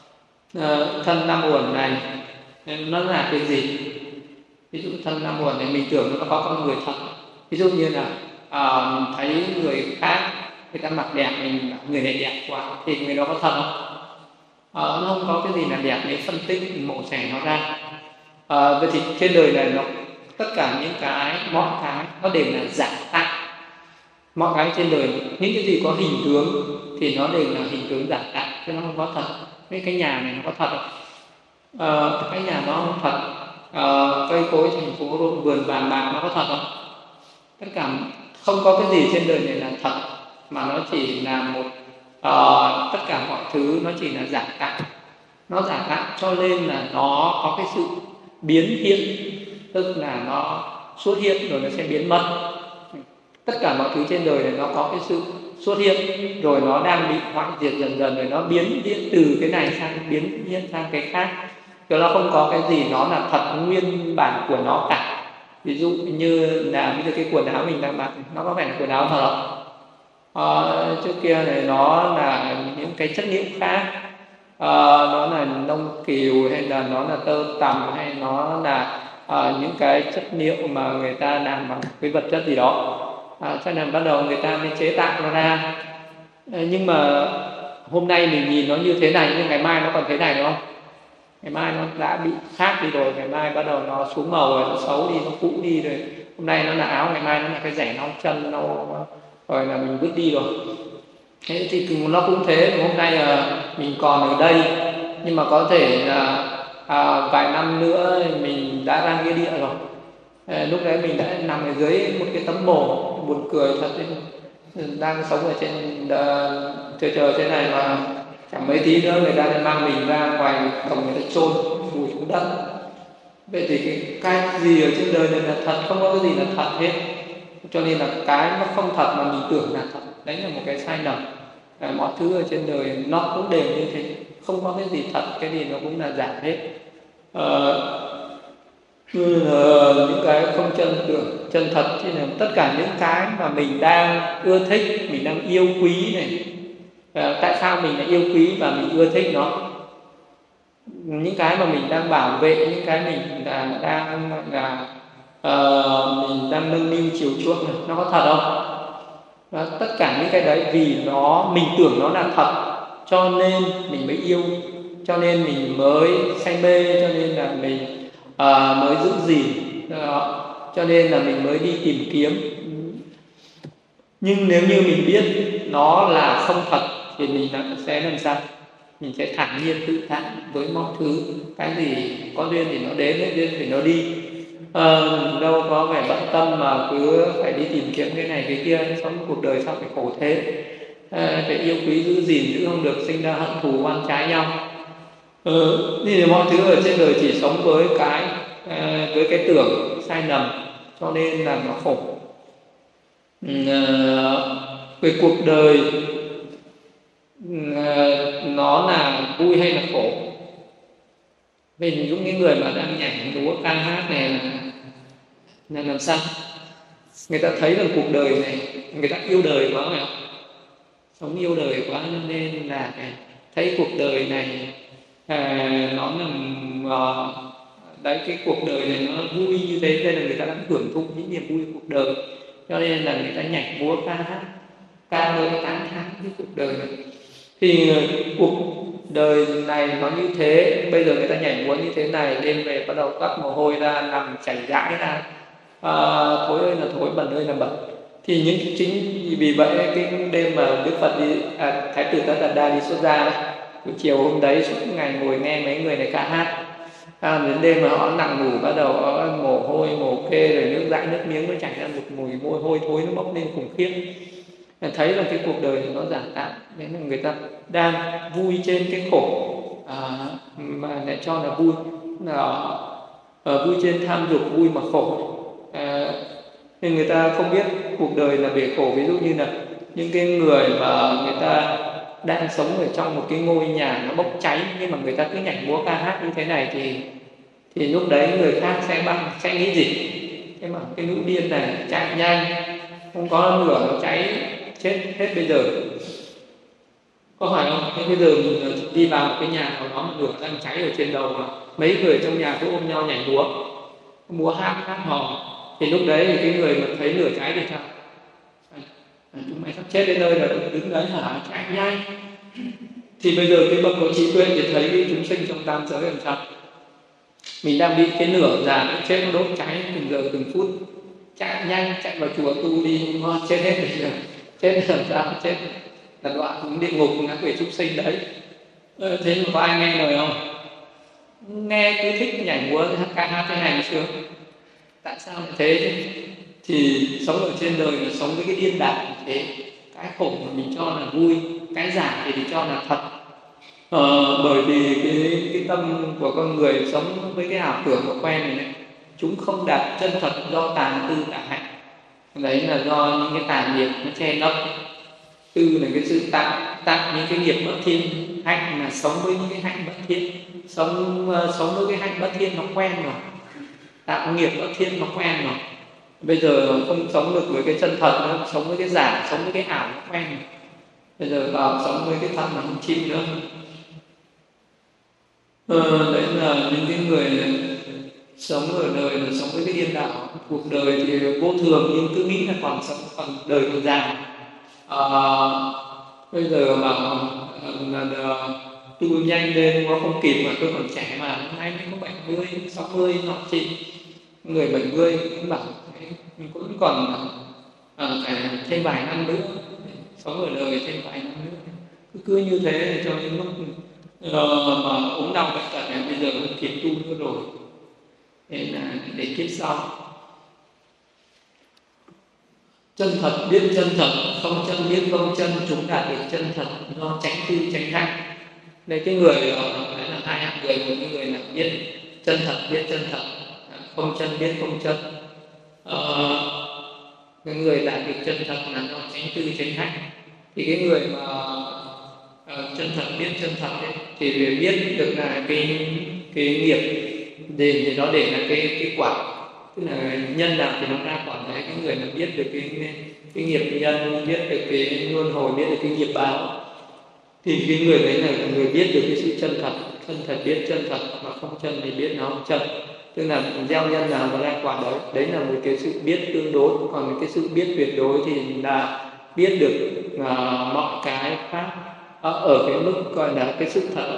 Thân năm uẩn này nó là cái gì? Ví dụ thân năm uẩn này mình tưởng nó có con người thật. Ví dụ như là thấy người khác người ta mặc đẹp, mình bảo người này đẹp quá, thì người đó có thật không? Nó không có cái gì là đẹp để phân tích mổ xẻ nó ra. Vậy thì trên đời này nó tất cả những cái, mọi cái nó đều là giả tạo. Mọi cái trên đời, những cái gì có hình tướng thì nó đều là hình tướng giả tạo, chứ nó không có thật. Cái nhà này nó có thật không? Cái nhà nó không thật. Cây cối thành phố ruộng vườn vàng bạc nó có thật không? Tất cả không có cái gì trên đời này là thật, mà nó chỉ là một tất cả mọi thứ nó chỉ là giả tạo. Nó giả tạo cho nên là nó có cái sự biến hiện, tức là nó xuất hiện rồi nó sẽ biến mất. Tất cả mọi thứ trên đời này nó có cái sự xuất hiện rồi nó đang bị hoại diệt dần dần, rồi nó biến hiện từ cái này sang biến hiện sang cái khác, chứ nó không có cái gì nó là thật nguyên bản của nó cả. Ví dụ như là bây giờ cái quần áo mình đang mặc nó có phải là quần áo thật không? Trước kia này nó là những cái chất liệu khác, nó là nông kiều hay là nó là tơ tằm hay nó là những cái chất liệu mà người ta làm bằng cái vật chất gì đó, cho nên bắt đầu người ta mới chế tạo nó ra. Nhưng mà hôm nay mình nhìn nó như thế này, nhưng ngày mai nó còn thế này đúng không? Ngày mai nó đã bị khác đi rồi, ngày mai bắt đầu nó xuống màu rồi, nó xấu đi, nó cũ đi rồi. Hôm nay nó là áo, ngày mai nó là cái rẻ nong chân, nó rồi là mình vứt đi rồi. Thế thì nó cũng thế. Hôm nay là mình còn ở đây, nhưng mà có thể là vài năm nữa mình đã ra nghĩa địa rồi. Lúc đấy mình đã nằm ở dưới một cái tấm mồ, buồn cười thật đấy. Đang sống ở trên trời trên này mà chẳng mấy tí nữa người ta lại mang mình ra ngoài đồng người ta chôn vùi xuống đất. Vậy thì cái gì ở trên đời này là thật, không có cái gì là thật hết. Cho nên là cái nó không thật mà mình tưởng là thật, đấy là một cái sai lầm. Mọi thứ ở trên đời nó cũng đều như thế, không có cái gì thật, cái gì nó cũng là giả hết. Những cái không chân thật thì là tất cả những cái mà mình đang ưa thích, mình đang yêu quý này. Tại sao mình lại yêu quý và mình ưa thích nó? Những cái mà mình đang bảo vệ, những cái mình mình đang nâng niu chiều chuộng này, nó có thật không? Tất cả những cái đấy vì mình tưởng nó là thật, cho nên mình mới yêu, cho nên mình mới say mê, cho nên là mình mới giữ gìn, cho nên là mình mới đi tìm kiếm. Nhưng nếu như mình biết nó là không thật thì mình sẽ làm sao? Mình sẽ thản nhiên tự tại với mọi thứ. Cái gì có duyên thì nó đến, hết duyên thì nó đi. Đâu có phải bận tâm mà cứ phải đi tìm kiếm cái này cái kia, sống cuộc đời sao phải khổ thế. Phải yêu quý giữ gìn, chứ không được sinh ra hận thù oan trái nhau. Thì mọi thứ ở trên đời chỉ sống với cái tưởng sai lầm, cho nên là nó khổ. Về cuộc đời nó là vui hay là khổ? Mình những cái người mà đang nhảy múa ca hát này là làm sao? Người ta thấy rằng cuộc đời này, người ta yêu đời quá phải không? Sống yêu đời quá nên là thấy cuộc đời này nó nằm đấy, cái cuộc đời này nó vui như thế nên là người ta đang hưởng thụ những niềm vui cuộc đời, cho nên là người ta nhảy múa ca hát, ca ngợi tán thán cái cuộc đời này. Thì cuộc đời này nó như thế, bây giờ người ta nhảy múa như thế này, đêm về bắt đầu toát mồ hôi ra, nằm chảy rãi ra, thối ơi là thối, bẩn ơi là bẩn. Thì chính vì vậy cái đêm mà Đức Phật đi, Thái tử Tất Đạt Đa đi xuất gia đấy, buổi chiều hôm đấy suốt ngày ngồi nghe mấy người này ca hát. Đến đêm mà họ nằm ngủ, bắt đầu mồ hôi mồ kê, rồi nước dãi nước miếng nó chảy ra một mùi môi hôi thối, nó bốc lên khủng khiếp. Thấy là cái cuộc đời nó giả tạo, nên là người ta đang vui trên cái khổ, mà lại cho là vui, vui trên tham dục, vui mà khổ. Nên người ta không biết cuộc đời là về khổ. Ví dụ như là những cái người mà người ta đang sống ở trong một cái ngôi nhà nó bốc cháy, nhưng mà người ta cứ nhảy múa ca hát như thế này thì lúc đấy người khác sẽ nghĩ gì? Thế mà cái lũ điên này chạy nhanh, không có lửa nó cháy chết hết bây giờ, có phải không? Thế bây giờ mình đi vào một cái nhà nào đó mà lửa đang cháy ở trên đầu, mà mấy người trong nhà cứ ôm nhau nhảy múa hát hò, thì lúc đấy thì cái người mà thấy lửa cháy thì sao? Chúng mày sắp chết đến nơi rồi, đứng đấy hả, chạy nhanh. Thì bây giờ cái bậc có trí tuệ thì thấy cái chúng sinh trong tam giới làm sao? Mình đang bị cái lửa già nó chết, nó đốt cháy từng giờ từng phút, chạy nhanh, chạy vào chùa tu đi, ngon, chết hết bây giờ. Chết làm sao? Chết là đoạn xuống địa ngục, ngã quỷ chúng sinh đấy. Thế mà có ai nghe lời không? Nghe cứ thích nhảy múa ca hát thế này chưa? Tại sao lại thế chứ? Thì sống ở trên đời là sống với cái điên đảo như thế. Cái khổ mà mình cho là vui, cái giả thì mình cho là thật. Bởi vì cái tâm của con người sống với cái ảo tưởng của quen này, chúng không đạt chân thật do tà tư tà hạnh. Đấy là do những cái tà nghiệp nó che lấp. Tư là cái sự tạo những cái nghiệp bất thiên. Hạnh là sống với những cái hạnh bất thiên. Sống với cái hạnh bất thiên nó quen rồi, tạo nghiệp bất thiên nó quen rồi. Bây giờ không sống được với cái chân thật nữa, sống với cái giả, sống với cái ảo nó quen rồi. Bây giờ vào sống với cái thật mà không chịu nữa. Đấy là những cái người sống ở đời là sống với cái điên đảo. Cuộc đời thì vô thường, nhưng cứ nghĩ là còn đời còn dài. Bây giờ mà tu nhanh lên nó không kịp, mà tôi còn trẻ mà, năm nay mới có 70, 60 nọ chị. Người 70 cũng bảo mình cũng còn phải thêm vài năm nữa, sống ở đời thêm vài năm nữa. Cứ như thế cho đến lúc mà ốm đau bệnh tật này bây giờ không kịp tu nữa rồi, nên là để kiếp sau. Chân thật biết chân thật, không chân biết không chân, chúng đạt được chân thật do tránh tư tránh hạnh. Đây cái người đấy là hai hạng người. Một cái người là biết chân thật biết chân thật, không chân biết không chân. Cái người đạt được chân thật là do tránh tư tránh hạnh. Thì cái người mà chân thật biết chân thật ấy, thì biết được là cái nghiệp thì nó để là cái quả, tức là nhân nào thì nó ra quả đấy. Cái người mà biết được cái nghiệp nhân, biết được cái luân hồi, biết được cái nghiệp báo, thì cái người đấy là người biết được cái sự chân thật biết chân thật, mà không chân thì biết nó không chân. Tức là gieo nhân nào nó ra quả đấy, đấy là một cái sự biết tương đối. Còn cái sự biết tuyệt đối thì là biết được mọi cái pháp ở cái mức gọi là cái sự thật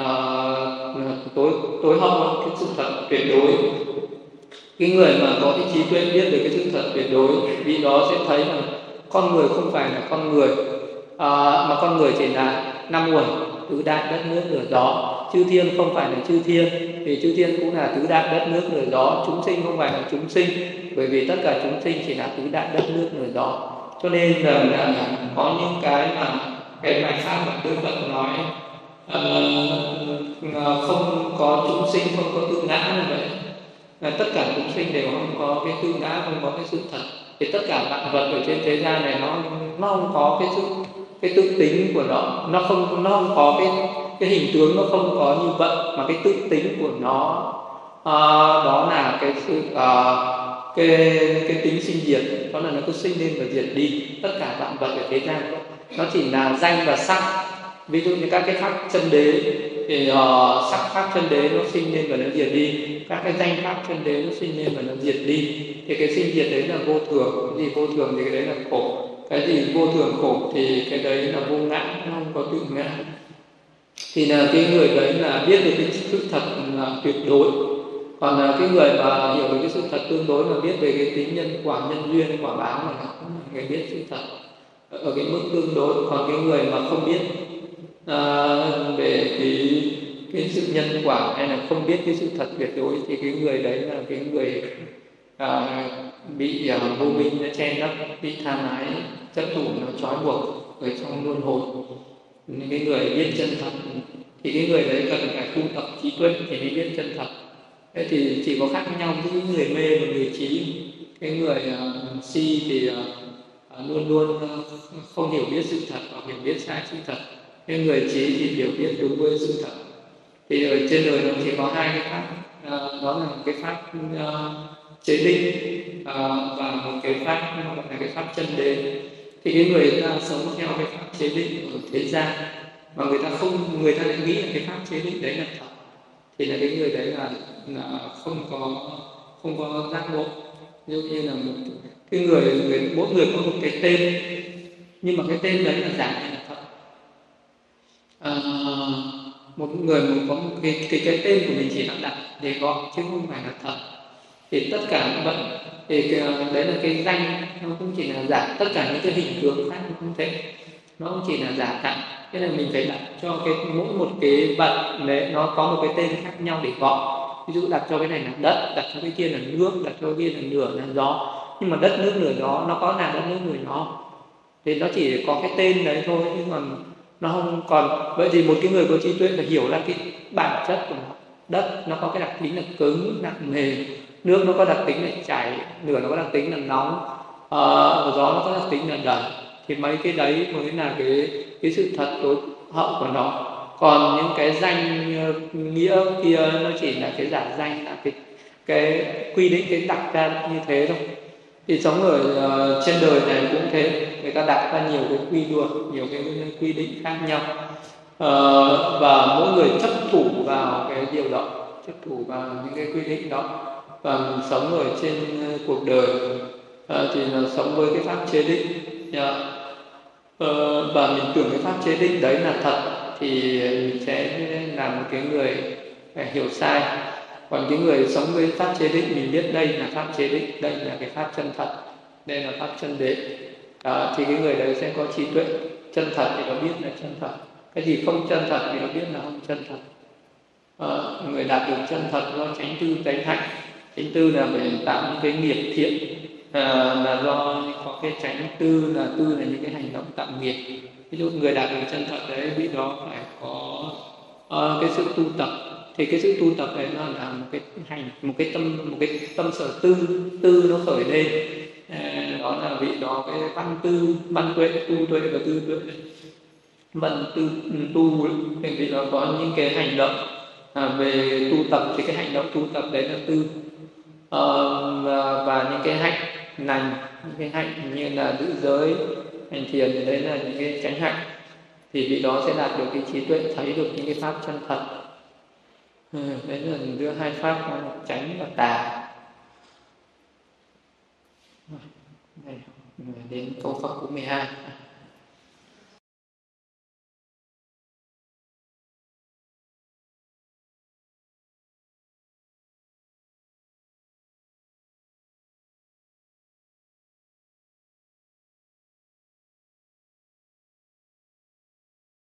tối hậu, cái sự thật tuyệt đối. Cái người mà có cái trí tuệ biết được cái sự thật tuyệt đối, vị đó sẽ thấy rằng con người không phải là con người, mà con người chỉ là năm nguồn tứ đại đất nước lửa gió. Chư thiên không phải là chư thiên, vì chư thiên cũng là tứ đại đất nước lửa gió. Chúng sinh không phải là chúng sinh, bởi vì tất cả chúng sinh chỉ là tứ đại đất nước lửa gió. Cho nên là có những cái mà cái bài pháp mà Đức Phật nói không có chúng sinh, không có tự ngã như vậy. Tất cả chúng sinh đều không có cái tự ngã, không có cái sự thật. Thì tất cả vạn vật ở trên thế gian này nó không có cái tự tính của nó không có cái hình tướng, nó không có như vậy, mà cái tự tính của nó đó là cái sự cái tính sinh diệt, đó là nó cứ sinh lên và diệt đi. Tất cả vạn vật ở thế gian nó chỉ là danh và sắc. Ví dụ như các cái pháp chân đế thì sắc pháp chân đế nó sinh lên và nó diệt đi, các cái danh pháp chân đế nó sinh lên và nó diệt đi. Thì cái sinh diệt đấy là vô thường. Cái gì vô thường thì cái đấy là khổ, cái gì vô thường khổ thì cái đấy là vô ngã, nó không có tự ngã. Thì là cái người đấy là biết được cái sự thật là tuyệt đối. Còn là cái người mà hiểu được cái sự thật tương đối, mà biết về cái tính nhân quả, nhân duyên, quả báo, là nó cũng là người biết sự thật ở cái mức tương đối. Còn cái người mà không biết về cái sự nhân quả, hay là không biết cái sự thật tuyệt đối, thì cái người đấy là cái người bị vô minh nó che lấp, bị tham ái chấp thủ nó trói buộc ở trong luân hồi. Nên cái người biết chân thật thì cái người đấy cần phải tu tập trí tuệ thì mới biết chân thật. Thế thì chỉ có khác nhau với người mê và người trí. Cái người si thì luôn luôn không hiểu biết sự thật, hoặc hiểu biết sai sự thật. Cái người trí thì hiểu biết đúng với sự thật. Thì ở trên đời nó chỉ có hai cái pháp, đó là một cái pháp chế định và một cái pháp gọi là cái pháp chân đế. Thì cái người ta sống theo cái pháp chế định ở thế gian, mà người ta lại nghĩ là cái pháp chế định đấy là thật, thì là cái người đấy là không có giác ngộ. Ví dụ như là một cái mỗi người có một cái tên, nhưng mà cái tên đấy là giả hay là thật. Một người có một cái tên của mình chỉ là đặt để gọi chứ không phải là thật. Thì tất cả vậy thì đấy là cái danh, nó cũng chỉ là giả. Tất cả những cái hình tướng khác cũng thế, nó cũng chỉ là giả tạm. Thế là mình phải đặt cho mỗi một cái vật đấy nó có một cái tên khác nhau để gọi. Ví dụ đặt cho cái này là đất, đặt cho cái kia là nước, đặt cho cái kia là lửa, là gió. Nhưng mà đất nước lửa gió nó có là đất nước lửa gió, thì nó chỉ có cái tên đấy thôi, chứ còn nó không còn. Vậy thì một cái người có trí tuệ là hiểu ra cái bản chất của nó. Đất nó có cái đặc tính là cứng, nặng nề. Nước nó có đặc tính là chảy, lửa nó có đặc tính là nóng, gió nó có đặc tính là đẩy. Thì mấy cái đấy mới là cái sự thật tối hậu của nó. Còn những cái danh nghĩa kia nó chỉ là cái giả danh, là cái quy định, cái đặt ra như thế thôi. Thì sống ở trên đời này cũng thế, người ta đặt ra nhiều cái quy luật, nhiều cái quy định khác nhau, và mỗi người chấp thủ vào cái điều đó, chấp thủ vào những cái quy định đó. Và mình sống ở trên cuộc đời thì là sống với cái pháp chế định, và mình tưởng cái pháp chế định đấy là thật, thì mình sẽ là một cái người hiểu sai. Còn cái người sống với pháp chế định, mình biết đây là pháp chế định, đây là cái pháp chân thật, đây là pháp chân đế, thì cái người đấy sẽ có trí tuệ chân thật, thì nó biết là chân thật. Cái gì không chân thật thì nó biết là không chân thật. Người đạt được chân thật do chánh tư tánh hạnh. Chánh tư là phải tạo những cái nghiệp thiện, là do có cái chánh tư là những cái hành động tạo nghiệp. Ví dụ người đạt được chân thật đấy, biết đó phải có cái sự tu tập. Thì cái sự tu tập đấy nó là một cái tâm sở tư nó khởi lên. Đó là vị đó cái văn tuệ, tu tuệ và tư tuệ. Văn tư tu thì vị đó có những cái hành động về tu tập, thì cái hành động tu tập đấy là tư. Và những cái hạnh lành, những cái hạnh như là giữ giới, hành thiền, thì đấy là những cái chánh hạnh. Thì vị đó sẽ đạt được cái trí tuệ, thấy được những cái pháp chân thật. Đấy là giữa hai pháp là chánh và tà. Này, đến câu pháp cú 12.